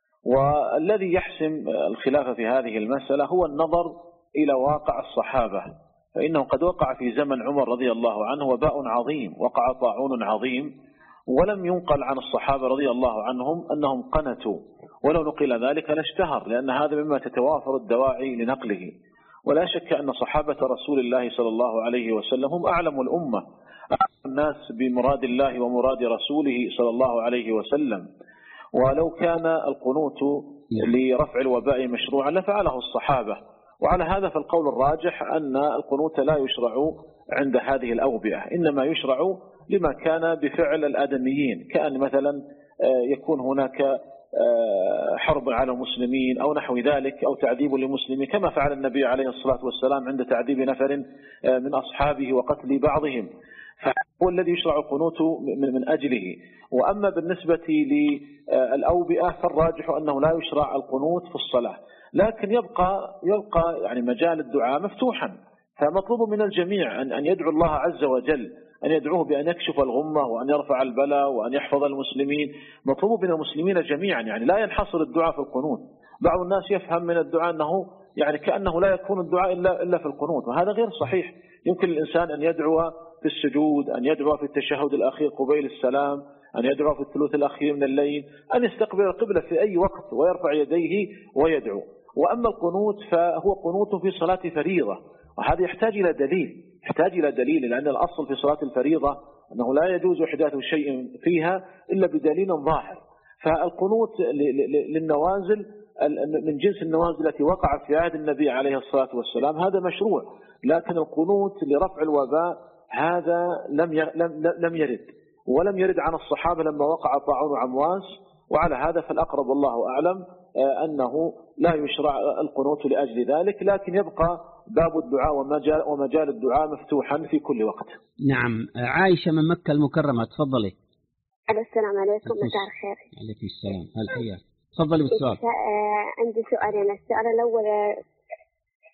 والذي يحسم الخلاف في هذه المسألة هو النظر إلى واقع الصحابة، فإنه قد وقع في زمن عمر رضي الله عنه وباء عظيم، وقع طاعون عظيم، ولم ينقل عن الصحابة رضي الله عنهم أنهم قنتوا، ولو نقل ذلك لاشتهر، لأن هذا مما تتوافر الدواعي لنقله. ولا شك أن صحابة رسول الله صلى الله عليه وسلم هم أعلم الأمة، أعلم الناس بمراد الله ومراد رسوله صلى الله عليه وسلم. ولو كان القنوت لرفع الوباء مشروعا لفعله الصحابة. وعلى هذا فالقول الراجح أن القنوت لا يشرع عند هذه الأوبئة، إنما يشرع لما كان بفعل الآدميين، كأن مثلا يكون هناك حرب على المسلمين أو نحو ذلك، أو تعذيب للمسلمين كما فعل النبي عليه الصلاة والسلام عند تعذيب نفر من أصحابه وقتل بعضهم، فهو الذي يشرع القنوت من أجله. وأما بالنسبة للأوبئة فالراجح أنه لا يشرع القنوت في الصلاة، لكن يبقى يبقى يعني مجال الدعاء مفتوحا. فمطلوب من الجميع أن أن يدعو الله عز وجل، أن يدعوه بأن يكشف الغمة وأن يرفع البلاء وأن يحفظ المسلمين. مطلوب من المسلمين جميعا، يعني لا ينحصر الدعاء في القنوت. بعض الناس يفهم من الدعاء أنه يعني كأنه لا يكون الدعاء إلا إلا في القنوت، وهذا غير صحيح. يمكن الإنسان أن يدعو في السجود، أن يدعو في التشهد الأخير قبيل السلام، أن يدعو في الثلث الأخير من الليل، أن يستقبل القبلة في أي وقت ويرفع يديه ويدعو. وأما القنوت فهو قنوت في صلاة فريضة، وهذا يحتاج إلى دليل، يحتاج إلى دليل، لأن الأصل في صلاة الفريضة أنه لا يجوز إحداث شيء فيها إلا بدليل ظاهر. فالقنوت للنوازل من جنس النوازل التي وقعت في عهد النبي عليه الصلاة والسلام هذا مشروع، لكن القنوت لرفع الوباء هذا لم لم لم يرد، ولم يرد عن الصحابة لما وقع طاعون عمواس. وعلى هذا فالأقرب والله أعلم أنه لا يشرع القنوت لأجل ذلك، لكن يبقى باب الدعاء ومجال, ومجال الدعاء مفتوحا في كل وقت. نعم. عائشة من مكة المكرمة، تفضلي. السلام عليكم. مساء الخير. عليكم السلام. هل حياك. تفضلي بالسؤال. عندي سؤالين. السؤال الأول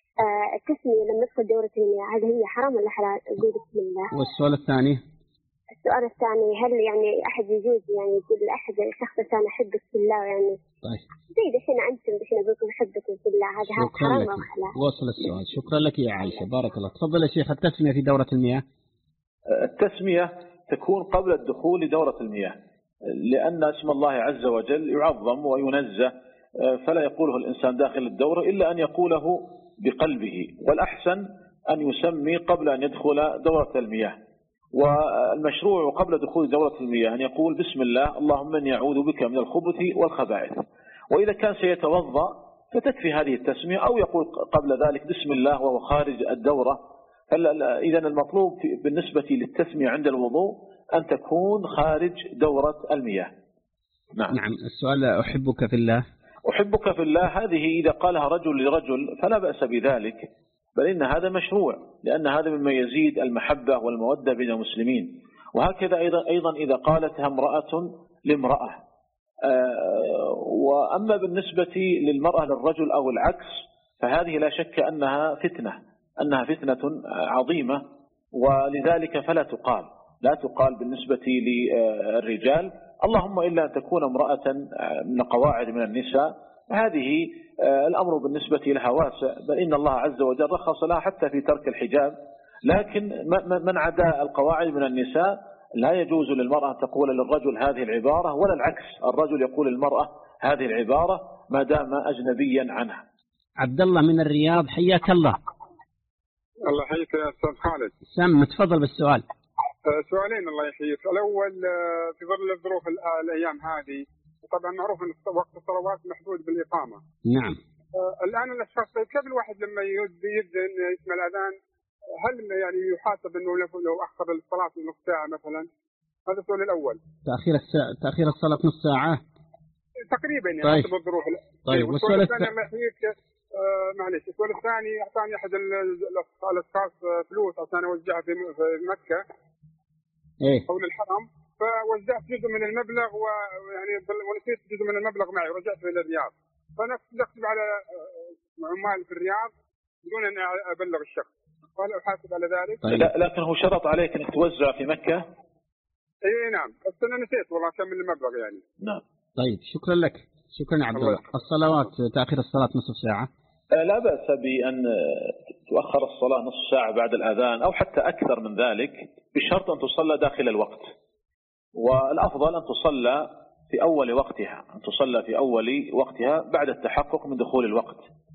التسمية لما ندخل دورة المياه هل هي حرام ولا حلال؟ أقول بسم الله. والسؤال الثاني؟ السؤال الثاني، هل يعني أحد يجوز يعني يقول لأحد شخص أنا أحبك في الله يعني طيب زي دحين أنتم دحين أقولكم أحبكم في الله، هذا هذا شكرا حرام لك. أو حلال؟ وصل السؤال. شكرا لك يا عائشة، بارك الله. تفضل يا شيخ. التسمية في دورة المياه؟ التسمية تكون قبل الدخول لدورة المياه، لأن اسم الله عز وجل يعظم وينزه، فلا يقوله الإنسان داخل الدورة إلا أن يقوله بقلبه، والأحسن أن يسمي قبل أن يدخل دورة المياه. والمشروع قبل دخول دورة المياه أن يقول بسم الله اللهم إني أعوذ بك من الخبث والخبائث. وإذا كان سيتوضأ فتكفي هذه التسمية، أو يقول قبل ذلك بسم الله وهو خارج الدورة. إذا المطلوب بالنسبة للتسمية عند الوضوء أن تكون خارج دورة المياه. نعم. نعم. السؤال أحبك في الله. أحبك في الله هذه إذا قالها رجل لرجل فلا بأس بذلك، بل إن هذا مشروع، لأن هذا مما يزيد المحبة والمودة بين المسلمين. وهكذا أيضا أيضا إذا قالتها امرأة لامرأة. وأما بالنسبة للمرأة للرجل أو العكس فهذه لا شك أنها فتنة أنها فتنة عظيمة، ولذلك فلا تقال لا تقال بالنسبة للرجال، اللهم إلا أن تكون امرأة من قواعد من النساء، هذه الأمر بالنسبة لها واسع، بل إن الله عز وجل رخص لها حتى في ترك الحجاب. لكن من عدا القواعد من النساء لا يجوز للمرأة أن تقول للرجل هذه العبارة، ولا العكس، الرجل يقول للمرأة هذه العبارة ما دام أجنبيا عنها. عبد الله من الرياض، حياك الله. الله يحييك يا أستاذ خالد. سم تفضل بالسؤال. سؤالين الله يحييك. الأول في ظل الظروف الأيام هذه طبعا معروف أن وقت الصلوات محدود بالإقامة. نعم. الآن الأشخاص كيف الواحد لما يذن يسمع الأذان هل يعني يحاسب أنه لو أخر الصلاة نص ساعة مثلا؟ هذا السؤال الأول. تأخير الساعة تأخير الصلاة نص ساعة تقريبا يعني طيب. حسب الظروف. طيب. والسؤال الثاني الله يحييك آه معلش، السؤال الثاني أعطاني أحد الأشخاص فلوس عشان أوزعها في مكة إيه حول الحرم، فوزعت جزء من المبلغ ويعني ونسيت جزء من المبلغ معي ورجعت إلى الرياض، فأنا أكتب على عمال في الرياض بدون أن أبلغ الشخص، فهل أحاسب على ذلك؟ طيب. لا لكن هو شرط عليك أنك توزع في مكة. إيه نعم، بس أنا نسيت والله كم المبلغ يعني. نعم. طيب شكرا لك. شكرا يا عبد الله. الصلوات تأخير الصلاة نصف ساعة لا بأس بأن تؤخر الصلاة نصف ساعة بعد الأذان أو حتى أكثر من ذلك، بشرط أن تصلى داخل الوقت، والأفضل أن تصلى في أول وقتها أن تصلى في أول وقتها بعد التحقق من دخول الوقت.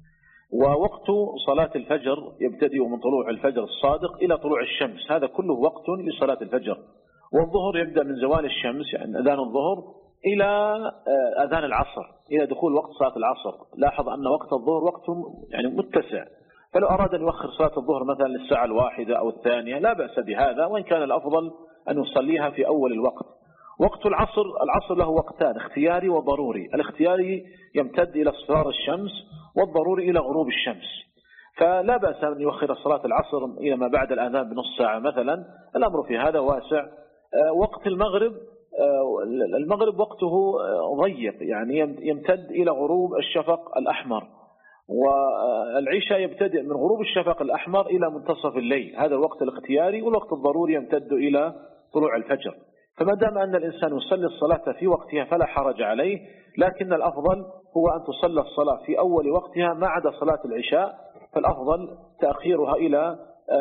ووقت صلاة الفجر يبتدئ من طلوع الفجر الصادق إلى طلوع الشمس، هذا كله وقت لصلاة الفجر. والظهر يبدأ من زوال الشمس يعني أذان الظهر إلى أذان العصر، إلى دخول وقت صلاة العصر. لاحظ أن وقت الظهر وقت يعني متسع، فلو أراد أن يؤخر صلاة الظهر مثلا للساعة الواحدة أو الثانية لا بأس بهذا، وإن كان الأفضل أن يصليها في أول الوقت. وقت العصر العصر له وقتان، اختياري وضروري. الاختياري يمتد إلى اصفرار الشمس، والضروري إلى غروب الشمس. فلا بأس أن يؤخر صلاة العصر إلى ما بعد الأذان بنص ساعة مثلا، الأمر في هذا واسع. وقت المغرب المغرب وقته ضيق يعني يمتد إلى غروب الشفق الأحمر، والعشاء يبتدئ من غروب الشفق الأحمر إلى منتصف الليل، هذا الوقت الاختياري. والوقت الضروري يمتد إلى طلوع الفجر. فما دام أن الإنسان يصلي الصلاة في وقتها فلا حرج عليه، لكن الأفضل هو أن تصلى الصلاة في أول وقتها ما عدا صلاة العشاء، فالأفضل تأخيرها إلى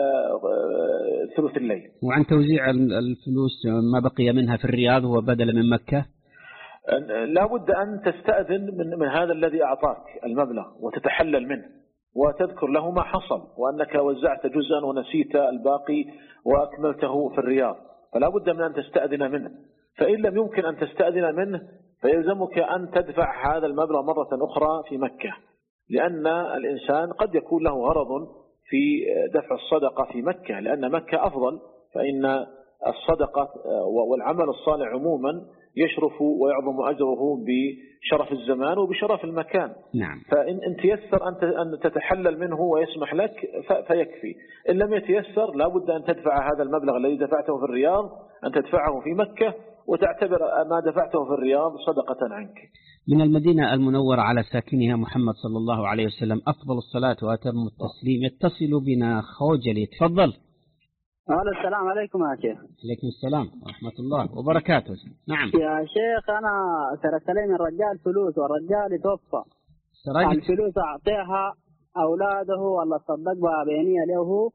ثلث الليل. وعن توزيع الفلوس ما بقي منها في الرياض هو بدل من مكة؟ لا بد أن تستأذن من, من هذا الذي أعطاك المبلغ وتتحلل منه وتذكر له ما حصل، وأنك وزعت جزءا ونسيت الباقي وأكملته في الرياض، فلا بد من أن تستأذن منه. فإن لم يمكن أن تستأذن منه فيلزمك أن تدفع هذا المبلغ مرة أخرى في مكة، لأن الإنسان قد يكون له غرض في دفع الصدقة في مكة، لأن مكة أفضل، فإن الصدقة والعمل الصالح عموما يشرف ويعظم أجره بشرف الزمان وبشرف المكان. نعم. فإن تيسر أن تتحلل منه ويسمح لك فيكفي، إن لم يتيسر لا بد أن تدفع هذا المبلغ الذي دفعته في الرياض أن تدفعه في مكة، وتعتبر ما دفعته في الرياض صدقة عنك. من المدينة المنورة على ساكنها محمد صلى الله عليه وسلم أفضل الصلاة وأتم التسليم. يتصل بنا خوجلي، تفضل. أهلا السلام عليكم يا شيخ. عليكم السلام ورحمة الله وبركاته. نعم يا شيخ أنا سرقت لي من الرجال فلوس والرجال يتوفى. سرقت الفلوس أعطيها أولاده والله صدق بها بينية له.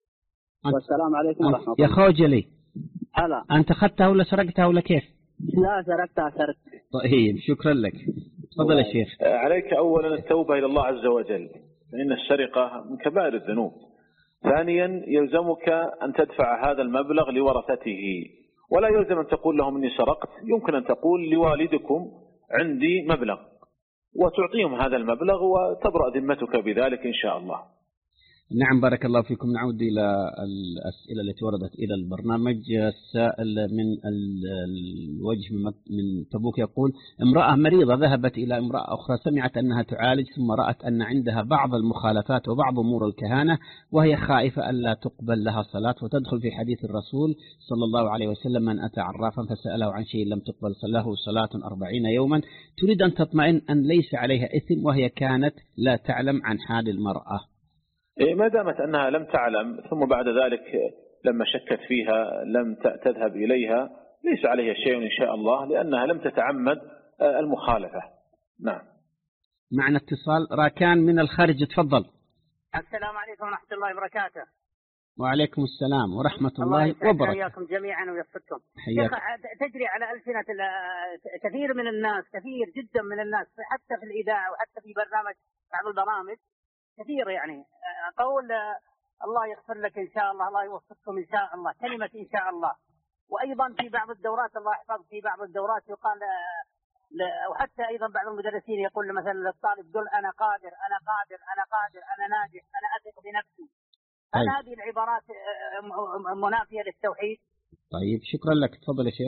والسلام عليكم ورحمة الله. يا خوجلي هلا أنت أخذتها ولا سرقتها ولا كيف؟ لا سرقتها سرقت. طيب شكرا لك. تفضل يا شيخ. عليك أولا التوبة إلى الله عز وجل فإن السرقة من كبائر الذنوب. ثانيا يلزمك أن تدفع هذا المبلغ لورثته ولا يلزم أن تقول لهم إني سرقت. يمكن أن تقول لوالدكم عندي مبلغ وتعطيهم هذا المبلغ وتبرأ ذمتك بذلك إن شاء الله. نعم بارك الله فيكم. نعود إلى الأسئلة التي وردت إلى البرنامج. السائل من الوجه من تبوك يقول: امرأة مريضة ذهبت إلى امرأة أخرى سمعت أنها تعالج ثم رأت أن عندها بعض المخالفات وبعض أمور الكهانة وهي خائفة ألا تقبل لها صلاة وتدخل في حديث الرسول صلى الله عليه وسلم: من أتى عرافا فسأله عن شيء لم تقبل له صلاة أربعين يوما. تريد أن تطمئن أن ليس عليها إثم وهي كانت لا تعلم عن حال المرأة. ما دامت أنها لم تعلم ثم بعد ذلك لما شكت فيها لم تذهب إليها ليس عليها شيء إن شاء الله لأنها لم تتعمد المخالفة. نعم. معنا اتصال. راكان من الخارج تفضل. السلام عليكم ورحمة الله وبركاته. وعليكم السلام ورحمة الله, الله وبركاته. حياكم جميعا ويوفقكم. تجري على ألسنة كثير من الناس كثير جدا من الناس حتى في الإذاعة وحتى في برنامج بعض البرامج كثير يعني قول الله يغفر لك إن شاء الله الله يوفقكم إن شاء الله كلمة إن شاء الله. وأيضا في بعض الدورات الله يحفظ في بعض الدورات يقال وحتى أيضا بعض المدرسين يقول مثلا للطالب قل أنا قادر أنا قادر أنا قادر أنا ناجح أنا أثق بنفسي. هل هذه العبارات منافية للتوحيد؟ طيب شكرا لك. تفضل يا شيخ.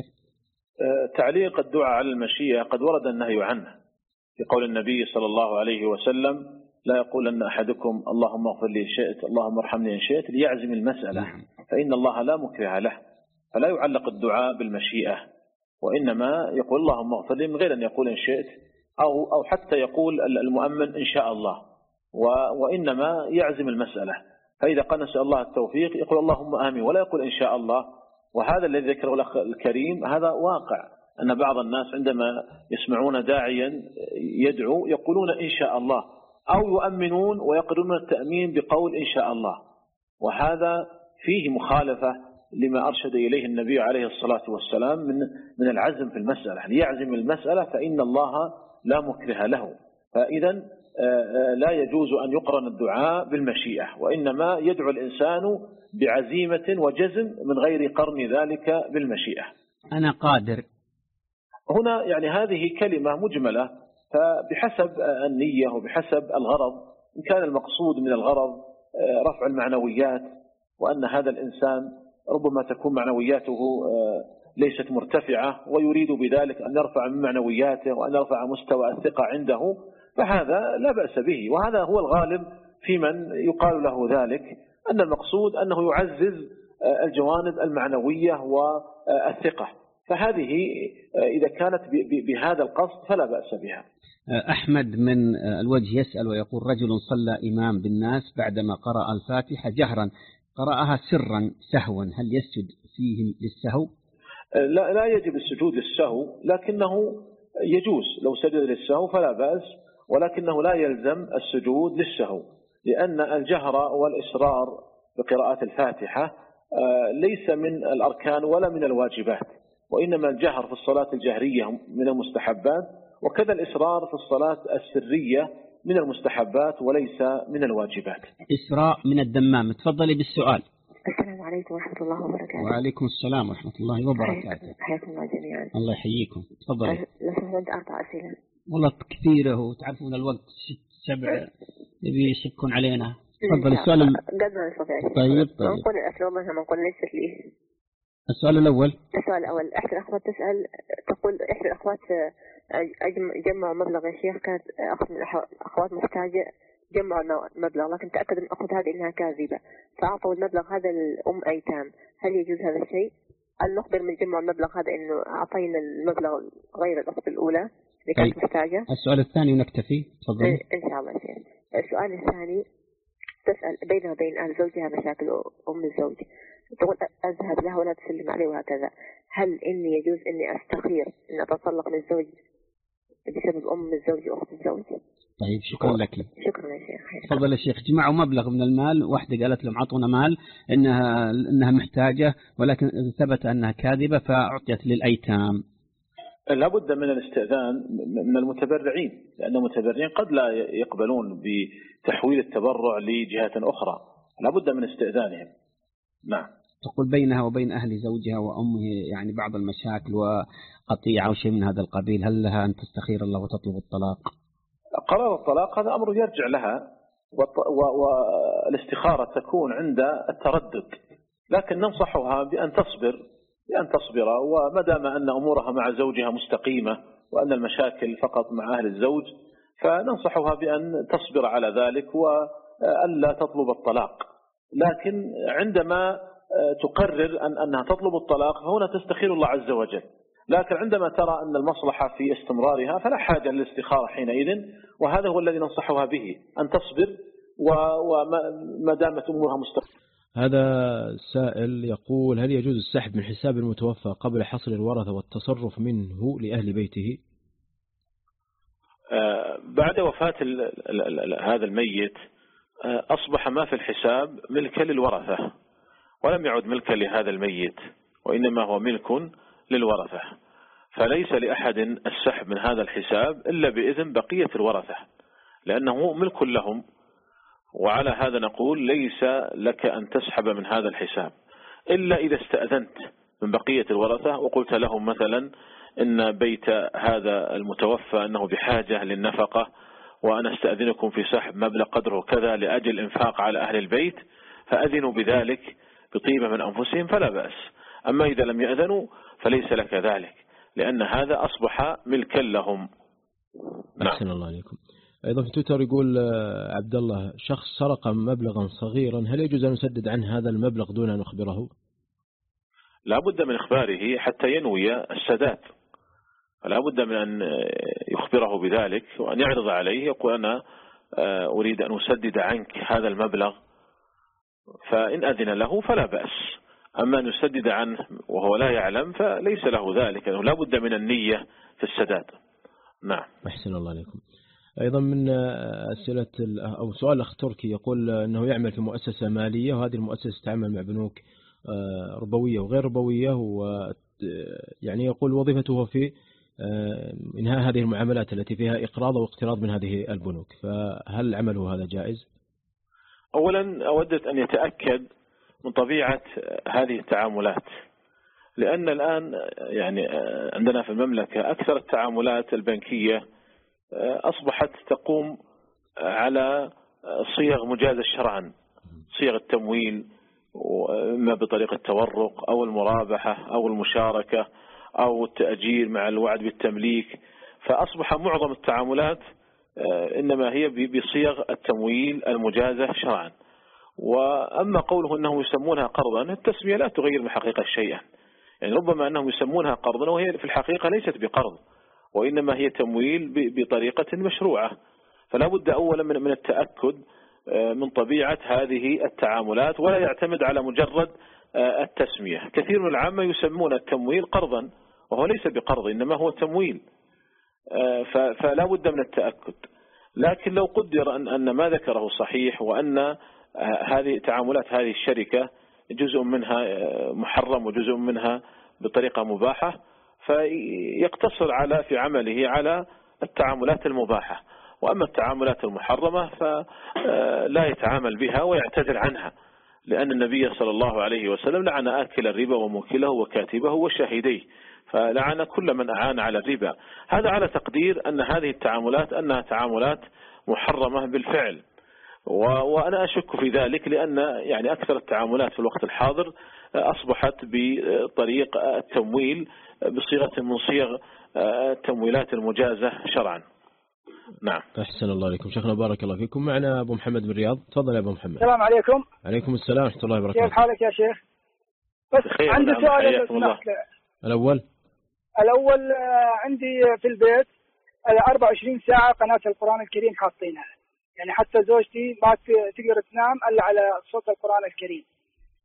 تعليق الدعاء على المشيئة قد ورد النهي عنه في قول النبي صلى الله عليه وسلم: لا يقول أن أحدكم اللهم اغفر لي إن شئت اللهم ارحمني إن شئت ليعزم المسألة فإن الله لا مكره له. فلا يعلق الدعاء بالمشيئة وإنما يقول اللهم اغفر لي من غير أن يقول إن شئت أو أو حتى يقول المؤمن إن شاء الله وإنما يعزم المسألة. فإذا قال نسأل الله التوفيق يقول اللهم آمين ولا يقول إن شاء الله. وهذا الذي ذكره الأخ الكريم هذا واقع أن بعض الناس عندما يسمعون داعيا يدعو يقولون إن شاء الله أو يؤمنون ويقرون التأمين بقول إن شاء الله. وهذا فيه مخالفة لما أرشد إليه النبي عليه الصلاة والسلام من من العزم في المسألة. ليعزم المسألة فإن الله لا مكره له. فإذا لا يجوز أن يقرن الدعاء بالمشيئة وإنما يدعو الإنسان بعزيمة وجزم من غير قرن ذلك بالمشيئة. أنا قادر هنا يعني هذه كلمة مجملة فبحسب النية وبحسب الغرض. إن كان المقصود من الغرض رفع المعنويات وأن هذا الإنسان ربما تكون معنوياته ليست مرتفعة ويريد بذلك أن يرفع من معنوياته وأن يرفع مستوى الثقة عنده فهذا لا بأس به. وهذا هو الغالب في من يقال له ذلك أن المقصود أنه يعزز الجوانب المعنوية والثقة. فهذه إذا كانت بهذا القصد فلا بأس بها. أحمد من الوجه يسأل ويقول: رجل صلى إمام بالناس بعدما قرأ الفاتحة جهرا قرأها سرا سهوا هل يسجد فيه للسهو؟ لا, لا يجب السجود للسهو لكنه يجوز لو سجد للسهو فلا بأس ولكنه لا يلزم السجود للسهو لأن الجهر والإصرار بقراءة الفاتحة ليس من الأركان ولا من الواجبات وإنما الجهر في الصلاة الجهرية من المستحبات وكذا الإصرار في الصلاة السرية من المستحبات وليس من الواجبات. إسراء من الدمام تفضلي بالسؤال. السلام عليكم ورحمة الله وبركاته. وعليكم السلام ورحمة الله وبركاته. حياكم الله جميعا. الله يحييكم. تفضلي. لو سمحت أربع أسئلة. والله كثيرة وتعرفون الوقت ست سبع يبي يشكون علينا. تفضل السؤال. قد ما نستطيع. طيب طيب. نقول الأسئلة منها ما نقول ليست لي. السؤال الأول. السؤال الأول إحدى الأخوات تسأل تقول إحدى الأخوات جمعوا مبلغ يا شيخ كانت أخت من الأخوات محتاجة جمعوا المبلغ لكن تأكد من الأخت هذه إنها كاذبة فأعطوا المبلغ هذا الأم أيتام. هل يجوز هذا الشيء؟ هل نخبر من جمع المبلغ هذا إنه أعطينا المبلغ غير الأخت الأولى اللي كانت محتاجة؟ السؤال الثاني ونكتفي. تفضل. إن شاء الله شيخ. السؤال الثاني تسأل بينها وبين أهل زوجها مشاكل أم الزوج تقول أذهب لها ولا تسلم عليه وهكذا، هل إني يجوز إني أستخير إن أتطلق للزوج بسبب أم الزوج وأخت الزوج؟ طيب شكرا لك. شكرا يا شيخ. تفضل يا شيخ. جمعوا مبلغ من المال، واحدة قالت لهم عطونا مال إنها إنها محتاجة، ولكن ثبت أنها كاذبة فأعطيت للأيتام. لابد من الاستئذان من المتبرعين، لأن المتبرعين قد لا يقبلون بتحويل التبرع لجهات أخرى، لابد من استئذانهم. نعم. تقول بينها وبين أهل زوجها وأمه يعني بعض المشاكل وقطيعة أو شيء من هذا القبيل، هل لها أن تستخير الله وتطلب الطلاق؟ قرار الطلاق هذا أمر يرجع لها، والاستخارة تكون عند التردد، لكن ننصحها بأن تصبر بأن تصبر وما دام أن أمورها مع زوجها مستقيمة وأن المشاكل فقط مع أهل الزوج، فننصحها بأن تصبر على ذلك وألا تطلب الطلاق. لكن عندما تقرر أن أنها تطلب الطلاق فهنا تستخير الله عز وجل، لكن عندما ترى أن المصلحة في استمرارها فلا حاجة للاستخارة حينئذ، وهذا هو الذي ننصحها به، أن تصبر وما دامت أمورها مستقيمة. هذا السائل يقول: هل يجوز السحب من حساب المتوفى قبل حصر الورثة والتصرف منه لأهل بيته؟ بعد وفاة هذا الميت أصبح ما في الحساب ملكا للورثة، ولم يعد ملكا لهذا الميت، وإنما هو ملك للورثة، فليس لأحد السحب من هذا الحساب إلا بإذن بقية الورثة، لأنه ملك لهم. وعلى هذا نقول ليس لك أن تسحب من هذا الحساب إلا إذا استأذنت من بقية الورثة وقلت لهم مثلا إن بيت هذا المتوفى أنه بحاجة للنفقة، وأنا استأذنكم في سحب مبلغ قدره كذا لأجل الإنفاق على أهل البيت، فأذنوا بذلك بطيبة من أنفسهم فلا بأس. أما إذا لم يأذنوا فليس لك ذلك، لأن هذا أصبح ملكا لهم. أحسن الله عليكم. أيضا في تويتر يقول عبد الله: شخص سرق مبلغا صغيرا، هل يجوز أن نسدد عنه هذا المبلغ دون أن نخبره؟ لا بد من إخباره حتى ينوي السداد، لا بد من أن يخبره بذلك وأن يعرض عليه، يقول أنا أريد أن أسدد عنك هذا المبلغ، فإن أذن له فلا بأس. أما أن يسدد عنه وهو لا يعلم فليس له ذلك، لا بد من النية في السداد. نعم. أحسن الله عليكم. أيضا من أسئلة أو سؤال أخ تركي يقول أنه يعمل في مؤسسة مالية، وهذه المؤسسة تتعامل مع بنوك ربوية وغير ربوية، ويعني يقول وظيفته في إنهاء هذه المعاملات التي فيها إقراض واقتراض من هذه البنوك، فهل عمله هذا جائز؟ أولا أودت أن يتأكد من طبيعة هذه التعاملات، لأن الآن يعني عندنا في المملكة أكثر التعاملات البنكية أصبحت تقوم على صيغ مجازة شرعا، صيغ التمويل، إما بطريقة التورق أو المرابحة أو المشاركة أو التأجير مع الوعد بالتمليك، فأصبح معظم التعاملات إنما هي بصيغ التمويل المجازة شرعا. وأما قوله أنهم يسمونها قرضا، التسمية لا تغير من حقيقة شيئا، يعني ربما أنهم يسمونها قرضا وهي في الحقيقة ليست بقرض، وإنما هي تمويل بطريقة مشروعة. فلا بد أولا من التأكد من طبيعة هذه التعاملات، ولا يعتمد على مجرد التسمية. كثير من العامة يسمون التمويل قرضا وهو ليس بقرض، إنما هو تمويل، فلا بد من التأكد. لكن لو قدر أن أن ما ذكره صحيح، وأن هذه تعاملات هذه الشركة جزء منها محرم وجزء منها بطريقة مباحة، فيقتصر على في عمله على التعاملات المباحة، وأما التعاملات المحرمة فلا يتعامل بها ويعتذر عنها، لأن النبي صلى الله عليه وسلم لعن آكل الربا وموكله وكاتبه وشاهديه، فلعن كل من أعان على الربا. هذا على تقدير أن هذه التعاملات أنها تعاملات محرمة بالفعل، وأنا أشك في ذلك، لأن يعني أكثر التعاملات في الوقت الحاضر أصبحت بطريق التمويل بصيغة من صيغ التمويلات المجازة شرعا. نعم. أحسن الله عليكم شيخنا، بارك الله فيكم. معنا أبو محمد من الرياض، تفضل يا أبو محمد. السلام عليكم. عليكم السلام ورحمة الله وبركاته. كيف حالك يا شيخ؟ بس عندي سؤال. الأول الأول عندي في البيت أربعة وعشرين ساعة قناة القرآن الكريم حاطينها، يعني حتى زوجتي ما تقدر تنام إلا على صوت القرآن الكريم.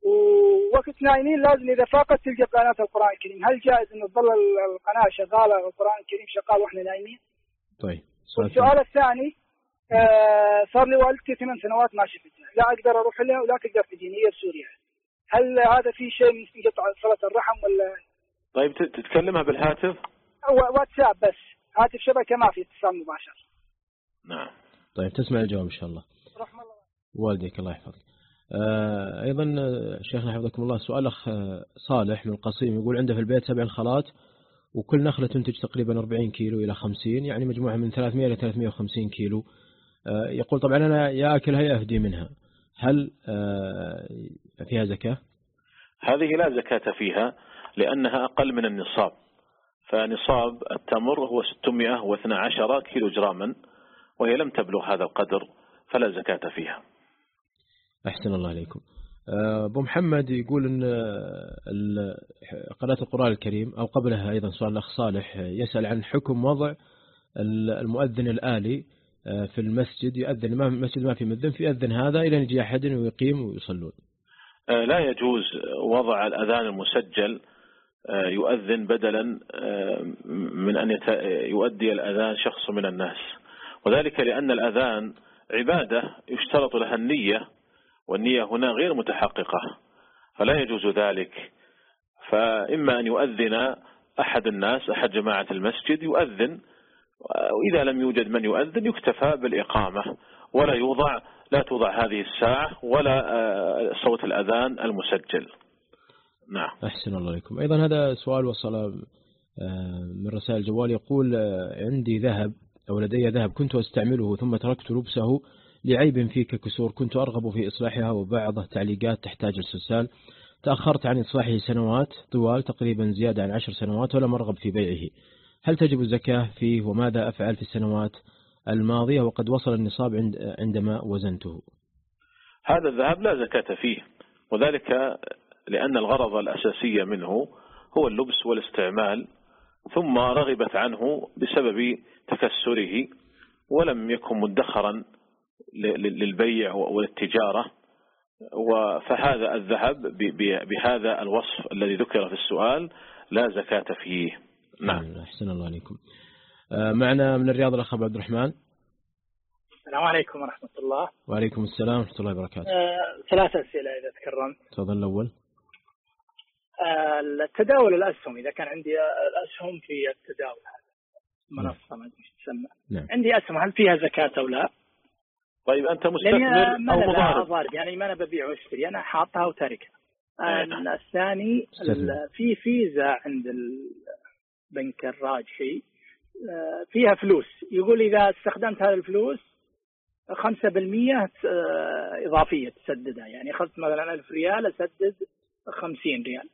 ووقت نايمين لازم إذا فاقت تلقى قناة القرآن الكريم، هل جائز إنه تظل القناة شغالة والقرآن الكريم شغال وإحنا نايمين؟ طيب. السؤال الثاني، آه صار لي والدتي ثمان سنوات ما شفتها، لا أقدر أروح لها ولا تقدر تجيني، هي بسوريا. هل هذا في شيء من قطع صلة الرحم ولا؟ طيب تتكلمها بالهاتف؟ واتساب بس، هاتف شبكة ما في اتصال مباشر. نعم. طيب تسمع الجواب إن شاء الله. رحم الله والديك الله يحفظك. آه أيضا شيخنا حفظكم الله، سؤال أخ صالح من القصيم يقول عنده في البيت سبع نخلات وكل نخلة تنتج تقريبا أربعين كيلو إلى خمسين، يعني مجموعة من ثلاثمائة إلى ثلاثمائة وخمسين كيلو. آه يقول طبعا أنا يا أكلها يا أفدي منها، هل آه فيها زكاة؟ هذه لا زكاة فيها لأنها أقل من النصاب، فنصاب التمر هو ستمائة واثني عشر كيلو جراما وهي لم تبلغ هذا القدر فلا زكاة فيها. أحسن الله عليكم. أبو محمد يقول أن قناة القرآن الكريم، أو قبلها أيضا سؤال الأخ صالح يسأل عن حكم وضع المؤذن الآلي في المسجد، يؤذن ما المسجد ما في مؤذن، فيؤذن هذا إلى أن يجي أحد ويقيم ويصلون. لا يجوز وضع الأذان المسجل يؤذن بدلا من أن يؤدي الأذان شخص من الناس، وذلك لأن الأذان عبادة يشترط لها النية، والنية هنا غير متحققة فلا يجوز ذلك. فإما أن يؤذن أحد الناس، أحد جماعة المسجد يؤذن، وإذا لم يوجد من يؤذن يكتفى بالإقامة، ولا يوضع لا توضع هذه الساعة ولا صوت الأذان المسجل. نعم. أحسن الله عليكم. أيضا هذا سؤال وصل من رسائل الجوال، يقول عندي ذهب أو لدي ذهب كنت أستعمله ثم تركت لبسه لعيب فيه ككسور، كنت أرغب في إصلاحها وبعض تعليقات تحتاج السلسال، تأخرت عن إصلاحه سنوات طوال تقريبا زيادة عن عشر سنوات ولم أرغب في بيعه، هل تجب الزكاة فيه وماذا أفعل في السنوات الماضية وقد وصل النصاب عند عندما وزنته؟ هذا الذهب لا زكاة فيه، وذلك لأن الغرض الأساسي منه هو اللبس والاستعمال، ثم رغبت عنه بسبب تكسره ولم يكن مدخرا للبيع والتجارة، فهذا الذهب بهذا الوصف الذي ذكر في السؤال لا زكاة فيه. نعم. أحسن الله عليكم. معنا من الرياض الأخ عبد الرحمن. السلام عليكم ورحمة الله. وعليكم السلام ورحمة الله وبركاته. آه، ثلاث أسئلة إذا تكرمت. تفضل. الأول آه، التداول الأسهم، إذا كان عندي الأسهم في التداول هذا منصة ما أدري تسمى، نعم. عندي أسهم هل فيها زكاة أو لا؟ طيب أنت مستثمر أو مضارب؟ يعني ما أنا ببيع واشتري، أنا حاطها وتاركها. آه، الثاني في فيزا عند البنك الراجحي آه، فيها فلوس، يقول إذا استخدمت هذه الفلوس خمسة بالمئة إضافية تسددها، يعني أخذت مثلا ألف ريال أسدد خمسين ريال.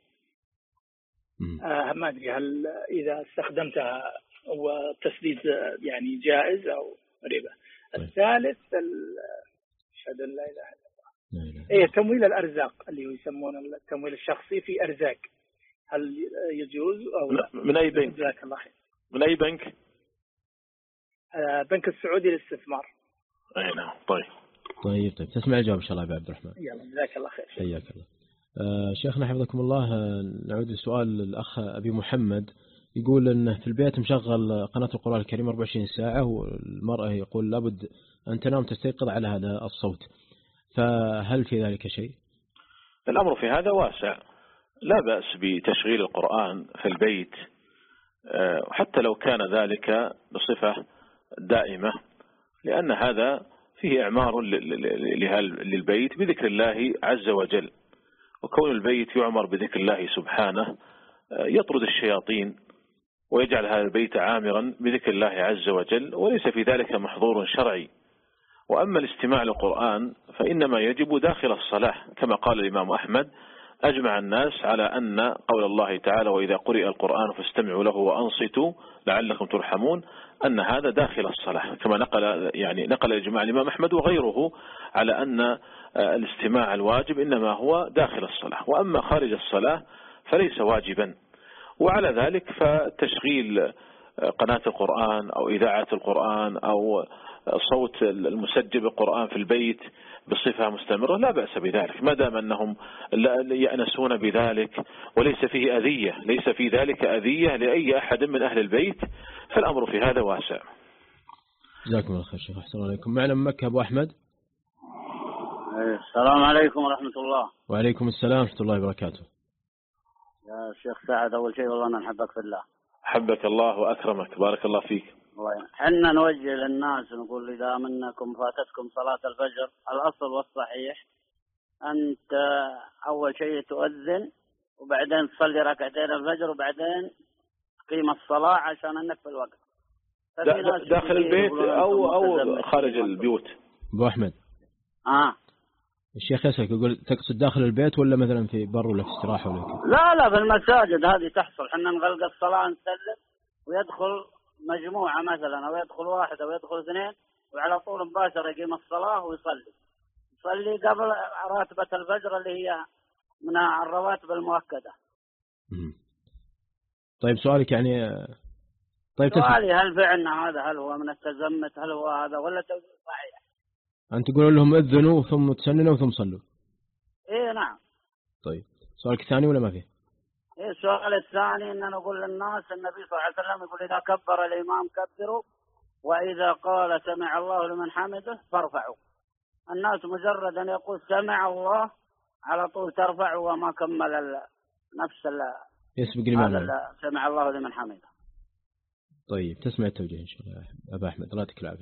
آه ما أدري هل إذا استخدمتها والتسديد يعني جائز أو ربا. الثالث أشهد أن لا إله إلا الله، إيه تمويل الأرزاق اللي يسمون التمويل الشخصي في أرزاق، هل يجوز أو لا؟ من أي بنك؟ جزاك الله خير. من أي بنك؟ آه بنك السعودي للاستثمار. أي نعم. طيب طيب طيب تسمع الجواب إن شاء الله يا عبد الرحمن. يلا جزاك الله خير. حياك الله. آه شيخنا حفظكم الله، نعود لسؤال الأخ أبي محمد، يقول أنه في البيت مشغل قناة القرآن الكريم أربعة وعشرين ساعة، والمرأة يقول لابد أن تنام تستيقظ على هذا الصوت، فهل في ذلك شيء؟ الأمر في هذا واسع، لا بأس بتشغيل القرآن في البيت حتى لو كان ذلك بصفة دائمة، لأن هذا فيه إعمار للبيت بذكر الله عز وجل، وكون البيت يعمر بذكر الله سبحانه يطرد الشياطين ويجعل هذا البيت عامرا بذكر الله عز وجل، وليس في ذلك محظور شرعي. وأما الاستماع للقرآن فإنما يجب داخل الصلاة، كما قال الإمام أحمد أجمع الناس على أن قول الله تعالى وإذا قرئ القرآن فاستمعوا له وأنصتوا لعلكم ترحمون، أن هذا داخل الصلاة، كما نقل يعني نقل إجماع الإمام أحمد وغيره على أن الاستماع الواجب إنما هو داخل الصلاة، وأما خارج الصلاة فليس واجبا. وعلى ذلك فتشغيل قناة القرآن أو إذاعة القرآن أو صوت المسجل بالقرآن في البيت بصفة مستمرة لا بأس بذلك، ما دام أنهم يأنسون بذلك وليس فيه أذية، ليس في ذلك أذية لأي أحد من أهل البيت، فالأمر في هذا واسع. جزاكم الله خير شيخ، أحسن عليكم. معنا من مكة أبو أحمد. السلام عليكم ورحمة الله. وعليكم السلام ورحمة الله وبركاته. يا شيخ سعد، أول شيء والله أنا نحبك في الله. حبك الله وأكرمك، بارك الله فيك. حنا نوجه للناس نقول إذا منكم فاتتكم صلاة الفجر، الأصل والصحيح أنت أول شيء تؤذن وبعدين تصلي ركعتين الفجر وبعدين تقيم الصلاة عشان أنك في الوقت. داخل البيت أو أو خارج البيوت؟ أبو أحمد. آه. الشيخ يسألك يقول تقصد داخل البيت ولا مثلا في بر ولا في استراحة ولا كذا؟ لا لا، في المساجد هذه تحصل، حنا نغلق الصلاة نسلم ويدخل مجموعة مثلا أو يدخل واحد أو يدخل اثنين وعلى طول مباشرة يقيم الصلاة ويصلي يصلي قبل راتبة الفجر اللي هي من الرواتب المؤكدة. طيب سؤالك يعني طيب سؤالي هل فعلنا هذا هل هو من التزمت، هل هو هذا ولا توجيه صحيح؟ أنت تقول لهم أذنوا ثم تسننوا ثم صلوا؟ إيه نعم. طيب سؤالك الثاني ولا ما فيه؟ إيه السؤال الثاني إن نقول للناس النبي صلى الله عليه وسلم يقول إذا كبر الإمام كبروا وإذا قال سمع الله لمن حمده فارفعوا. الناس مجرد أن يقول سمع الله على طول ترفع وما كمل نفس يسبق الإمام سمع الله لمن حمده. طيب تسمع التوجيه إن شاء الله أبا أحمد، الله يعطيك العافية.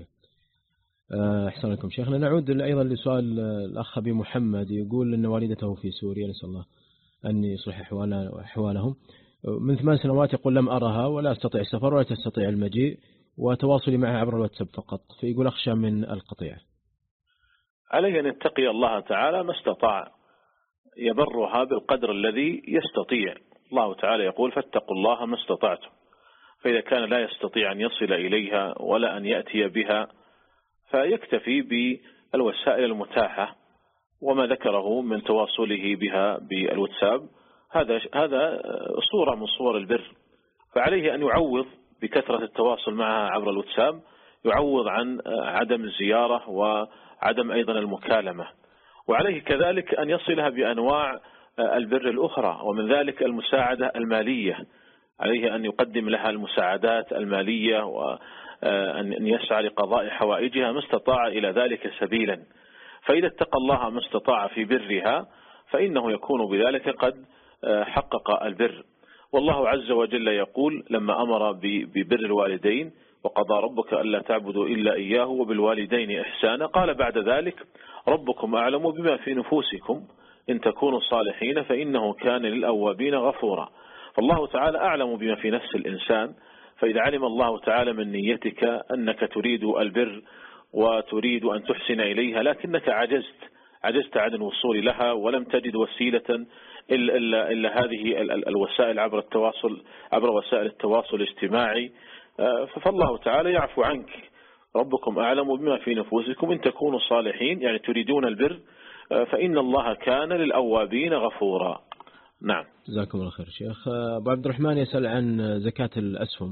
أحسن لكم شيخنا. نعود أيضا لسؤال الأخ أبي محمد، يقول أن والدته في سوريا، نسأل الله أن يصلح أحوالهم، من ثمان سنوات يقول لم أرها ولا أستطيع السفر ولا تستطيع المجيء وتواصلي معها عبر الواتساب فقط، فيقول أخشى من القطيع. عليه أن يتقي الله تعالى ما استطاع، يبرها بالقدر الذي يستطيع. الله تعالى يقول فاتقوا الله ما استطعتم، فإذا كان لا يستطيع أن يصل إليها ولا أن يأتي بها فيكتفي بالوسائل المتاحة وما ذكره من تواصله بها بالواتساب، هذا هذا صورة من صور البر، فعليه أن يعوض بكثرة التواصل معها عبر الواتساب، يعوض عن عدم الزيارة وعدم أيضا المكالمة، وعليه كذلك أن يصلها بأنواع البر الأخرى، ومن ذلك المساعدة المالية، عليه أن يقدم لها المساعدات المالية وأن يسعى لقضاء حوائجها ما استطاع إلى ذلك سبيلا. فإذا اتقى الله ما استطاع في برها فإنه يكون بذلك قد حقق البر. والله عز وجل يقول لما أمر ببر الوالدين وقضى ربك ألا تعبدوا إلا إياه وبالوالدين إحسانا، قال بعد ذلك ربكم أعلم بما في نفوسكم إن تكونوا صالحين فإنه كان للأوابين غفورا. فالله تعالى أعلم بما في نفس الإنسان، فإذا علم الله تعالى من نيتك أنك تريد البر وتريد أن تحسن إليها لكنك عجزت عجزت عن الوصول لها ولم تجد وسيلة إلا, إلا, إلا هذه الوسائل عبر التواصل عبر وسائل التواصل الاجتماعي، فالله تعالى يعفو عنك. ربكم أعلم بما في نفوسكم إن تكونوا صالحين، يعني تريدون البر، فإن الله كان للأوابين غفورا. نعم. جزاكم الله خير شيخ. أبو عبد الرحمن يسأل عن زكاة الأسهم.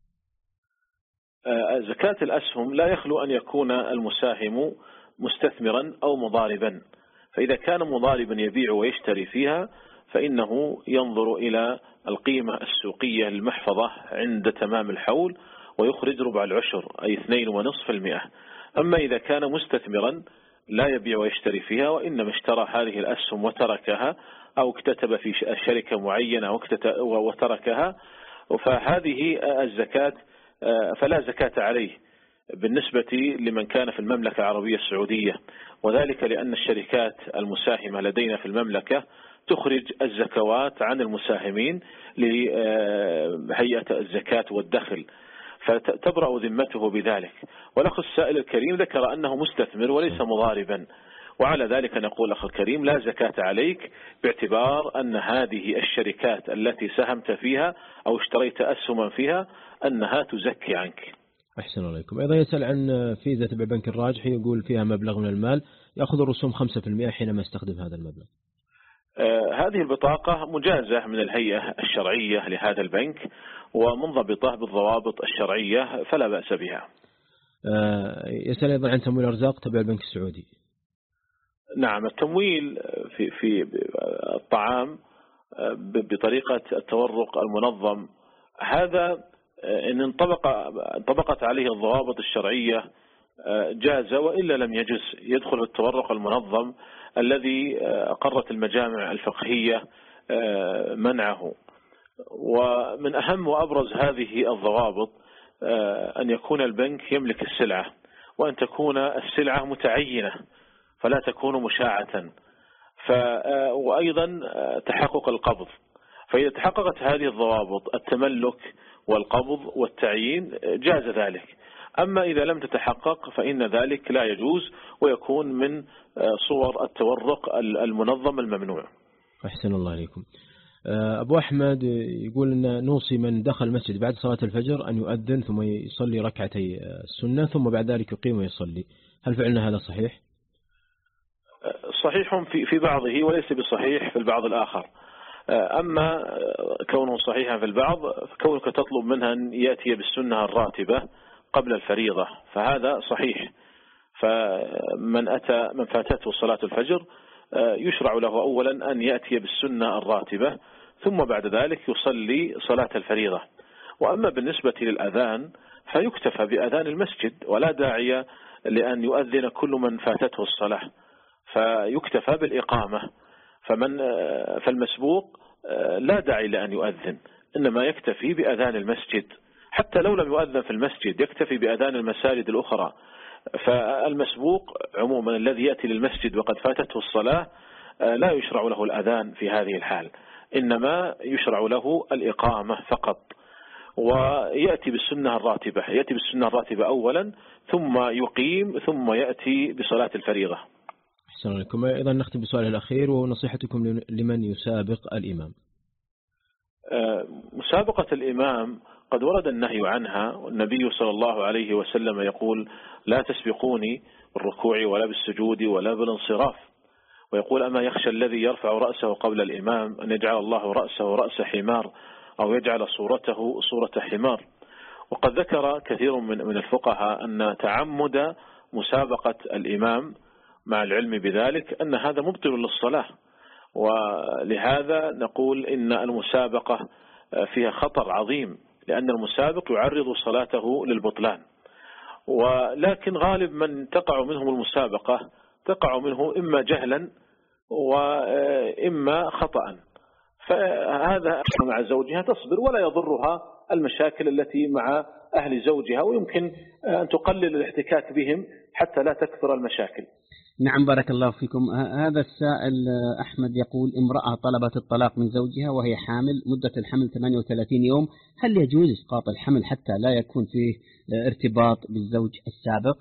زكاة الأسهم لا يخلو أن يكون المساهم مستثمرا أو مضاربا، فإذا كان مضاربا يبيع ويشتري فيها فإنه ينظر إلى القيمة السوقية للمحفظة عند تمام الحول ويخرج ربع العشر أي اثنين ونصف المئة. أما إذا كان مستثمرا لا يبيع ويشتري فيها وإنما اشترى هذه الأسهم وتركها أو اكتتب في شركة معينة وتركها، فهذه الزكاة فلا زكاة عليه بالنسبة لمن كان في المملكة العربية السعودية، وذلك لأن الشركات المساهمة لدينا في المملكة تخرج الزكوات عن المساهمين لهيئة الزكاة والدخل، فتبرأ ذمته بذلك. والأخ السائل الكريم ذكر أنه مستثمر وليس مضاربا، وعلى ذلك نقول أخي الكريم لا زكاة عليك باعتبار أن هذه الشركات التي ساهمت فيها أو اشتريت أسهما فيها أنها تزكي عنك. أحسن عليكم. أيضا يسأل عن فيزا تبع بنك الراجحي، يقول فيها مبلغ من المال يأخذ الرسوم خمسة بالمئة حينما يستخدم هذا المبلغ. آه هذه البطاقة مجازة من الهيئة الشرعية لهذا البنك ومنضبطة بالضوابط الشرعية فلا بأس بها. آه يسأل أيضا عن تمويل الأرزاق تبع البنك السعودي. نعم، التمويل في في الطعام بطريقة التورق المنظم هذا إن انطبق انطبقت عليه الضوابط الشرعية جاز، وإلا لم يجز، يدخل التورق المنظم الذي أقرت المجامع الفقهية منعه. ومن أهم وأبرز هذه الضوابط أن يكون البنك يملك السلعة، وأن تكون السلعة متعينة فلا تكون مشاعة، ف وأيضا تحقق القبض. فإذا تحققت هذه الضوابط التملك والقبض والتعيين جاز ذلك. أما إذا لم تتحقق فإن ذلك لا يجوز، ويكون من صور التورق المنظم الممنوع. أحسن الله عليكم. أبو أحمد يقول أن نوصي من دخل المسجد بعد صلاة الفجر أن يؤذن ثم يصلي ركعتي السنة ثم بعد ذلك يقيم ويصلي، هل فعلنا هذا صحيح؟ صحيح في في بعضه وليس بصحيح في البعض الآخر. أما كونه صحيحا في البعض فكونك تطلب منها أن يأتي بالسنة الراتبة قبل الفريضة فهذا صحيح. فمن أتى من فاتته صلاة الفجر يشرع له أولا أن يأتي بالسنة الراتبة ثم بعد ذلك يصلي صلاة الفريضة. وأما بالنسبة للأذان فيكتفى بأذان المسجد ولا داعي لأن يؤذن كل من فاتته الصلاة، فيكتفى بالإقامة. فمن فالمسبوق لا داعي لأن يؤذن، إنما يكتفي بأذان المسجد، حتى لو لم يؤذن في المسجد يكتفي بأذان المساجد الأخرى. فالمسبوق عموما الذي يأتي للمسجد وقد فاتته الصلاة لا يشرع له الأذان في هذه الحال، إنما يشرع له الإقامة فقط، ويأتي بالسنة الراتبة، يأتي بالسنة الراتبة أولا ثم يقيم ثم يأتي بصلاة الفريضة. أحسن عليكم. أيضا نختم بسؤال الأخير ونصيحتكم لمن يسابق الإمام. مسابقة الإمام قد ورد النهي عنها، والنبي صلى الله عليه وسلم يقول لا تسبقوني بالركوع ولا بالسجود ولا بالانصراف، ويقول أما يخشى الذي يرفع رأسه قبل الإمام أن يجعل الله رأسه رأس حمار أو يجعل صورته صورة حمار. وقد ذكر كثير من من الفقهاء أن تعمد مسابقة الإمام مع العلم بذلك أن هذا مبطل للصلاة، ولهذا نقول إن المسابقة فيها خطر عظيم، لأن المسابق يعرض صلاته للبطلان. ولكن غالب من تقع منهم المسابقة تقع منه إما جهلا وإما خطأ، فهذا مع زوجها تصبر ولا يضرها المشاكل التي مع أهل زوجها، ويمكن أن تقلل الاحتكاك بهم حتى لا تكثر المشاكل. نعم بارك الله فيكم. هذا السائل أحمد يقول امرأة طلبت الطلاق من زوجها وهي حامل، مدة الحمل ثمانية وثلاثين يوم، هل يجوز إسقاط الحمل حتى لا يكون فيه ارتباط بالزوج السابق؟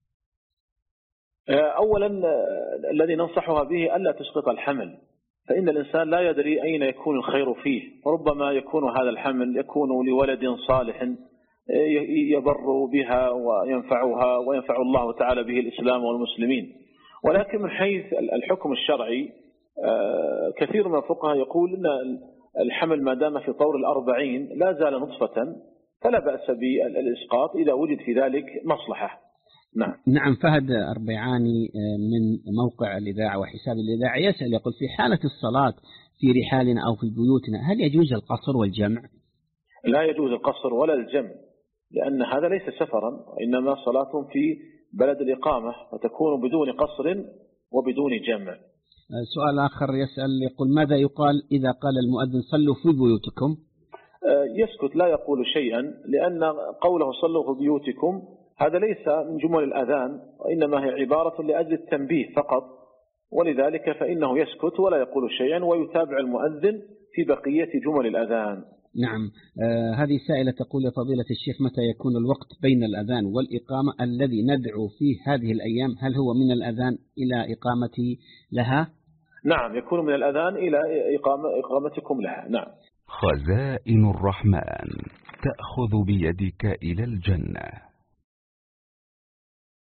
أولا الذي ننصحها به ألا تسقط الحمل، فإن الإنسان لا يدري أين يكون الخير فيه، وربما يكون هذا الحمل يكون لولد صالح يبر بها وينفعها وينفع الله تعالى به الإسلام والمسلمين. ولكن من حيث الحكم الشرعي كثير من الفقهاء يقول أن الحمل ما دام في طور الأربعين لا زال نطفة فلا بأس بالإسقاط إذا وجد في ذلك مصلحة. نعم. نعم. فهد أربعاني من موقع الإذاعة وحساب الإذاعة يسأل يقول في حالة الصلاة في رحالنا أو في بيوتنا هل يجوز القصر والجمع؟ لا يجوز القصر ولا الجمع، لأن هذا ليس سفرا، وإنما صلاة في بلد الإقامة وتكون بدون قصر وبدون جمع. سؤال آخر يسأل يقول ماذا يقال إذا قال المؤذن صلوا في بيوتكم؟ يسكت لا يقول شيئا، لأن قوله صلوا في بيوتكم هذا ليس من جمل الأذان، وإنما هي عبارة لأجل التنبيه فقط، ولذلك فإنه يسكت ولا يقول شيئا ويتابع المؤذن في بقية جمل الأذان. نعم. آه هذه سائلة تقول يا فضيلة الشيخ متى يكون الوقت بين الأذان والإقامة الذي ندعو فيه هذه الأيام، هل هو من الأذان إلى إقامتي لها؟ نعم يكون من الأذان إلى إقامة إقامتكم لها. نعم. خزائن الرحمن تأخذ بيدك إلى الجنة.